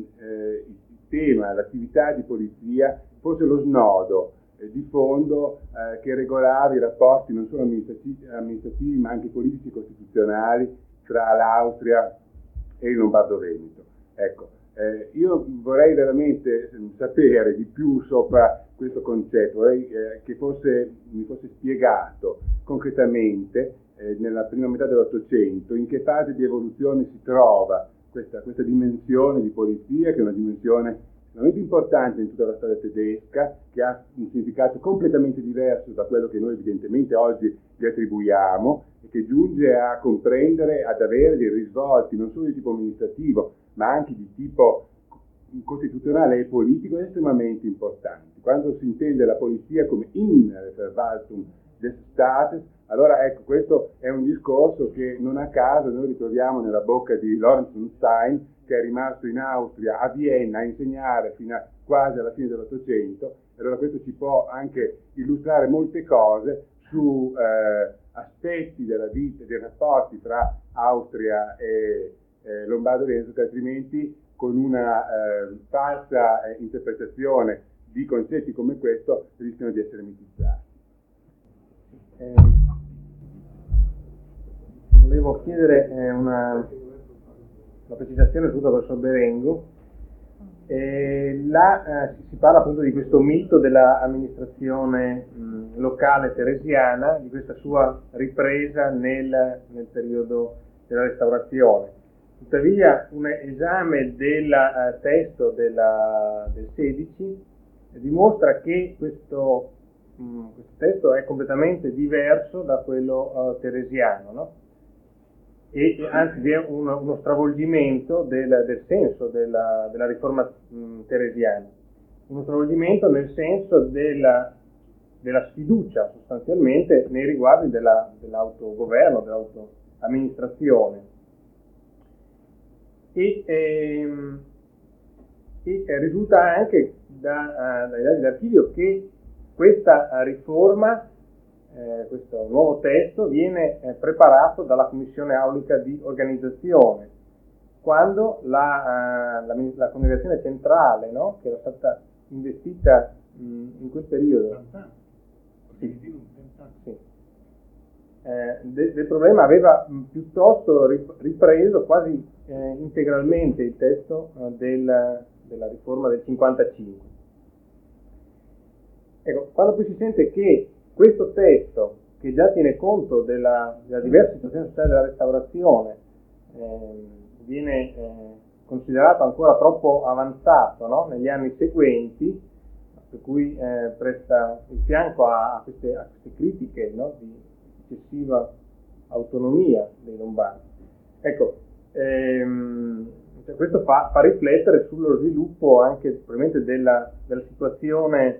il tema, l'attività di polizia fosse lo snodo di fondo che regolava i rapporti non solo amministrativi ma anche politici e costituzionali tra l'Austria e il Lombardo-Veneto. Ecco, io vorrei veramente sapere di più sopra questo concetto, vorrei che mi fosse spiegato concretamente nella prima metà dell'Ottocento in che fase di evoluzione si trova questa dimensione di polizia, che è una dimensione estremamente importante in tutta la storia tedesca, che ha un significato completamente diverso da quello che noi evidentemente oggi gli attribuiamo e che giunge a comprendere, ad avere dei risvolti non solo di tipo amministrativo ma anche di tipo costituzionale e politico estremamente importanti. Quando si intende la polizia come Innenverwaltung des Staates, allora ecco, questo è un discorso che non a caso noi ritroviamo nella bocca di Lorenz und Stein, che è rimasto in Austria, a Vienna, a insegnare fino a quasi alla fine dell'Ottocento, Allora questo ci può anche illustrare molte cose su aspetti della vita, dei rapporti tra Austria e Lombardo-Veneto, che altrimenti con una falsa interpretazione di concetti come questo rischiano di essere mitizzati. Volevo chiedere una precisazione sul professor Berengo. Là si parla appunto di questo mito dell'amministrazione locale teresiana, di questa sua ripresa nel periodo della Restaurazione. Tuttavia un esame del testo del 16 dimostra che questo testo è completamente diverso da quello teresiano, no? E anzi vi è uno stravolgimento del senso della riforma teresiana, uno stravolgimento nel senso della sfiducia sostanzialmente nei riguardi dell'autogoverno, dell'autoamministrazione. E risulta anche dai dati d'archivio che questa riforma, questo nuovo testo, viene preparato dalla Commissione Aulica di Organizzazione, quando la congregazione centrale, no, che era stata investita in quel periodo del problema, aveva piuttosto ripreso quasi integralmente il testo della riforma del 55. Ecco, quando poi si sente che questo testo, che già tiene conto della diversa situazione sociale della Restaurazione, viene considerato ancora troppo avanzato, no, negli anni seguenti, per cui presta il fianco a queste critiche, no, di eccessiva autonomia dei Lombardi. Ecco, questo fa riflettere sullo sviluppo anche probabilmente della situazione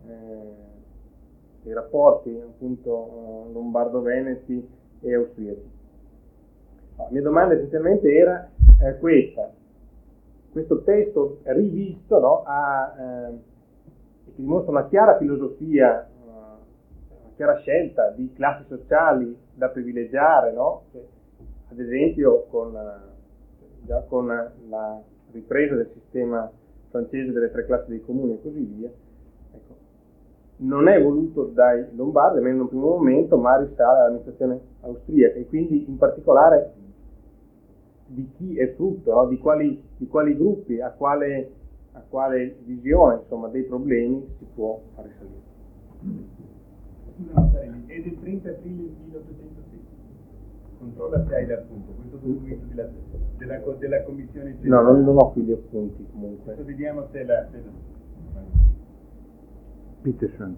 dei rapporti appunto lombardo-veneti e austriaci. La mia domanda essenzialmente era questa: questo testo rivisto, no, che dimostra una chiara filosofia, una chiara scelta di classi sociali da privilegiare, no? Ad esempio già con la ripresa del sistema francese delle 3 classi dei comuni e così via. Ecco, non è voluto dai Lombardi, almeno in un primo momento, ma risale all'amministrazione austriaca, e quindi in particolare di chi è frutto, no? di quali gruppi, a quale visione, insomma, dei problemi si può far risalire. È del 30 aprile 1806. Controlla se hai l'appunto, questo documento della Commissione Generale. No, non ho qui gli appunti comunque. Adesso vediamo se la... Peterson.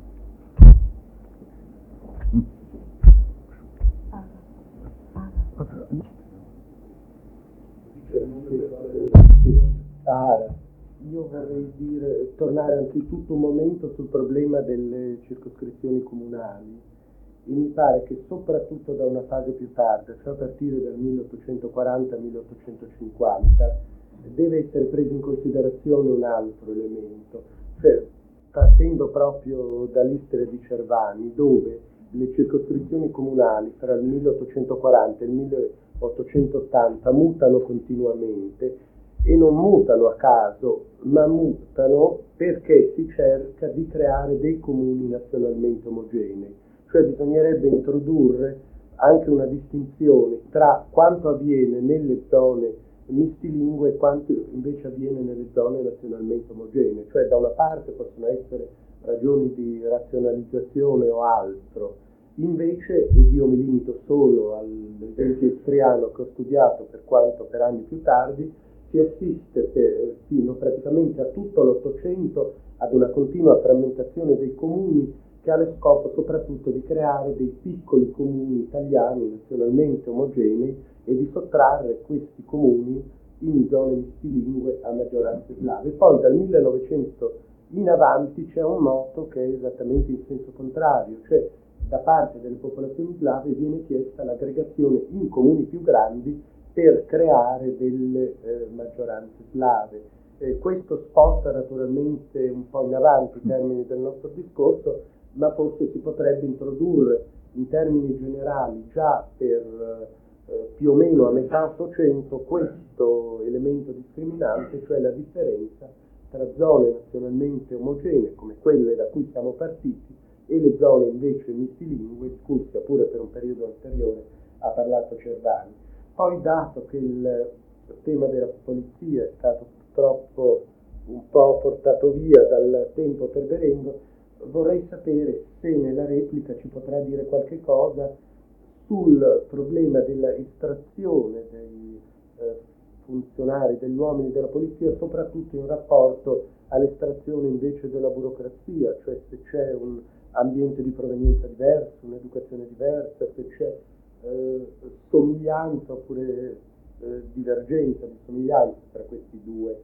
Io vorrei tornare anzitutto un momento sul problema delle circoscrizioni comunali, e mi pare che soprattutto da una fase più tarda, cioè a partire dal 1840-1850, deve essere preso in considerazione un altro elemento, cioè partendo proprio dall'Istria di Cervani, dove le circoscrizioni comunali tra il 1840 e il 1880 mutano continuamente, e non mutano a caso, ma mutano perché si cerca di creare dei comuni nazionalmente omogenei. Cioè bisognerebbe introdurre anche una distinzione tra quanto avviene nelle zone mistilingue e quanto invece avviene nelle zone nazionalmente omogenee. Cioè da una parte possono essere ragioni di razionalizzazione o altro, invece, ed io mi limito solo all'esempio istriano che ho studiato per anni più tardi, si assiste fino praticamente a tutto l'Ottocento ad una continua frammentazione dei comuni che ha lo scopo soprattutto di creare dei piccoli comuni italiani nazionalmente omogenei e di sottrarre questi comuni in zone mistilingue a maggioranze slave. Poi dal 1900 in avanti c'è un moto che è esattamente in senso contrario, cioè da parte delle popolazioni slave viene chiesta l'aggregazione in comuni più grandi per creare delle maggioranze slave, Questo sposta naturalmente un po' in avanti i termini del nostro discorso, ma forse si potrebbe introdurre in termini generali già per più o meno a metà Ottocento questo elemento discriminante, cioè la differenza tra zone nazionalmente omogenee come quelle da cui siamo partiti e le zone invece multilingue di cui sia pure per un periodo anteriore ha parlato Cervani. Poi, dato che il tema della polizia è stato purtroppo un po' portato via dal tempo pervenendo, vorrei sapere se nella replica ci potrà dire qualche cosa sul problema della estrazione dei funzionari, degli uomini della polizia, soprattutto in rapporto all'estrazione invece della burocrazia, cioè se c'è un ambiente di provenienza diverso, un'educazione diversa, se c'è somiglianza oppure divergenza di somiglianza tra questi due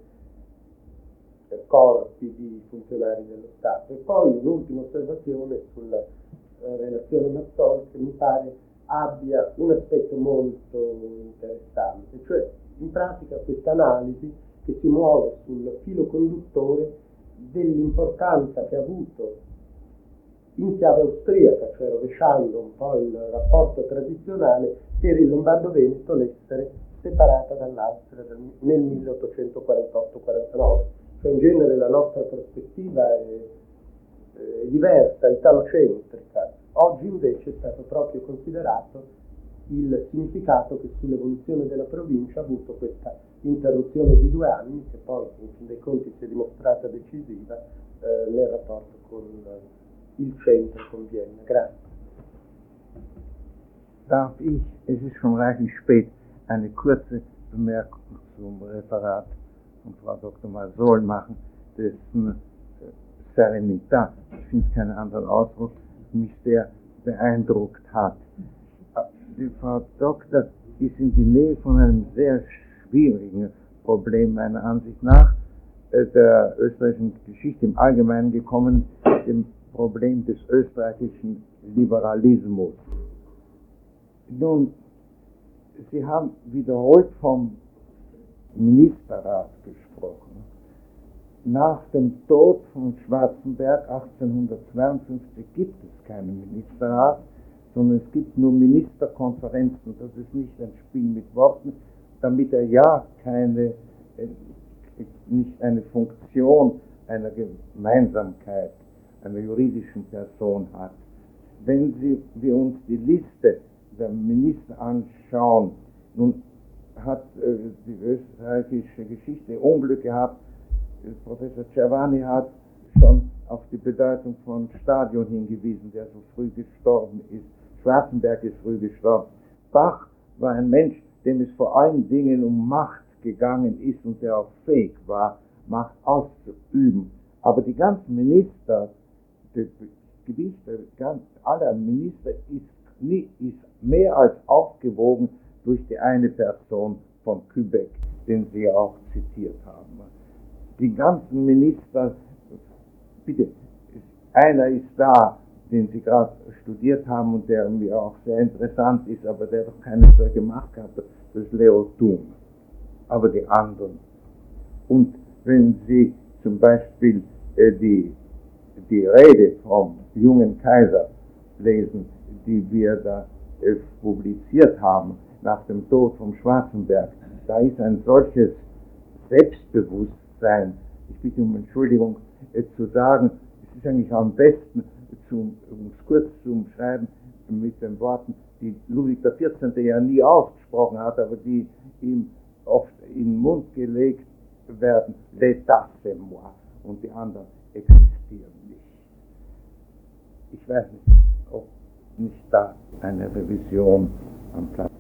corpi di funzionari dello Stato. E poi un'ultima osservazione sulla relazione Mazzoli, che mi pare abbia un aspetto molto interessante, cioè in pratica questa analisi che si muove sul filo conduttore dell'importanza che ha avuto in chiave austriaca, cioè rovesciando un po' il rapporto tradizionale, per il Lombardo-Veneto l'essere separata dall'Austria nel 1848-49. Cioè in genere la nostra prospettiva è diversa, italocentrica. Oggi invece è stato proprio considerato il significato che sull'evoluzione della provincia ha avuto questa interruzione di 2 anni, che poi in fin dei conti si è dimostrata decisiva nel rapporto con il centro, con Vienna. Grazie. Darf ich, es ist schon reichlich spät, eine kurze Bemerkung zum Referat von Frau Dr. Mazzol machen, dessen Serenität, ich finde keinen anderen Ausdruck, mich sehr beeindruckt hat. Die Frau Doktor ist in die Nähe von einem sehr schwierigen Problem meiner Ansicht nach der österreichischen Geschichte im Allgemeinen gekommen, dem Problem des österreichischen Liberalismus. Nun, Sie haben wiederholt vom Ministerrat gesprochen. Nach dem Tod von Schwarzenberg 1852 gibt es keinen Ministerrat, sondern es gibt nur Ministerkonferenzen. Das ist nicht ein Spiel mit Worten, damit er ja nicht eine Funktion einer Gemeinsamkeit, einer juridischen Person hat. Wenn wir uns die Liste der Minister anschauen, nun hat die österreichische Geschichte Unglück gehabt. Professor Cervani hat schon auf die Bedeutung von Stadion hingewiesen, der so früh gestorben ist. Schwarzenberg ist früh gestorben. Bach war ein Mensch, dem es vor allen Dingen um Macht gegangen ist und der auch fähig war, Macht auszuüben. Aber die ganzen Minister, das Gewicht aller Minister ist mehr als aufgewogen durch die eine Person von Kübeck, den Sie auch zitiert haben. Die ganzen Minister, bitte, einer ist da, den Sie gerade studiert haben und der mir auch sehr interessant ist, aber der doch keine solche Macht hat, das ist Leo Thun. Aber die anderen. Und wenn Sie zum Beispiel die Rede vom jungen Kaiser lesen, die wir da publiziert haben, nach dem Tod von Schwarzenberg, da ist ein solches Selbstbewusstsein, ich bitte um Entschuldigung, zu sagen, es ist eigentlich am besten, um es kurz zu umschreiben, mit den Worten, die Ludwig XIV. Ja nie ausgesprochen hat, aber die ihm oft in den Mund gelegt werden, l'état c'est moi, und die anderen existieren nicht. Ich weiß nicht, ob nicht da eine Revision am Platz.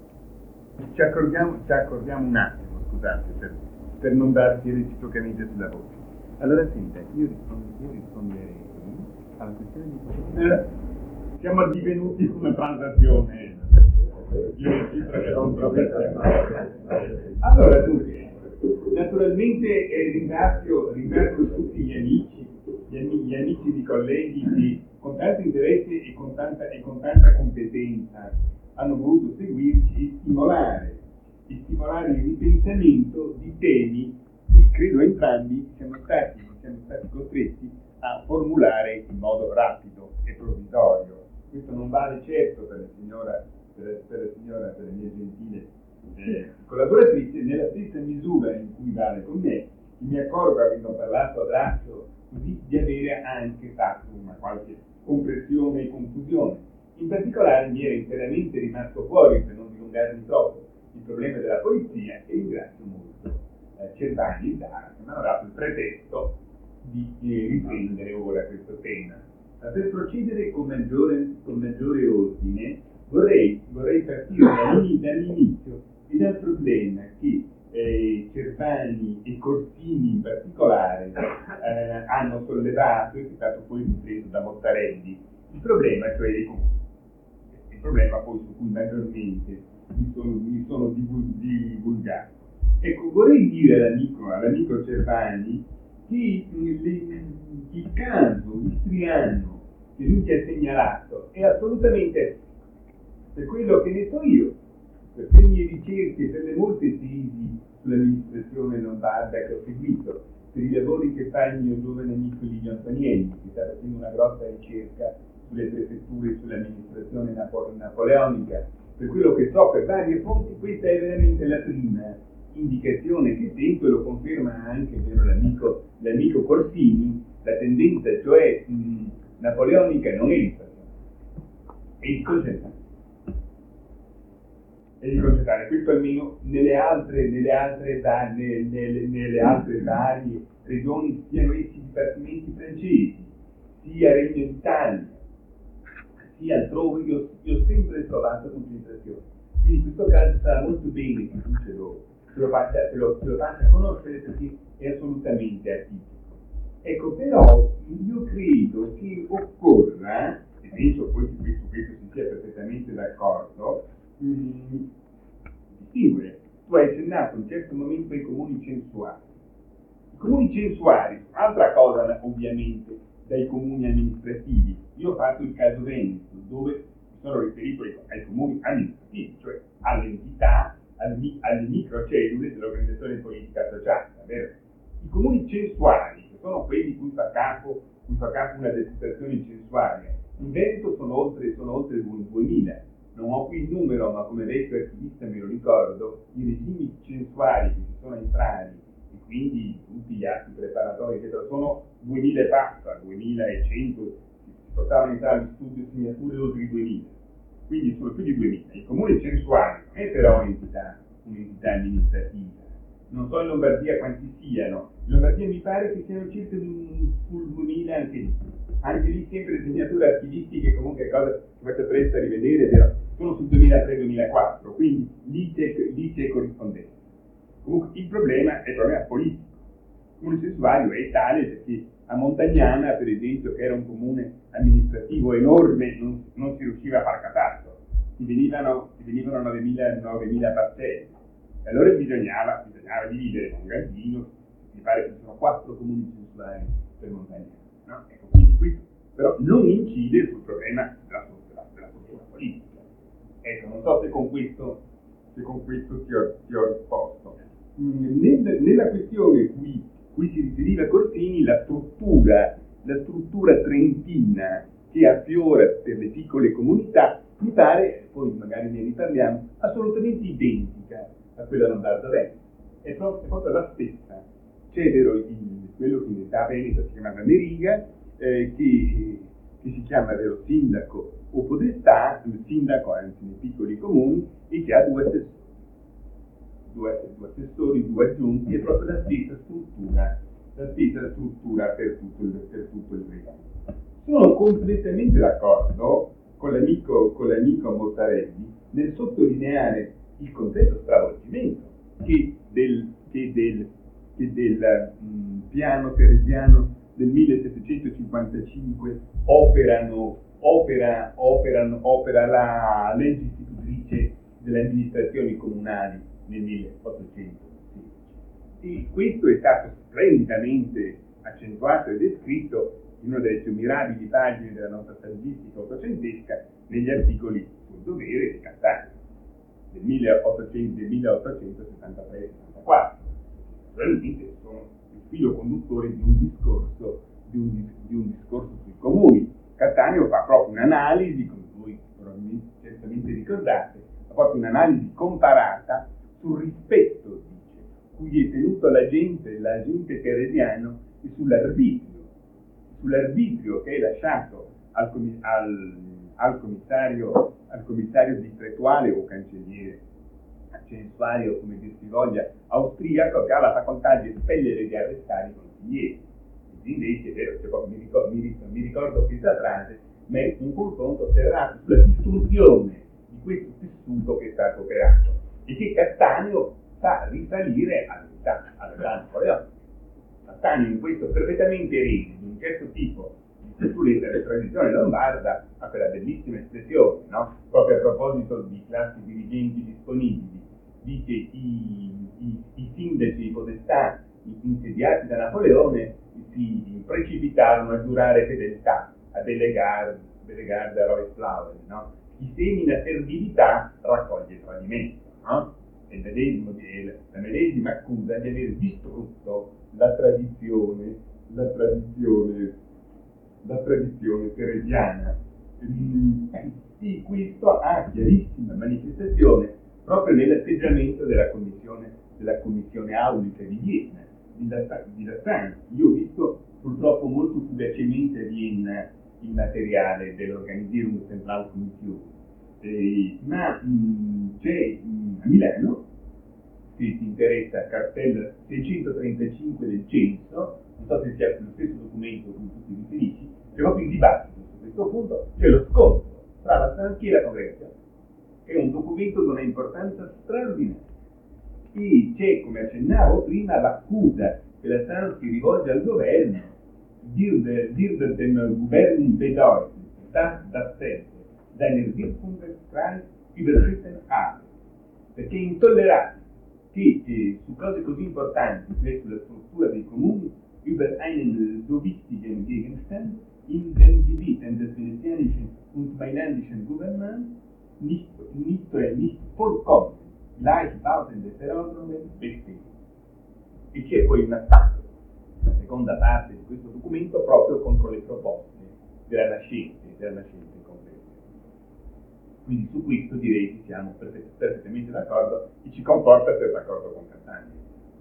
Ci accordiamo un attimo, scusate, per non darti reciprocamente sulla voce. Allora senta, io risponderei alla questione di siamo addivenuti a una transazione di reciproca compromissione. Allora dunque, naturalmente ringrazio tutti gli amici di colleghi che con tanto interesse e con tanta competenza hanno voluto seguirci e stimolare il ripensamento di temi che credo entrambi siamo stati costretti a formulare in modo rapido e provvisorio. Questo non vale certo per la mia gentile collaboratrice, nella stessa misura in cui vale con me. Mi accorgo, avendo parlato a braccio così, di avere anche fatto una qualche compressione e confusione. In particolare mi era interamente rimasto fuori, per non dilungarmi troppo, il problema della polizia, e ringrazio molto Cervani e Dara che mi hanno dato il pretesto di riprendere ora questo tema. Ma per procedere con maggiore ordine vorrei partire dall'inizio e dal problema che Cervani e Corsini in particolare hanno sollevato e che è stato poi ripreso da Mottarelli, il problema cioè dei comuni. Il problema poi su cui maggiormente mi sono divulgato. Ecco, vorrei dire all'amico Cervani che il caso istriano che lui ci ha segnalato è assolutamente, per quello che ne so io, per le mie ricerche, per le molte tesi sull'amministrazione lombarda che ho seguito, per i lavori che fa il mio giovane amico Livio Antonielli, che sta facendo una grossa ricerca sulle prefetture e sull'amministrazione napoleonica, per quello che so per varie fonti, questa è veramente la prima indicazione che sento, e lo conferma anche l'amico Corsini, la tendenza cioè napoleonica non è di concentrare, questo almeno nelle altre varie regioni, siano essi dipartimenti francesi, sia Regno d'Italia, sia altrove, io ho sempre trovato concentrazione. Quindi questo caso sarà molto bene che tu ce lo faccia conoscere, perché è assolutamente atipico. Ecco, però io credo che occorra, e penso poi che su questo si sia perfettamente d'accordo, distinguere. Tu hai accennato in un certo momento ai comuni censuari. I comuni censuari, altra cosa ovviamente dai comuni amministrativi. Io ho fatto il caso Veneto, dove mi sono riferito ai comuni amministrativi, cioè alle entità, alle microcellule dell'organizzazione politica associata, vero? I comuni censuari, che sono quelli cui fa capo una determinazione censuaria, in Veneto sono oltre 2000. Non ho qui il numero, ma come vecchio archivista me lo ricordo, i regimi censuari che si sono entrati, e quindi tutti gli atti preparatori, eccetera, sono 2000 e passa, 2100, si portavano a entrare in studio segnature oltre i 2000. Quindi sono più di 2000. Il comune censuario non è però un'entità amministrativa. Non so in Lombardia quanti siano. In Lombardia mi pare che siano circa sul 2000 anche lì. Anche lì sempre segnature archivistiche, comunque cosa che faccio presto a rivedere, però sono sul 2003-2004, quindi lì c'è corrispondenza. Comunque il problema è il problema politico. Il comune censuario è tale perché a Montagnana, per esempio, che era un comune amministrativo enorme, non si riusciva a far catasto, si venivano 9.000 parcelle, e allora bisognava dividere Mongargino, mi pare che ci sono 4 comuni censuari per Montagnana, no? Ecco, quindi questo però non incide sul problema della struttura politica. Ecco, non so se con questo ti ho risposto. Nella questione cui si riferiva Corsini, la struttura trentina che affiora per le piccole comunità mi pare, poi magari ne riparliamo, assolutamente identica a quella lombardo-veneta. È proprio la stessa. C'è quello che in età veneta si chiamava Meriga, che si chiama vero sindaco o podestà, il sindaco anzi nei piccoli comuni, e che ha due assessori, 2 aggiunti, è proprio la stessa struttura per tutto il regno. Sono completamente d'accordo con l'amico Mottarelli nel sottolineare il completo stravolgimento che del piano teresiano del 1755 opera la legge istitutrice delle amministrazioni comunali nel 1816. E questo è stato splendidamente accentuato e descritto in una delle più mirabili pagine della nostra saggistica ottocentesca negli articoli sul dovere di Cattaneo del 1873-74. naturalmente sono il filo conduttore di un discorso, di un discorso sui comuni. Cattaneo fa proprio un'analisi, come voi certamente ricordate, fa proprio un'analisi comparata sul rispetto, dice, cui è tenuto l'agente teresiano e sull'arbitrio che è lasciato al commissario distrettuale o cancelliere, censuario, come dir si voglia, austriaco, che ha la facoltà di espellere e di arrestare i consiglieri. Invece, è vero, mi ricordo questa frase, ma è un confronto serrato sulla distruzione di questo tessuto che è stato creato e che Cattaneo fa risalire all'età napoleonica. Cattaneo in questo perfettamente erede di un certo tipo di cultura della tradizione lombarda ha quella bellissima espressione, no? Proprio a proposito di classi dirigenti disponibili, dice i sindaci di podestà insediati da Napoleone si precipitarono a giurare fedeltà, a delegare a Roy Flower, no? Chi semina servilità raccoglie tradimento, no? E la medesima accusa di aver distrutto la tradizione teresiana. Sì, questo ha chiarissima manifestazione proprio nell'atteggiamento della commissione aulica di Vienna, di Lassagne. Io ho visto purtroppo molto fugacemente a Vienna il materiale dell'Organisierung Zentralkommission, ma c'è a Milano, se si interessa, cartella 635 del censo, non so se sia lo stesso documento con cui ti riferisci, c'è proprio il dibattito su questo punto, c'è lo scontro tra la Stanchi e la Congregazione, che è un documento di una importanza straordinaria. E c'è, come accennavo prima, l'accusa che la Stanchi rivolge al governo, dir dem Gouvernen bedeuten, dass dasselbe seine Wirkungskreis überschritten habe, perché è intollerabile che su cose così importanti, cioè sulla struttura dei comuni, über einen so wichtigen Gegenstand in den Gebieten des venezianischen und mailändischen Gouvernements nicht vollkommen gleichbautende Verordnungen bestehen. E c'è poi un attacco, la seconda parte di questo documento, proprio contro le proposte della nascente Congresso. Quindi su questo direi che siamo perfettamente d'accordo e ci comporta essere d'accordo con Cattaneo.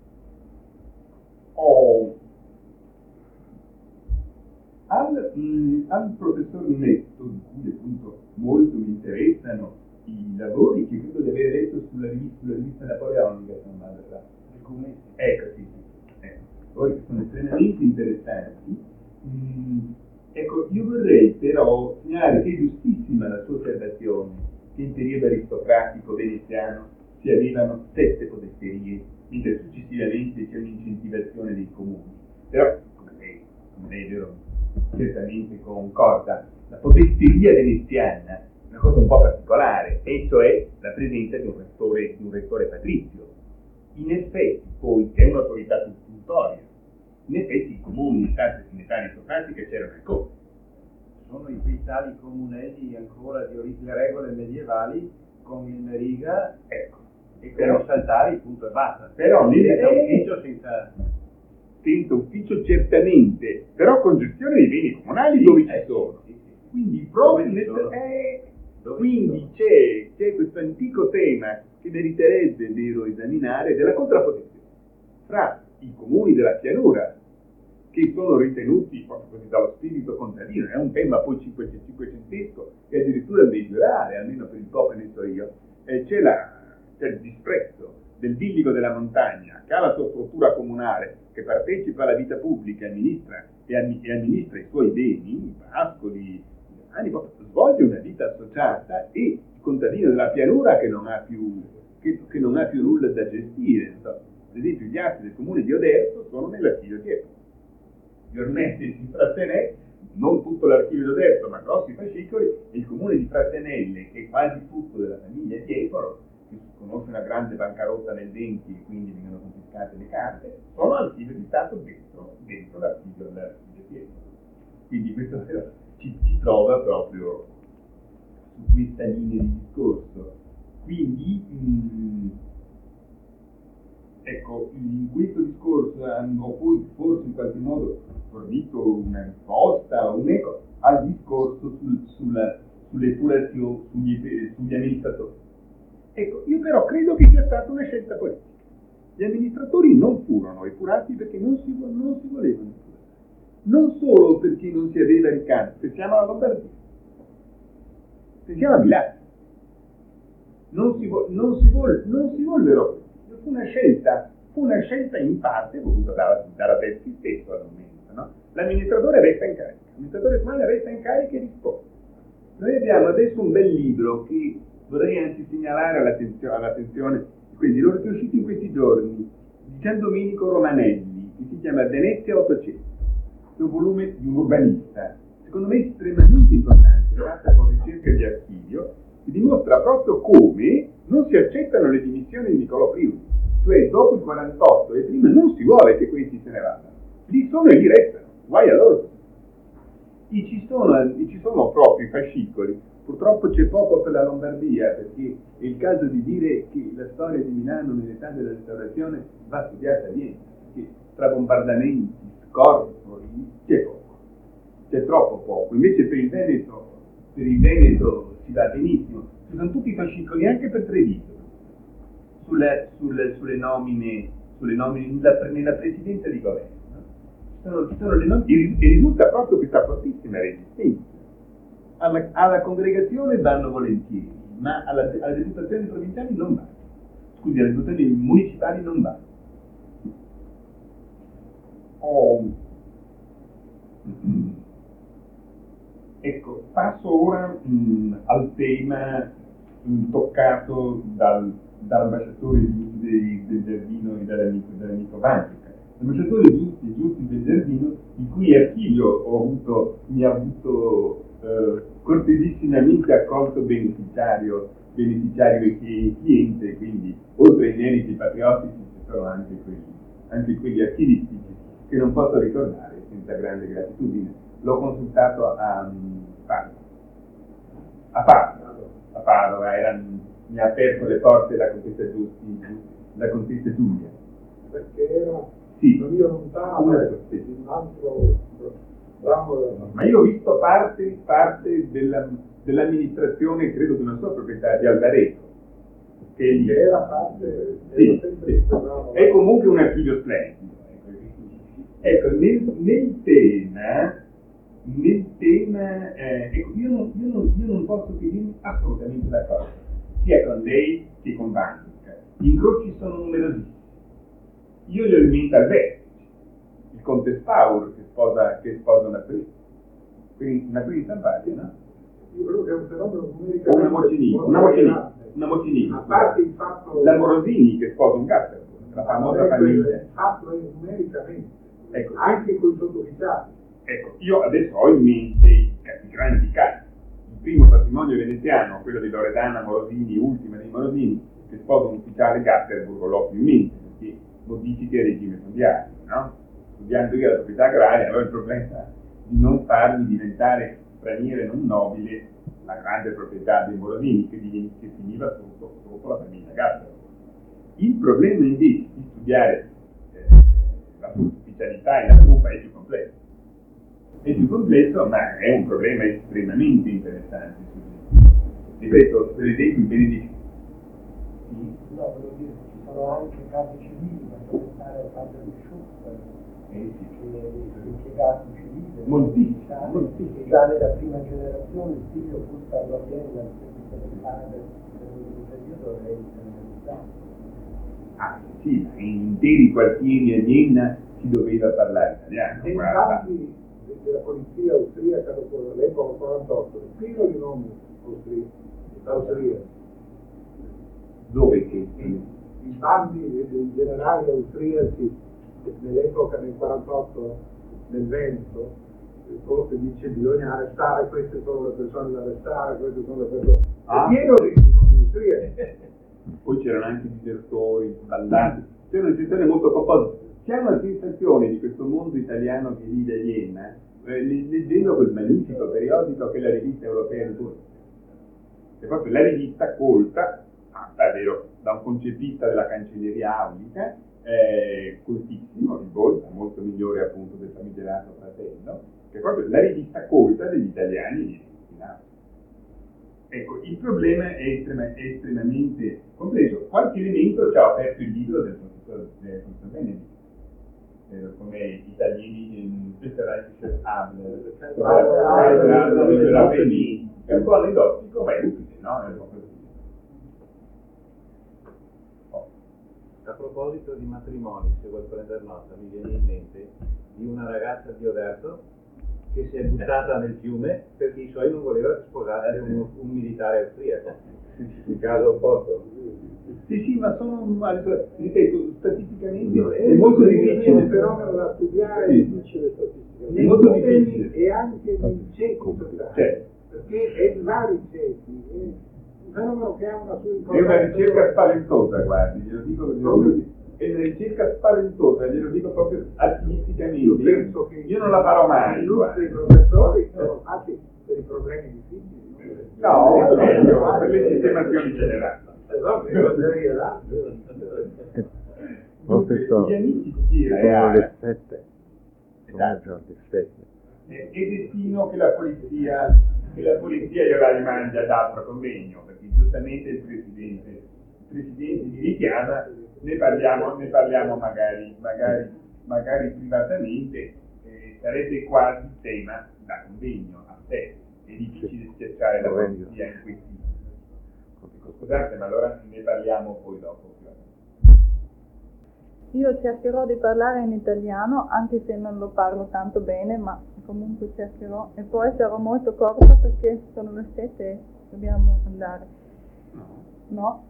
Al professor Netto, di cui appunto molto mi interessano i lavori che credo di aver letto sulla rivista napoleonica, se non vado errato. Ecco, sì. Lavori che sono estremamente interessanti. Ecco, io vorrei però segnalare che è giustissima la sua osservazione che in periodo aristocratico veneziano si avevano 7 podesterie, mentre successivamente c'è un'incentivazione dei comuni. Però, come lei è vero, certamente concorda, la podesteria veneziana è una cosa un po' particolare, e cioè la presenza di un rettore patrizio. In effetti, poi, che è un'autorità tuttoria, in effetti i comuni in stanze sanitarie aristocratiche c'erano ancora. Sono i vitali comunelli ancora di le regole medievali con il meriga, ecco, e con i saltari, punto e basta. Però ufficio senza ufficio certamente, però con gestione dei beni comunali dove ci sono. Quindi proprio quindi c'è questo antico tema che meriterebbe, vero, esaminare, della contrapposizione fra i comuni della pianura, che sono ritenuti proprio così dallo spirito contadino, è un tema poi cinquecentesco e addirittura medievale, almeno per il po' che ne so io, c'è il disprezzo del villigo della montagna, che ha la sua struttura comunale, che partecipa alla vita pubblica, amministra i suoi beni, i pascoli, svolge una vita associata, e il contadino della pianura che non ha più nulla da gestire. Ad esempio, gli atti del comune di Oderzo sono nell'archivio dietro. Gli ornetti di Frattenè, non tutto l'archivio di Oderzo, ma grossi fascicoli, e il comune di Frattenelle, che è quasi tutto della famiglia Tiepolo, che conosce una grande bancarotta nel 20 e quindi vengono confiscate le carte, sono archivio di Stato dentro l'archivio Tiepolo. Quindi questo ci trova proprio su questa linea di discorso. Quindi ecco, in questo discorso hanno poi forse in qualche modo fornito una risposta o un'eco al discorso sull'epurazione, sugli amministratori. Ecco, io però credo che sia stata una scelta politica. Gli amministratori non furono epurati perché non si volevano epurare. Non solo perché non si aveva ricambio, pensiamo alla Lombardia, pensiamo a Milano. Non si vollero. Fu una scelta in parte voluta da Radetzky stesso al momento, no? L'amministratore resta in carica, l'amministratore comune resta in carica e risponde. Noi abbiamo adesso un bel libro che vorrei anzi segnalare all'attenzione di quelli loro che è uscito in questi giorni, di Gian Domenico Romanelli, che si chiama Venezia 800, è un volume di un urbanista, secondo me estremamente importante, fatta con ricerca di archivio, che dimostra proprio come non si accettano le dimissioni di Niccolò Priuli, cioè dopo il 48 e prima non si vuole che questi se ne vadano, lì sono e lì restano, guai a loro. E ci sono proprio i fascicoli. Purtroppo c'è poco per la Lombardia, perché è il caso di dire che la storia di Milano nell'età della restaurazione va studiata bene, perché tra bombardamenti, scorpori, c'è poco, c'è troppo poco. Invece per il Veneto si va benissimo. Ci sono tutti i fascicoli anche per Treviso sulle nomine nella presidenza di governo. Ci sono le nomine, e risulta proprio questa fortissima resistenza. Alla congregazione vanno volentieri, ma alle deputazioni provinciali non vanno. Scusi, alle deputazioni municipali non vanno. Ecco, passo ora al tema toccato dall'ambasciatore del Giardino e dall'amico Banca. L'ambasciatore Giusti del Giardino, il cui archivio mi ha avuto cortesissimamente accolto beneficiario e cliente, quindi oltre ai meriti patriottici ci sono anche quelli archivistici che non posso ricordare senza grande gratitudine. L'ho consultato a Padova, mi ha aperto le porte la contessa Giulia. Perché era sì, io lontano un altro ramo. Ma io ho visto parte dell'amministrazione, credo di una sua proprietà, di Alvareto, che era parte, sì. È comunque un archivio splendido. Ecco, nel tema ecco, io non posso che dirmi assolutamente d'accordo, sia con lei che con Banca. Gli incroci sono numerosissimi. Io li ho in mente al vertice, il conte Spaur che sposa una prima, quindi una prima Zampaglia, no? Io credo che è un fenomeno o una Mocinini, a parte il fatto la Morosini che sposa un Gatterburg, la famosa famiglia. Fatto numericamente, ecco, anche con i sottufficiali. Ecco, io adesso ho in mente i grandi casi. Il primo patrimonio veneziano, quello di Loredana Morosini, ultima dei Morosini, che sposa un ufficiale Gatterburg, l'ho più in mente, perché modifiche il regime fondiario, no? Studiando io la proprietà agraria, avevo il problema di non farmi diventare straniero e non nobile la grande proprietà dei Morosini che finiva sotto la famiglia Gatterburg. Il problema invece di studiare la ufficialità e la truffa è più complesso. È più complesso, ma è un problema estremamente interessante. Ripeto, per esempio, i Benedicti. No, volevo dire, ci sono anche casi civili, ma pensare al padre di Schuster, che è impiegato civile, moltissimo. Che già nella prima generazione il figlio pur stando a Vienna, il servizio del padre, per un periodo è internalizzato. Ah sì, in interi quartieri a Vienna si doveva parlare italiano. E infatti della polizia austriaca dopo l'epoca 48, pieno di nomi austriaci. Dove che? I bandi dei generali austriaci nell'epoca del 48 nel Veneto, il Conte dice bisogna arrestare, queste sono le persone da arrestare, queste sono le persone. È pieno di nomi austriaci. Poi c'erano anche disertori, ballati, c'era una situazione molto composta. C'è una sensazione di questo mondo italiano che vive a Vienna, leggendo quel magnifico periodico che è la rivista europea di Turco. È proprio la rivista colta, davvero, da un concepista della cancelleria aulica, coltissimo, il Volta, molto migliore appunto del famigerato Fratello, che è proprio la rivista colta degli italiani in Austria. Ecco, il problema è estremamente complesso. Qualche elemento ci ha aperto il libro del professor Benedict, come italiani in Österreichisches Adler, è un po' aneddotico, ma è utile, no? È proprio utile. A proposito di matrimoni, se vuoi prendere nota, mi viene in mente di una ragazza di Oderzo che si è buttata nel fiume perché i suoi non volevano sposare un militare austriaco. Il caso opposto. Sì, ma sono, ripeto, statisticamente è molto difficile. È un fenomeno da studiare, è difficile statisticamente. È molto difficile. E anche nei ceti sociali, perché è di vari ceti. Un fenomeno che ha una sua importanza. È una ricerca spaventosa, guardi, glielo dico, è una ricerca spaventosa, glielo dico proprio artimisticamente. Io penso che io non la farò mai. I professori sono fatti per i problemi difficili. No, per le sistemazioni generali. Professore, gli amici di Chiera sono le 7. Esatto. Le 7. È destino che la polizia gliela rimanda ad altro convegno, perché giustamente il presidente mi richiama, ne parliamo magari privatamente, sarebbe quasi tema da convegno a sé. È difficile schiacciare la polizia in questi. Scusate, ma allora ne parliamo poi dopo. Io cercherò di parlare in italiano, anche se non lo parlo tanto bene, ma comunque cercherò. E poi sarò molto corta perché sono le 7 e dobbiamo andare. No?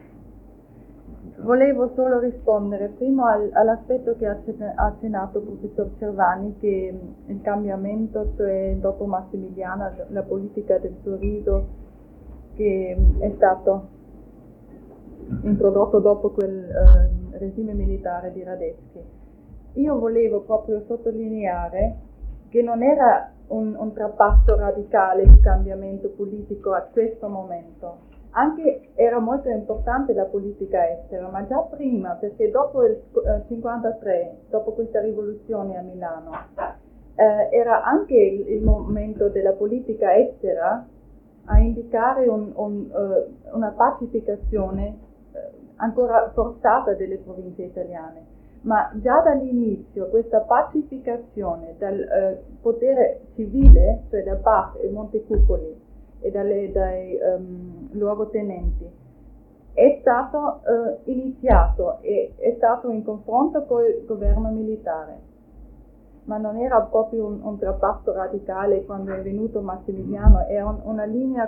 Volevo solo rispondere prima all'aspetto che ha accennato il professor Cervani, che il cambiamento, cioè dopo Massimiliano, la politica del sorriso che è stato introdotto dopo quel regime militare di Radetzky. Io volevo proprio sottolineare che non era un trapasso radicale di cambiamento politico a questo momento. Anche era molto importante la politica estera, ma già prima, perché dopo il 1953, dopo questa rivoluzione a Milano, era anche il momento della politica estera a indicare una pacificazione ancora forzata delle province italiane. Ma già dall'inizio questa pacificazione dal potere civile, cioè da Bach e Montecuccoli e dai luogotenenti, è stato iniziato e è stato in confronto con il governo militare. Ma non era proprio un trapasso radicale quando è venuto Massimiliano, è una linea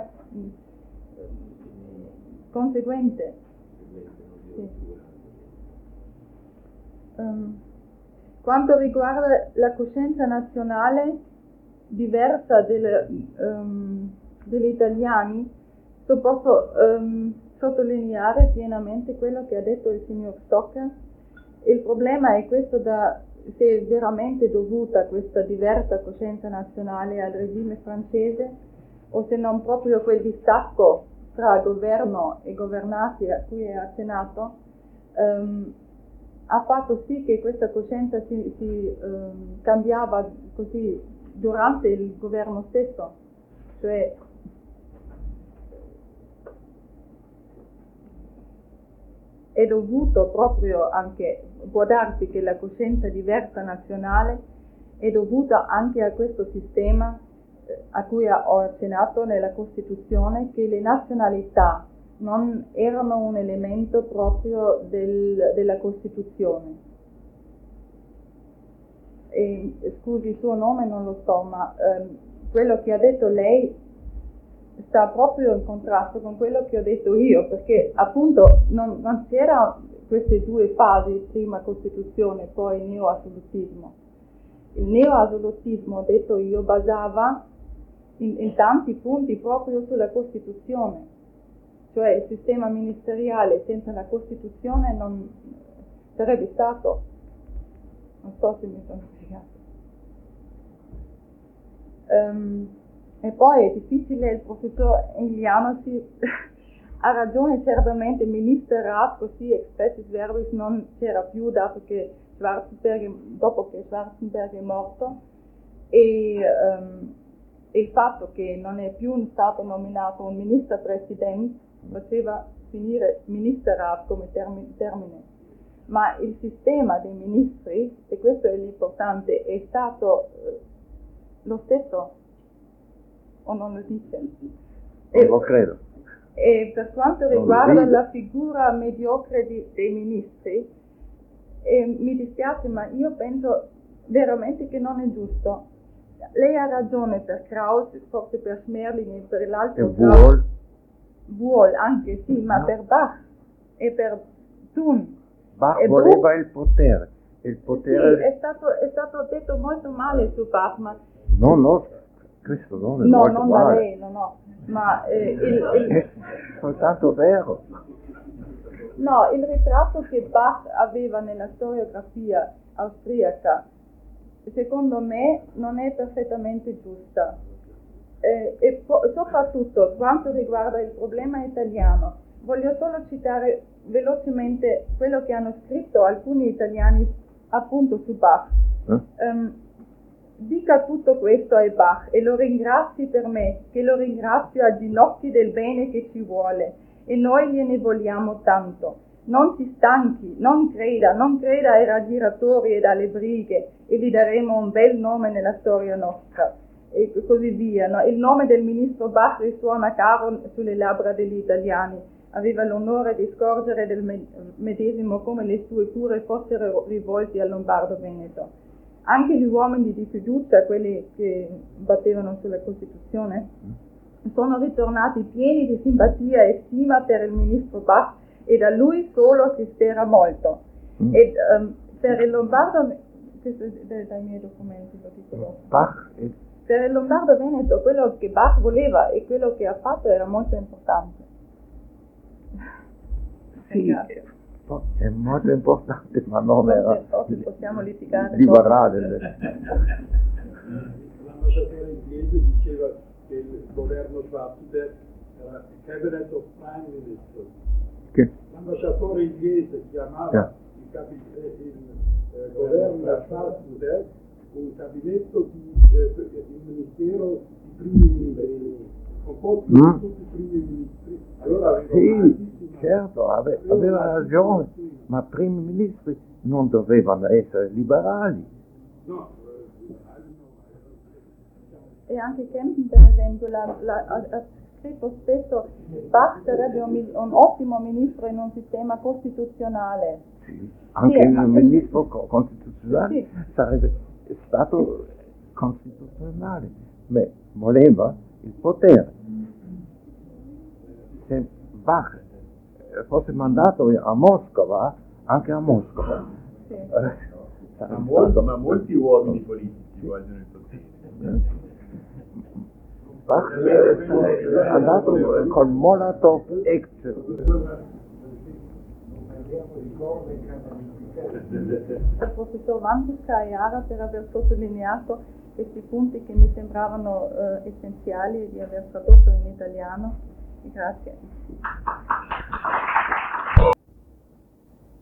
conseguente. Sì. Quanto riguarda la coscienza nazionale diversa degli italiani, posso sottolineare pienamente quello che ha detto il signor Stocker. Il problema è questo, se è veramente dovuta questa diversa coscienza nazionale al regime francese, o se non proprio quel distacco tra governo e governati a cui è accennato, ha fatto sì che questa coscienza si cambiava così durante il governo stesso, cioè è dovuto proprio anche, può darsi che la coscienza diversa nazionale è dovuta anche a questo sistema a cui ho accennato nella Costituzione, che le nazionalità non erano un elemento proprio della Costituzione. E, scusi, il suo nome non lo so, ma quello che ha detto lei sta proprio in contrasto con quello che ho detto io, perché appunto non c'era queste due fasi, prima Costituzione, poi neoassolutismo. Il neoassolutismo, ho detto io, basava in tanti punti proprio sulla Costituzione, cioè il sistema ministeriale senza la Costituzione non sarebbe stato, non so se mi sono spiegato. E poi è difficile, il professor Emiliano Ha ragione certamente il ministro Raab, così expressis verbis non c'era più dopo che Schwarzenberg è morto, e il fatto che non è più stato nominato un ministro presidente faceva finire ministro Raab come termine. Ma il sistema dei ministri, e questo è l'importante, è stato lo stesso, o non lo dice? Non lo credo. E per quanto riguarda la figura mediocre dei ministri, mi dispiace, ma io penso veramente che non è giusto. Lei ha ragione per Kraus, forse per Schmerling e per l'altro Wuhl. Wuhl anche sì, ma per Bach e per Thun. Bach voleva il potere. Il potere... Sì, è stato detto molto male su Bach, ma... No, questo non è no, molto non male. da lei, no. Ma È soltanto vero. No, il ritratto che Bach aveva nella storiografia austriaca, secondo me, non è perfettamente giusta. E soprattutto quanto riguarda il problema italiano, voglio solo citare velocemente quello che hanno scritto alcuni italiani appunto su Bach. Dica tutto questo a Bach e lo ringrazi per me, che lo ringrazio a ginocchi del bene che ci vuole, e noi gliene vogliamo tanto. Non si stanchi, non creda ai raggiratori e alle brighe, e gli daremo un bel nome nella storia nostra, e così via. No? Il nome del ministro Bach risuona caro sulle labbra degli italiani. Aveva l'onore di scorgere del medesimo come le sue cure fossero rivolte al Lombardo-Veneto. Anche gli uomini di fiducia, quelli che battevano sulla Costituzione, sono ritornati pieni di simpatia e stima per il ministro Bach, e da lui solo si spera molto. E per il Lombardo, questo è dai miei documenti, lo dico Bach per il Lombardo-Veneto quello che Bach voleva e quello che ha fatto era molto importante. Sì, è molto importante, ma non era possiamo litigare di guardare. L'ambasciatore inglese diceva che il governo Schwarzenberg era il cabinet of prime minister. L'ambasciatore inglese chiamava il governo Schwarzenberg un gabinetto il ministero di primi ministri, composto di tutti i primi ministri. Allora sì, certo, aveva ragione, ma primi ministri non dovevano essere liberali. No. E anche Kempten, per esempio, ha scritto spesso Bach sarebbe un ottimo ministro in un sistema costituzionale. Sì, anche il ministro costituzionale sarebbe stato costituzionale, ma voleva il potere. Se Bach fosse mandato a Mosca, anche a Mosca. Sì. Ma molti uomini politici vogliono il potere. Bach è andato con Molotov ex. Il professor Vantuska e Ara per aver sottolineato questi punti che mi sembravano essenziali di aver tradotto in italiano. Grazie.